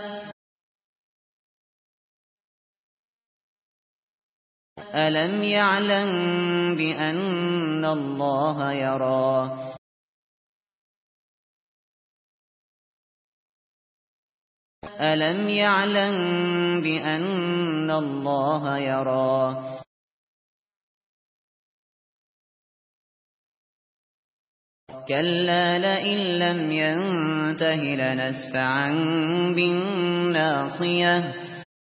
Speaker 2: ألم يعلم بأن الله يرى ألم يعلم بأن الله يرى كلا لئن لم ينته لنسفعا بالناصية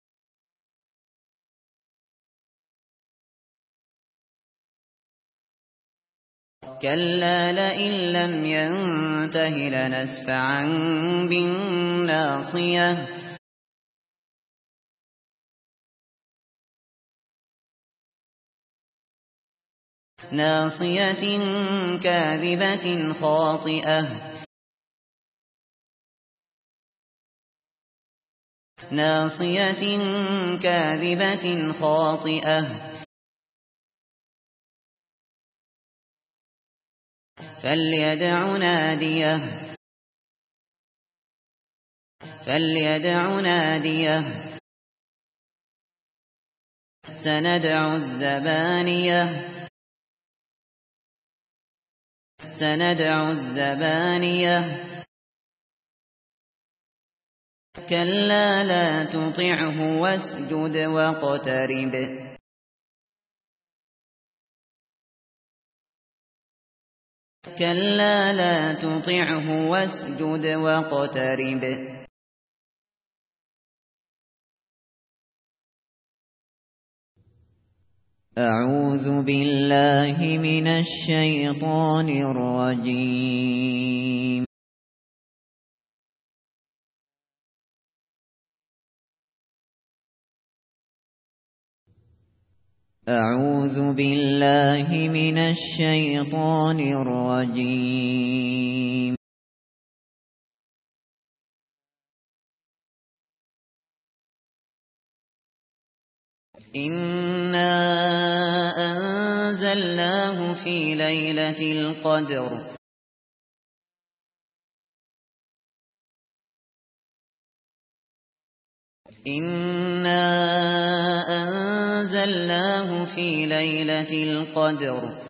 Speaker 2: كلا لئن لم ينته لنسفعا بالناصية ناصية كاذبة خاطئة ناصية كاذبة خاطئة فليدع ناديه فليدع ناديه سندع الزبانية سندع الزبانية كلا لا تطعه واسجد واقترب كلا لا تطعه واسجد واقترب أعوذ بالله من الشيطان الرجيم أعوذ بالله من الشيطان الرجيم. إنا أنزلناه في ليلة القدر إنا أنزلناه في ليلة القدر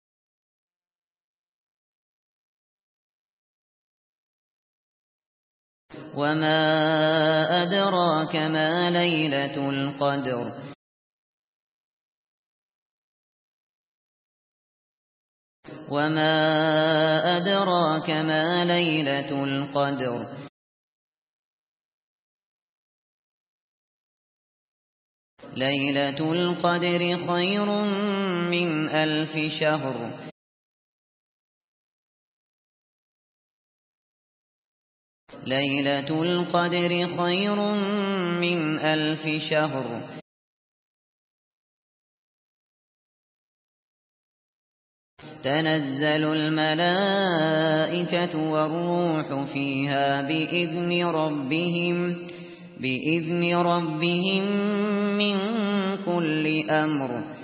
Speaker 2: وما أدراك ما ليلة القدر وما أدراك ما ليلة القدر ليلة القدر خير من ألف شهر ليلة القدر خير من ألف شهر تنزل الملائكة والروح فيها بإذن ربهم بإذن ربهم من كل أمر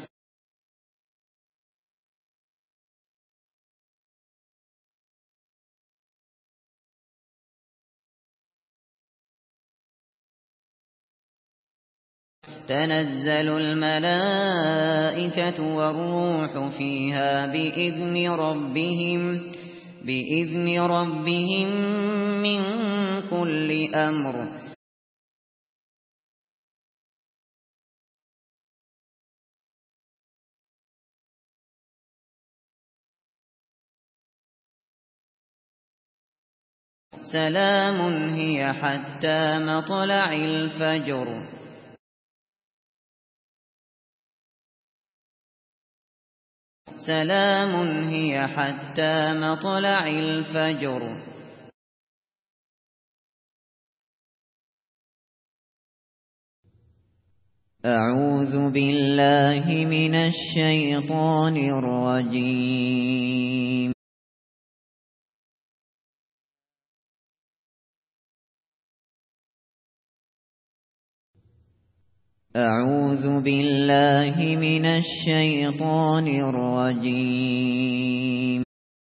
Speaker 2: تنزل الملائكة والروح فيها بإذن ربهم بإذن ربهم من كل أمر سلام هي حتى مطلع الفجر سلام هي حتى مطلع الفجر أعوذ بالله من الشيطان الرجيم. أعوذ بالله من الشيطان الرجيم.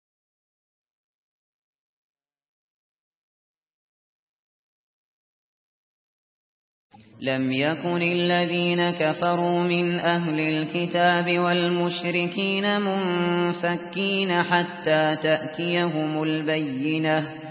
Speaker 2: لم يكن الذين كفروا من أهل الكتاب والمشركين منفكين حتى تأتيهم البينة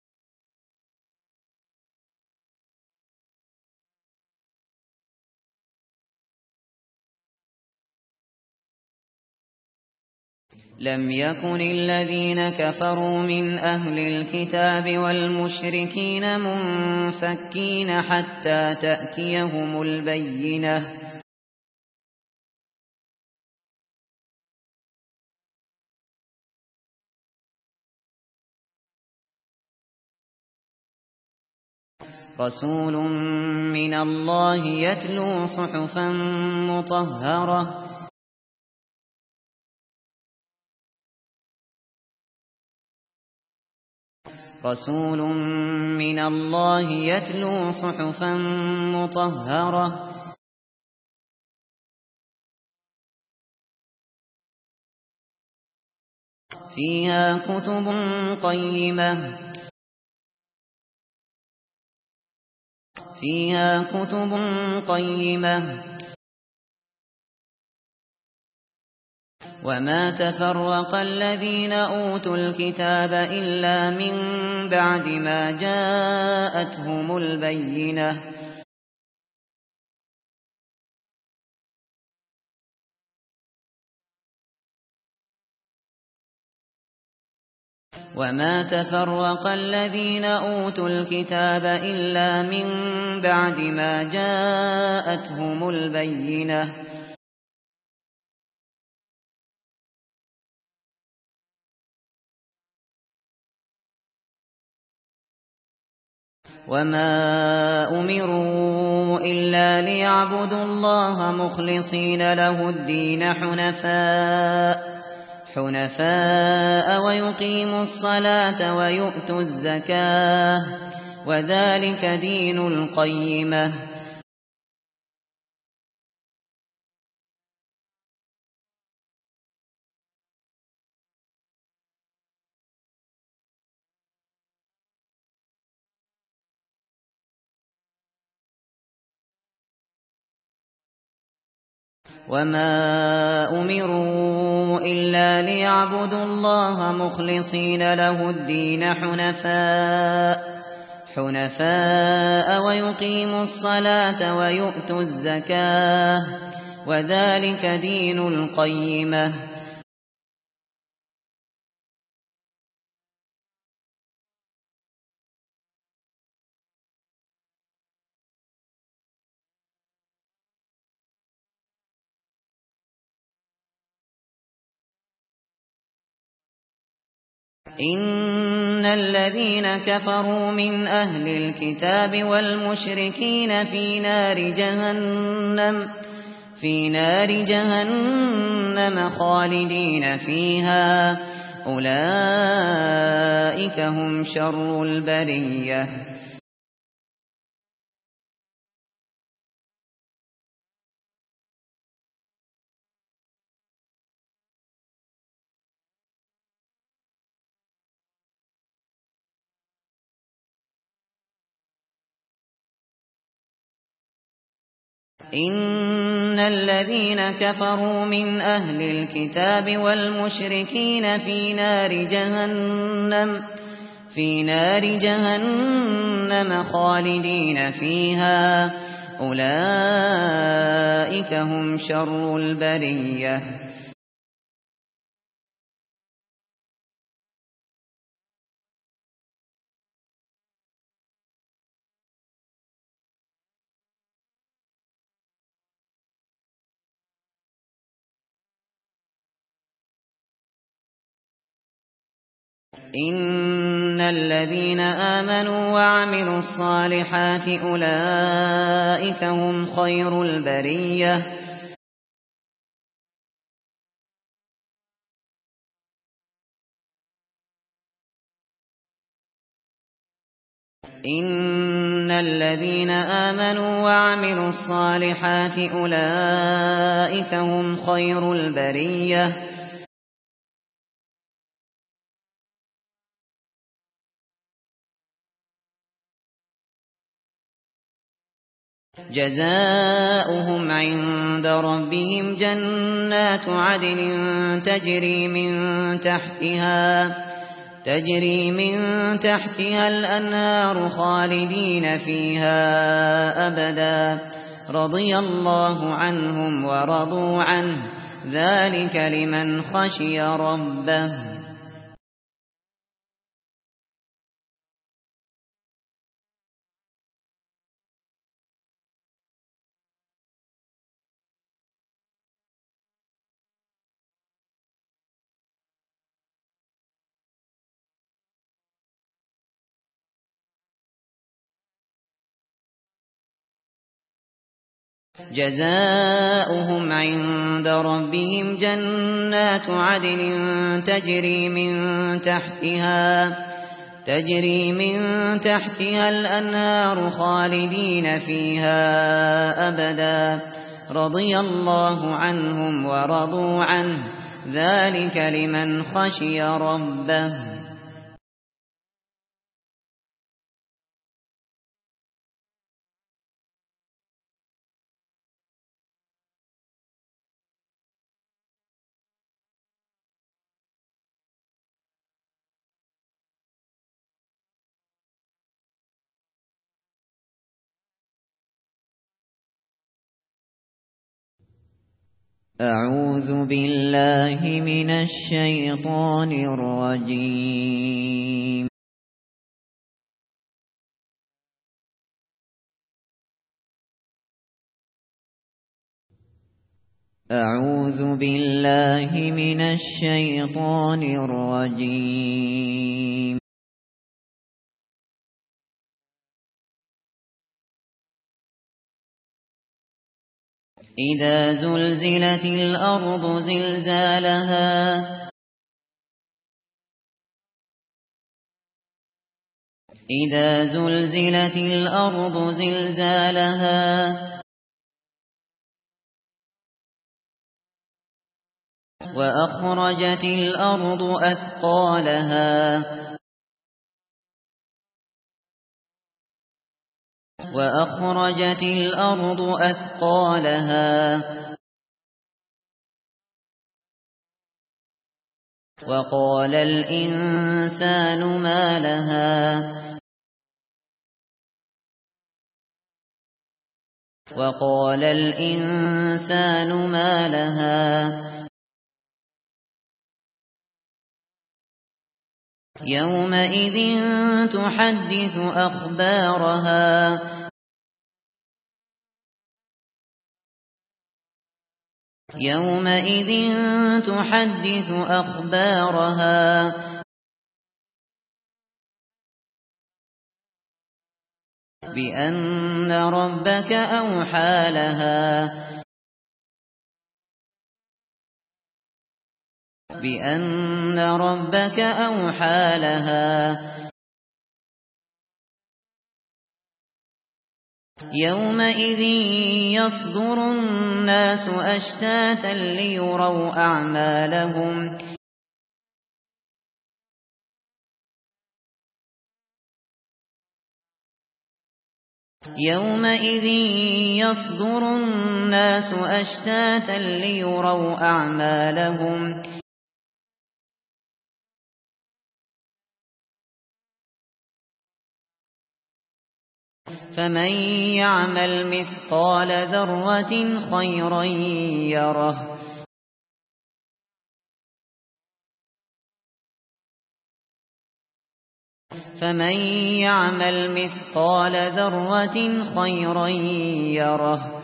Speaker 2: لم يكن الذين كفروا من أهل الكتاب والمشركين منفكين حتى تأتيهم البينة رسول من الله يتلو صحفا مطهرة رسول من الله يتلو صحفا مطهرة فيها كتب قيمة فيها كتب قيمة وما تفرق الذين أوتوا الكتاب إلا من بعد ما جاءتهم البينة وما تفرق الذين أوتوا الكتاب إلا من بعد ما جاءتهم البينة وما أمروا إلا ليعبدوا الله مخلصين له الدين حنفاء حنفاء ويقيموا الصلاة ويؤتوا الزكاة وذلك دين القيمة. وما أمروا إلا ليعبدوا الله مخلصين له الدين حنفاء حنفاء ويقيموا الصلاة ويؤتوا الزكاة وذلك دين القيمة. إن الذين كفروا من أهل الكتاب والمشركين في نار جهنم في نار جهنم خالدين فيها أولئك هم شر البرية. إن الذين كفروا من أهل الكتاب والمشركين في نار جهنم في نار جهنم خالدين فيها أولئك هم شر البرية. إن الذين آمنوا وعملوا الصالحات أولئك هم خير البرية. إن الذين آمنوا وعملوا الصالحات أولئك هم خير البرية. جزاؤهم عند ربهم جنات عدن تجري من تحتها تجري من تحتها الأنهار خالدين فيها أبدا رضي الله عنهم ورضوا عنه ذلك لمن خشي ربه. جزاؤهم عند ربهم جنات عدن تجري من تحتها تجري من تحتها الأنهار خالدين فيها أبدا رضي الله عنهم ورضوا عنه ذلك لمن خشي ربه. أعوذ بالله من الشيطان الرجيم. أعوذ بالله من الشيطان الرجيم. إذا زلزلت الأرض زلزالها إذا زلزلت الأرض زلزالها وأخرجت الأرض أثقالها وأخرجت الأرض أثقالها وقال الإنسان ما لها وقال الإنسان ما لها يومئذ تحدث أخبارها يومئذ تحدث أخبارها بأن ربك أوحى لها بأن ربك أوحى لها يومئذ يصدر الناس أشتاتا ليروا أعمالهم يومئذ يصدر الناس أشتاتا ليروا أعمالهم فمن يعمل مثقال ذرة خيرا يره فمن يعمل مثقال ذرة خيرا يره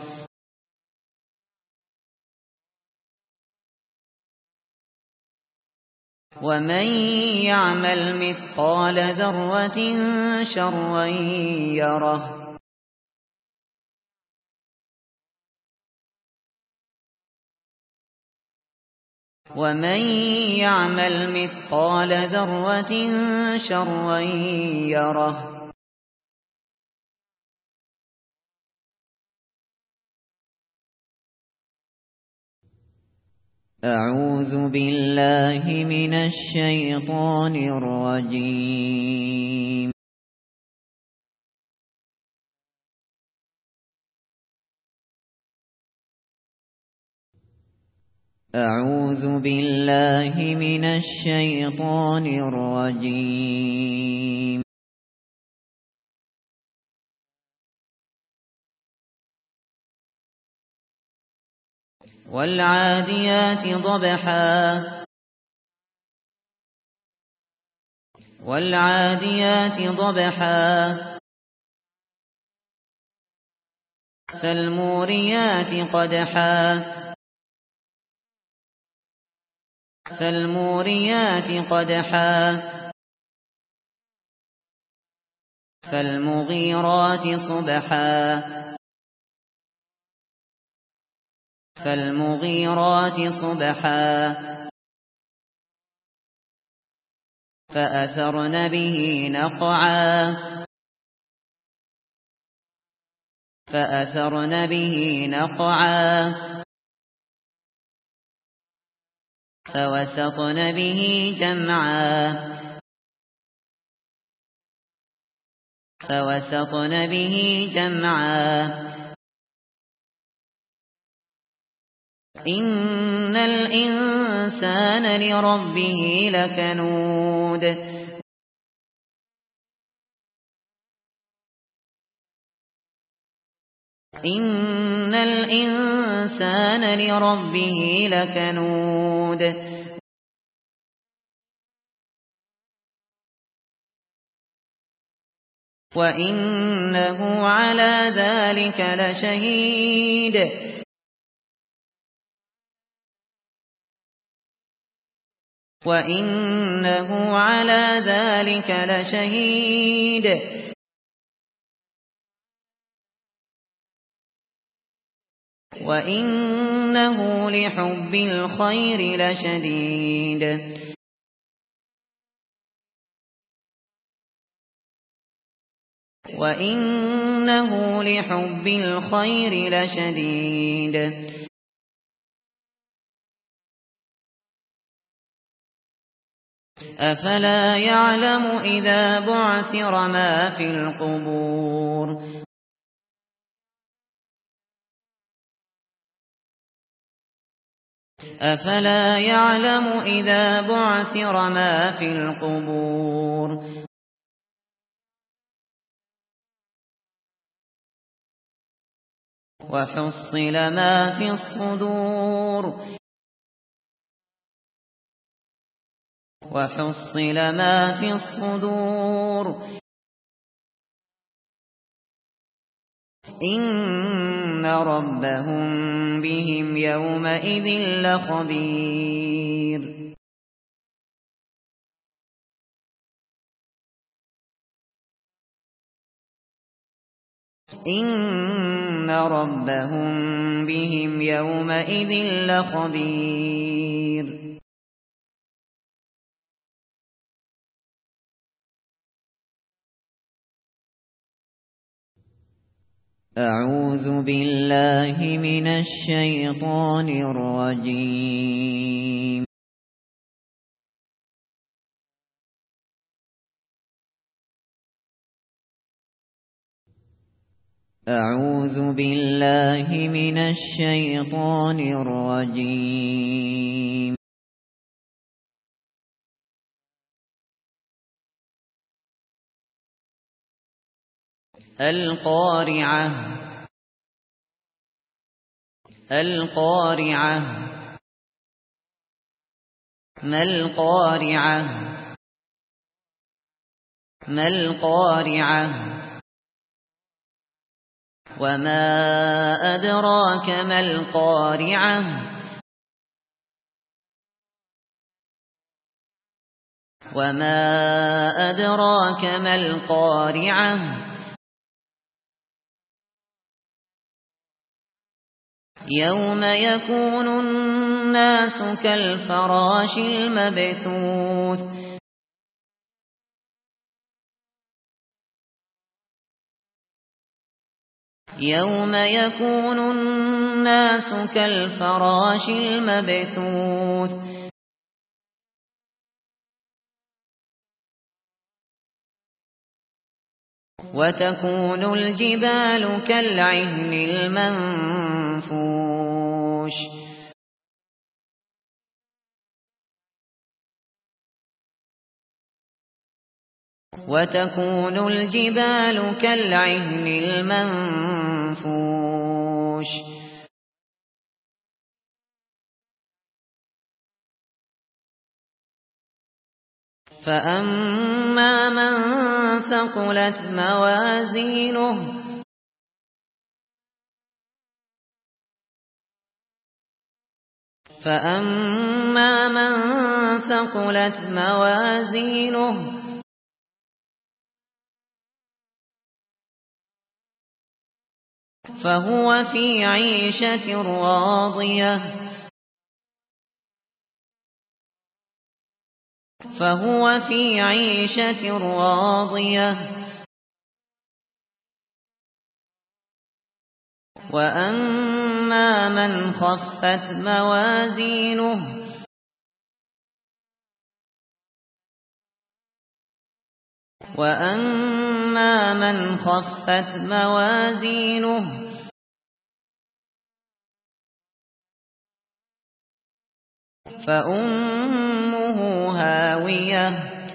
Speaker 2: ومن يعمل مثقال ذرة شرا يره ومن يعمل مثقال ذرة شرا يره أعوذ بالله من الشيطان الرجيم أعوذ بالله من الشيطان الرجيم والعاديات ضبحا والعاديات ضبحا فالموريات قدحا فالموريات قدحا فالمغيرات صبحا فالمغيرات صبحا فأثرن به نقعا فأثرن به نقعا فوسطن به جمعا فوسطن به جمعا إن الإنسان لربه لكنود إن الإنسان لربه لكنود وإنه على ذلك لشهيد وإنه على ذلك لشهيد وإنه لحب الخير لشديد وإنه لحب الخير لشديد أفلا يعلم إذا بعثر ما في القبور أفلا يعلم إذا بعثر ما في القبور وحصل ما في الصدور وحصل ما في الصدور إن ربهم بهم يومئذ لخبير إن ربهم بهم يومئذ لخبير أعوذ بالله من الشيطان الرجيم أعوذ بالله من الشيطان الرجيم القارعة القارعة ما القارعة ما القارعة وما أدراك ما القارعة وما أدراك ما القارعة يوم يكون الناس كالفراش المبثوث يوم يكون الناس كالفراش المبثوث وتكون الجبال كالعهن المنفوش وتكون الجبال كالعهن المنفوش فأما من ثقلت موازينه فأما من ثقلت موازينه فهو في عيشة راضية فهو في عيشة راضية وأما من خفت موازينه وأما من خفت موازينه فأمه هاوية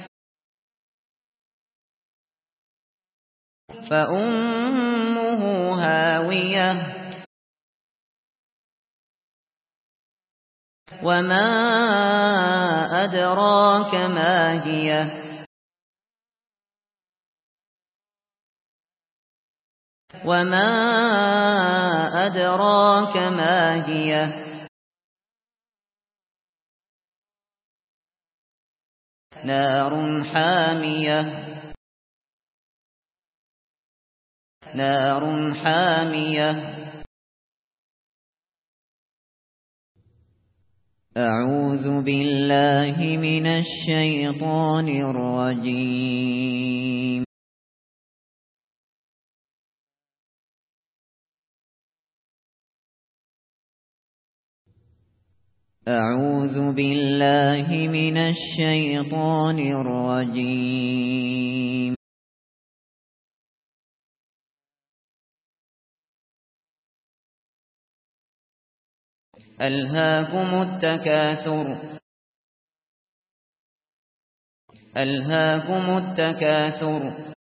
Speaker 2: فأمه هاوية وما أدراك ما هي وما أدراك ما هي نار حامية نار حامية أعوذ بالله من الشيطان الرجيم. أعوذ بالله من الشيطان الرجيم. ألهاكم التكاثر ألهاكم التكاثر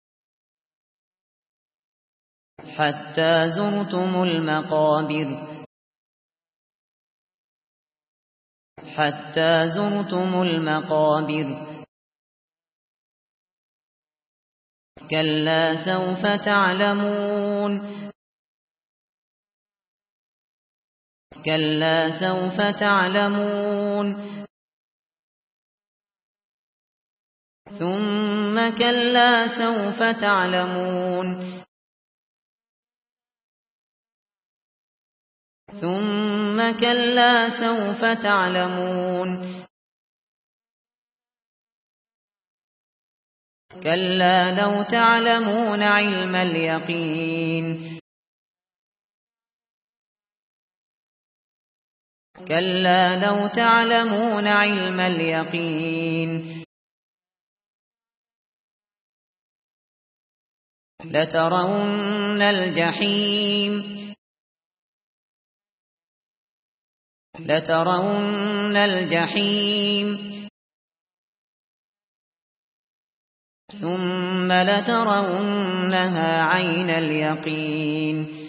Speaker 2: حتى زرتم المقابر حتى زرتم المقابر كلا سوف تعلمون كلا سوف تعلمون ثم كلا سوف تعلمون ثم كلا سوف تعلمون كلا لو تعلمون علم اليقين كلا لو تعلمون علم اليقين لترون الجحيم لترون الجحيم ثم لترونها عين اليقين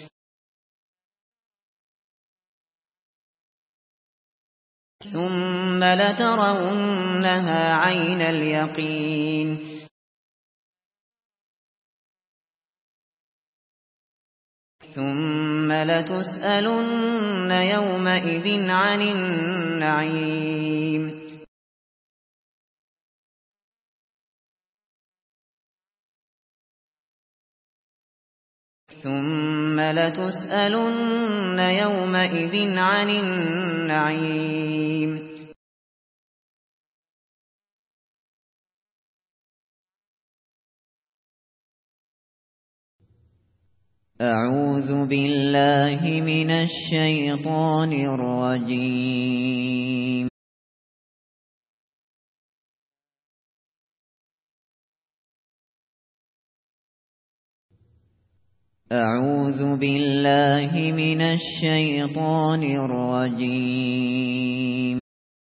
Speaker 2: ثم لترونها عين اليقين ثم لتسألن يومئذ عن النعيم ثم لتسألن يومئذ عن النعيم أعوذ بالله من الشيطان الرجيم. أعوذ بالله من الشيطان الرجيم.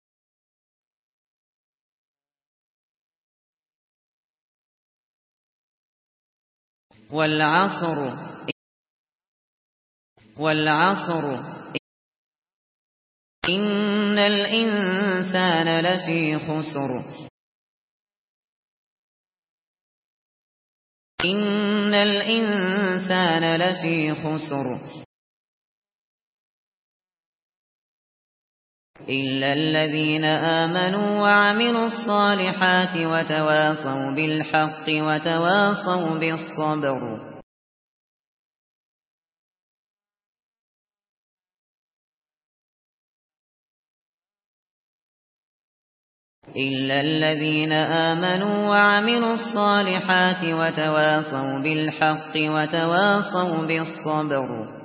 Speaker 2: والعصر والعصر إن الإنسان لفي خسر إن الإنسان لفي خسر إلا الذين آمنوا وعملوا الصالحات وتواصوا بالحق وتواصوا بالصبر إلا الذين آمنوا وعملوا الصالحات وتواصوا بالحق وتواصوا بالصبر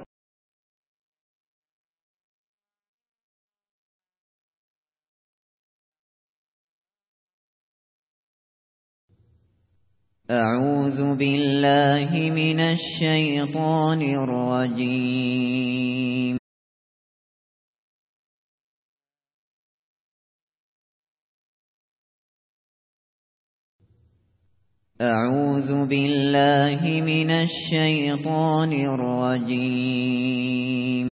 Speaker 2: أعوذ بالله من الشيطان الرجيم. أعوذ بالله من الشيطان الرجيم.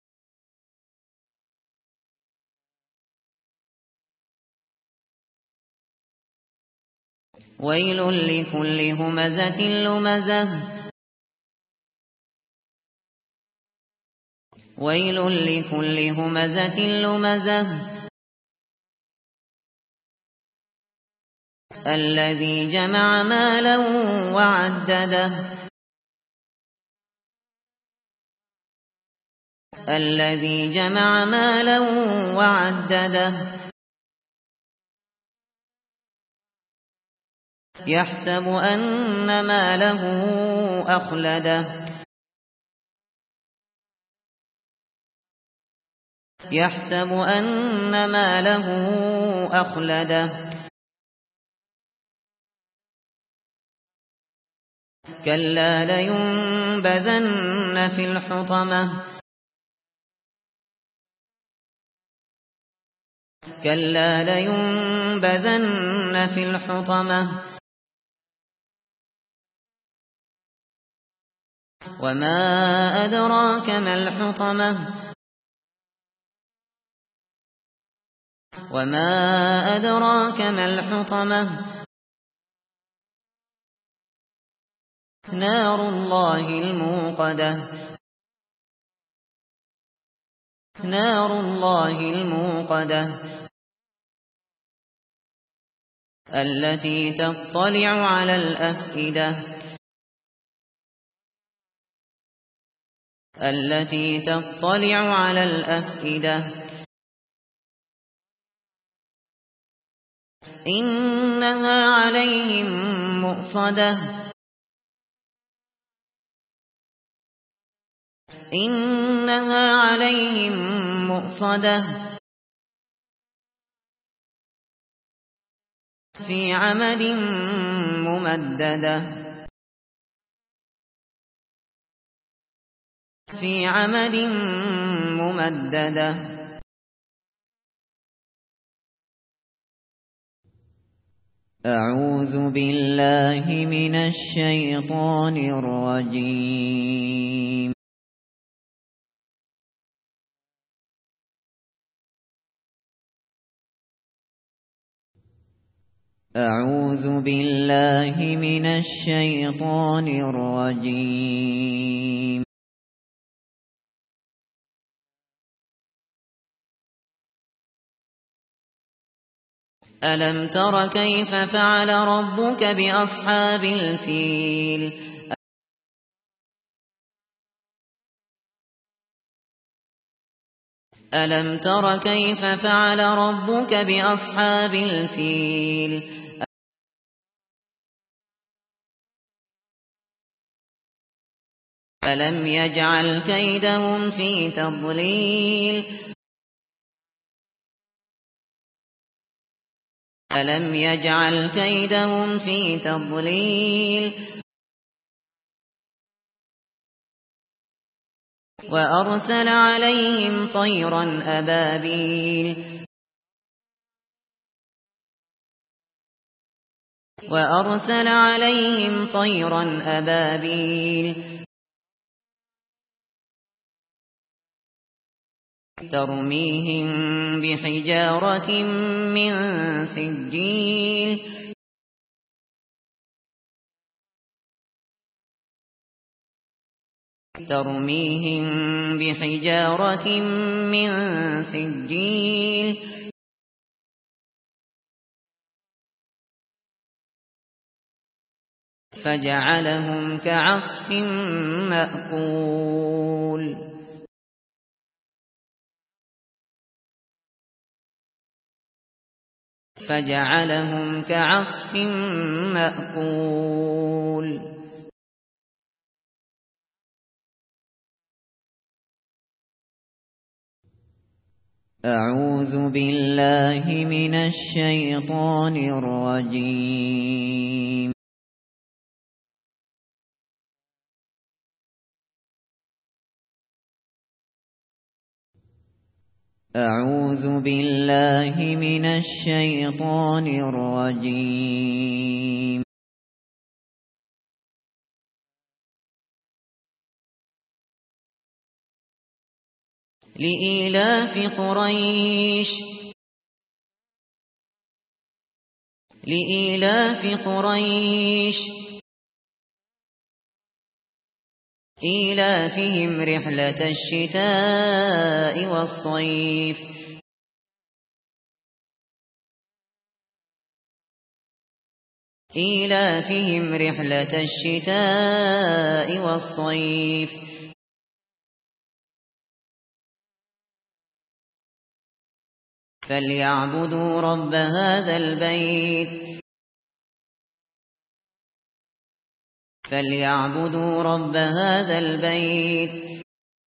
Speaker 2: ويل لكل همزة لمزة ويل لكل همزة لمزة الذي جمع مالا وعدده الذي جمع مالا وعدده يحسب أن ماله أخلده يحسب أن ماله أخلده كلا لينبذن في الحطمة كلا لينبذن في الحطمة وما أدراك ما الحطمة وما أدراك ما الحطمة نار الله الموقدة نار الله الموقدة التي تطلع على الأفئدة التي تطلع على الأفئدة إنها عليهم مؤصدة إنها عليهم مؤصدة في عمد ممددة في عمد ممددة أعوذ بالله من الشيطان الرجيم أعوذ بالله من الشيطان الرجيم ألم تر كيف فعل ربك بأصحاب الفيل ألم تر كيف فعل ربك بأصحاب الفيل ألم يجعل كيدهم في تضليل ألم يجعل كيدهم في تضليل وأرسل عليهم طيرا أبابيل وأرسل عليهم طيرا أبابيل ترميهم بحجارة من سجيل ترميهم بحجارة من سجيل فجعلهم كعصف مأكول فجعلهم كعصف مأكول أعوذ بالله من الشيطان الرجيم أعوذ بالله من الشيطان الرجيم لإيلاف قريش لإيلاف قريش إيلافهم رحلة الشتاء والصيف إيلافهم رحلة الشتاء والصيف فليعبدوا رب هذا البيت فليعبدوا رب هذا البيت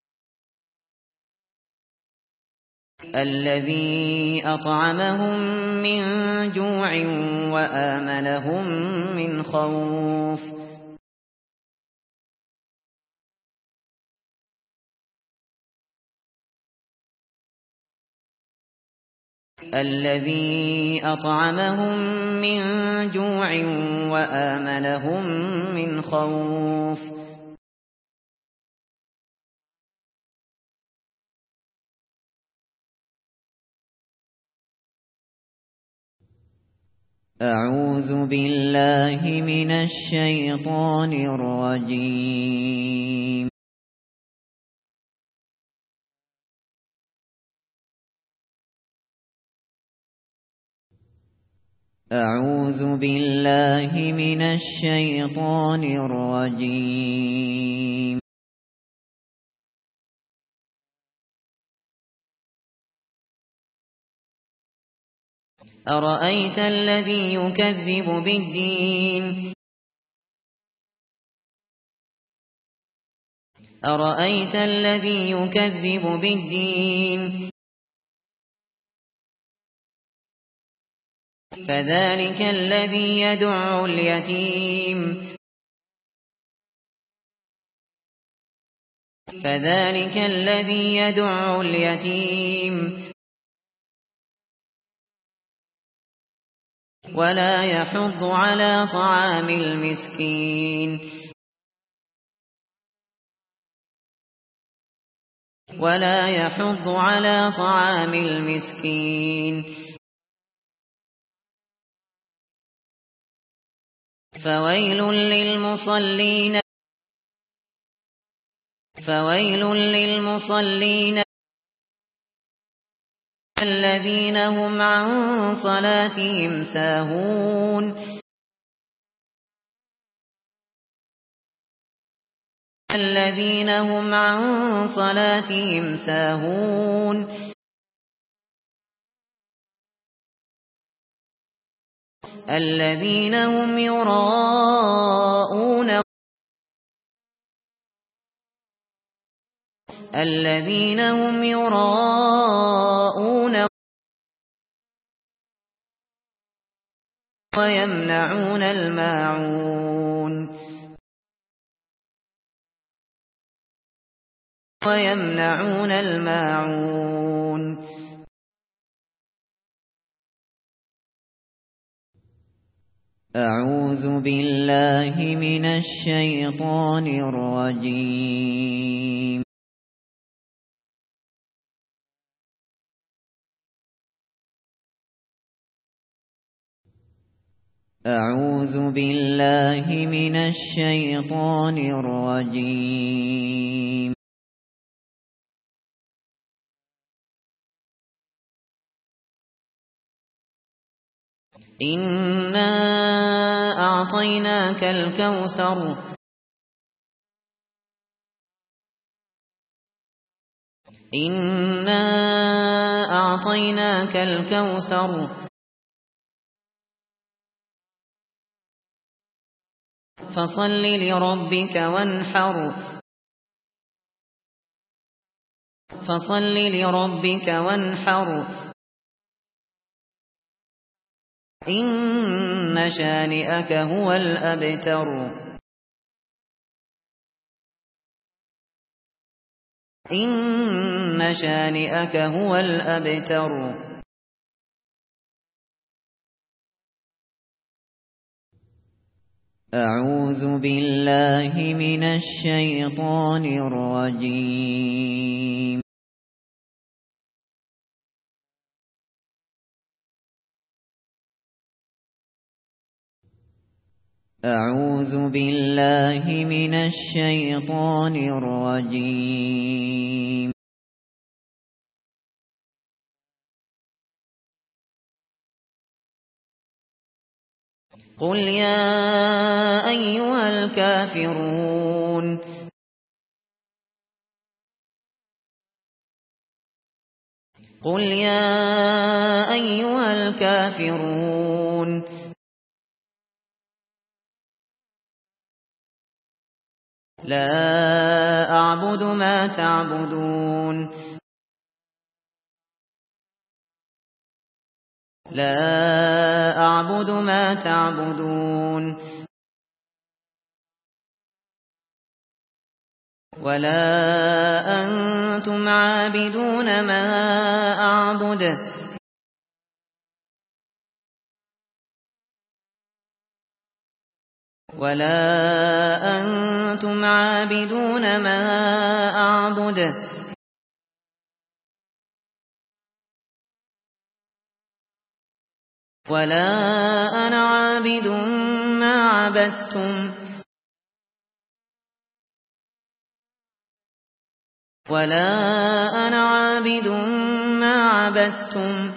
Speaker 2: الذي أطعمهم من جوع وآمنهم من خوف الذي أطعمهم من جوع وآمنهم من خوف أعوذ بالله من الشيطان الرجيم أعوذ بالله من الشيطان الرجيم أرأيت الذي يكذب بالدين أرأيت الذي يكذب بالدين فذلك الذي يدع اليتيم فذلك الذي يدع اليتيم ولا يحض على طعام المسكين ولا يحض على طعام المسكين فويل للمصلين فويل للمصلين الذين هم عن صلاتهم ساهون الذين هم عن صلاتهم ساهون الذين هم يراءون الذين هم يراءون ويمنعون الماعون ويمنعون الماعون أعوذ بالله من الشيطان الرجيم أعوذ بالله من الشيطان الرجيم إنا أعطيناك الكوثر إنا أعطيناك الكوثر فصل لربك وانحر فصل لربك وانحر إن شانئك هو الأبتر إن شانئك هو الأبتر أعوذ بالله من الشيطان الرجيم أعوذ بالله من الشيطان الرجيم قل يا أيها الكافرون قل يا أيها الكافرون لا أعبد ما تعبدون لا أعبد ما تعبدون ولا أنتم عابدون ما أعبد ولا أنتم عابدون ما أعبد ولا أنا عابد ما عبدتم ولا أنا عابد ما عبدتم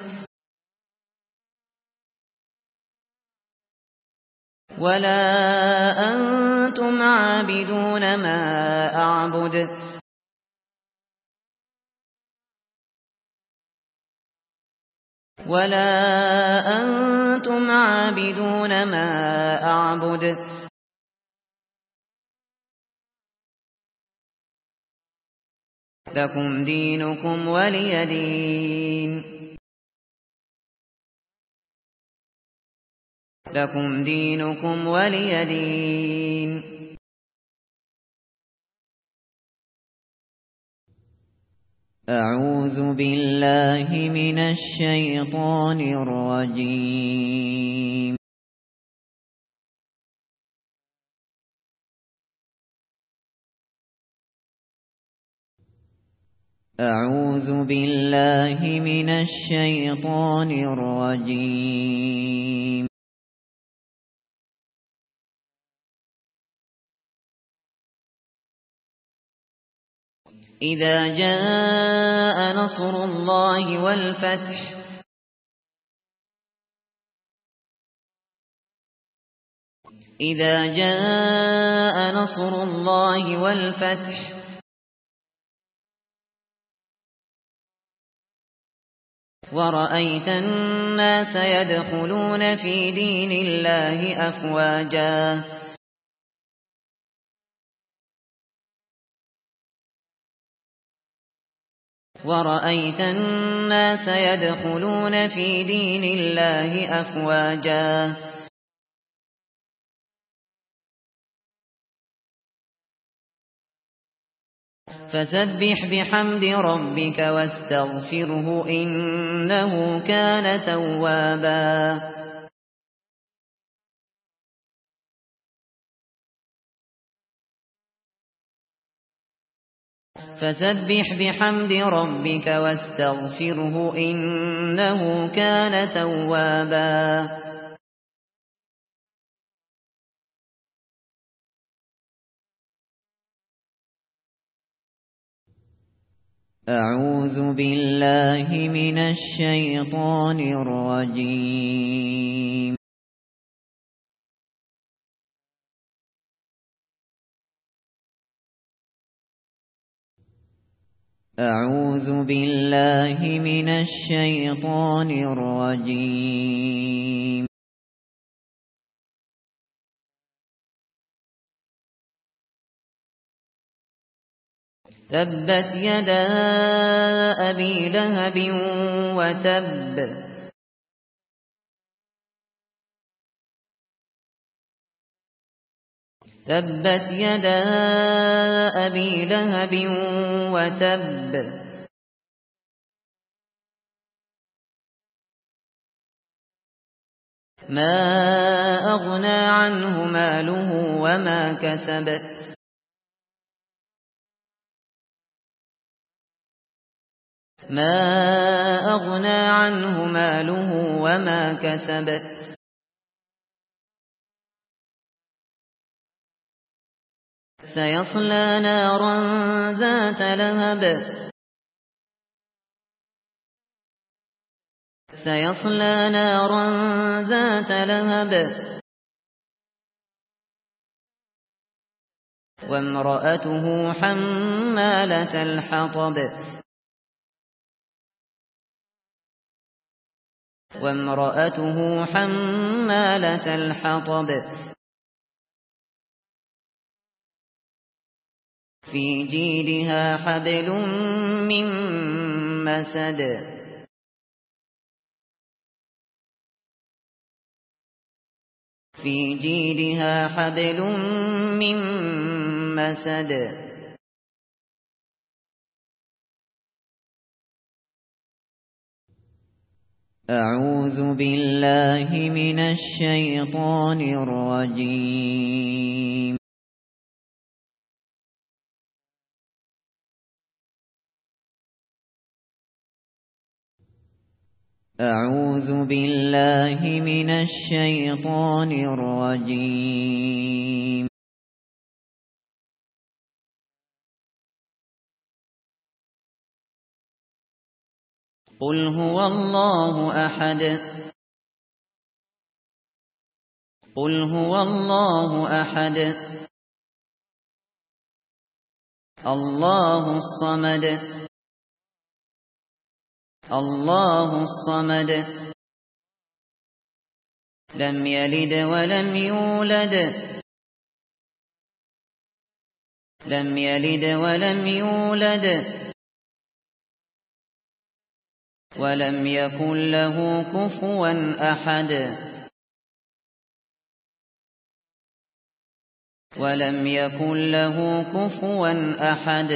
Speaker 2: ولا أنتم عابدون ما أعبد ولا أنتم عابدون ما أعبد لكم دينكم ولي دين لكم دينكم ولي دين أعوذ بالله من الشيطان الرجيم أعوذ بالله من الشيطان الرجيم إذا جاء نصر الله والفتح إذا جاء نصر الله والفتح ورأيت الناس يدخلون في دين الله أفواجا ورأيت الناس يدخلون في دين الله أفواجا فسبح بحمد ربك واستغفره إنه كان توابا فسبح بحمد ربك واستغفره إنه كان توابا أعوذ بالله من الشيطان الرجيم أعوذ بالله من الشيطان الرجيم تبت يدا أبي لهب وتب تبت يدا أبي لهب وتب ما أغنى عنه ماله وما كسب ما أغنى عنه ماله وما كسب سيصلى نارا ذات لهب سيصلى نارا ذات لهب وامرأته حمالة الحطب وامرأته حمالة الحطب في جيدها حبل من مسد في جيدها حبل من مسد أعوذ بالله من الشيطان الرجيم. أعوذ بالله من الشيطان الرجيم. قل هو الله أحد قل هو الله أحد الله الصمد الله الصمد لم يلد ولم يولد لم يلد ولم يولد ولم يكن له كفوا أحد ولم يكن له كفوا أحد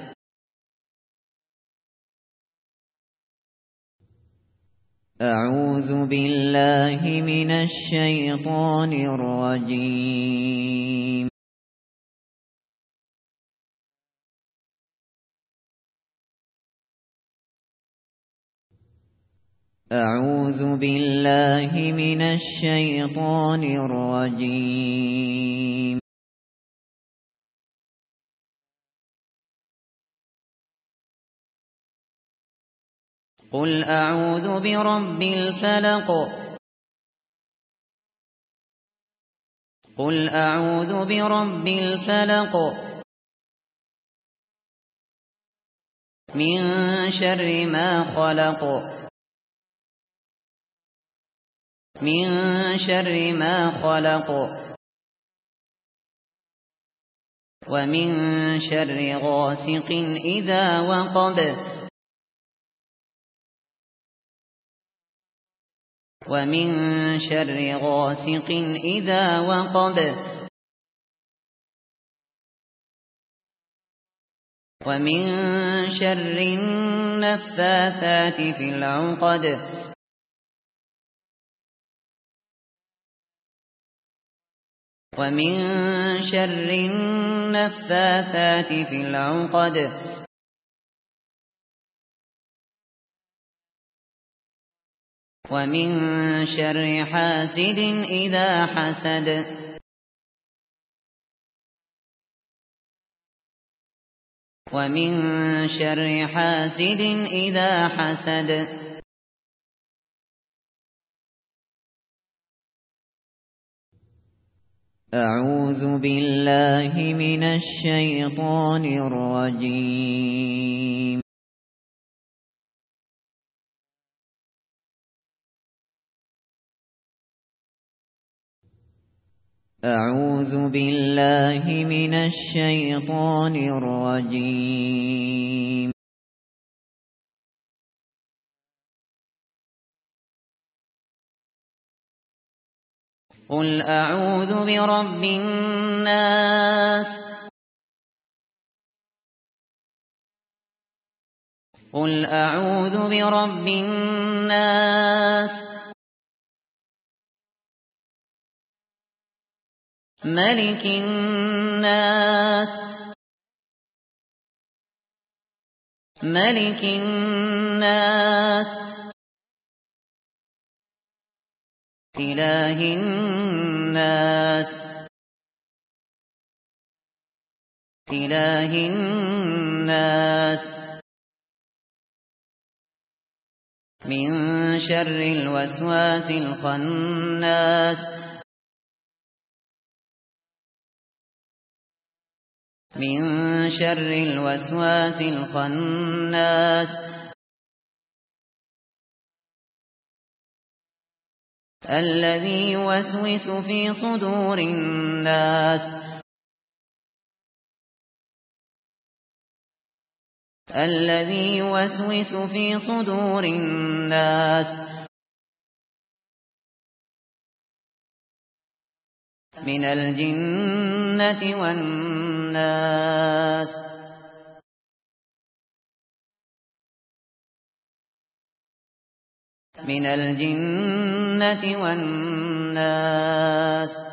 Speaker 2: أعوذ بالله من الشيطان الرجيم. أعوذ بالله من الشيطان الرجيم. قل أعوذ برب الفلق قل أعوذ برب الفلق من شر ما خلق من شر ما خلق ومن شر غاسق إذا وقب ومن شر غاسق إذا وقب ومن شر النفاثات في العقد ومن شر النفاثات في العقد ومن شر حاسد إذا حسد ومن شر حاسد إذا حسد أعوذ بالله من الشيطان الرجيم. أعوذ بالله من الشيطان الرجيم. قل أعوذ برب الناس قل أعوذ برب الناس ملك الناس ملك الناس إله الناس إله الناس من شر الوسواس الخناس من شر الوسواس الخناس الذي يوسوس في صدور الناس الذي يوسوس في صدور الناس من الجنة والناس من الجنة والناس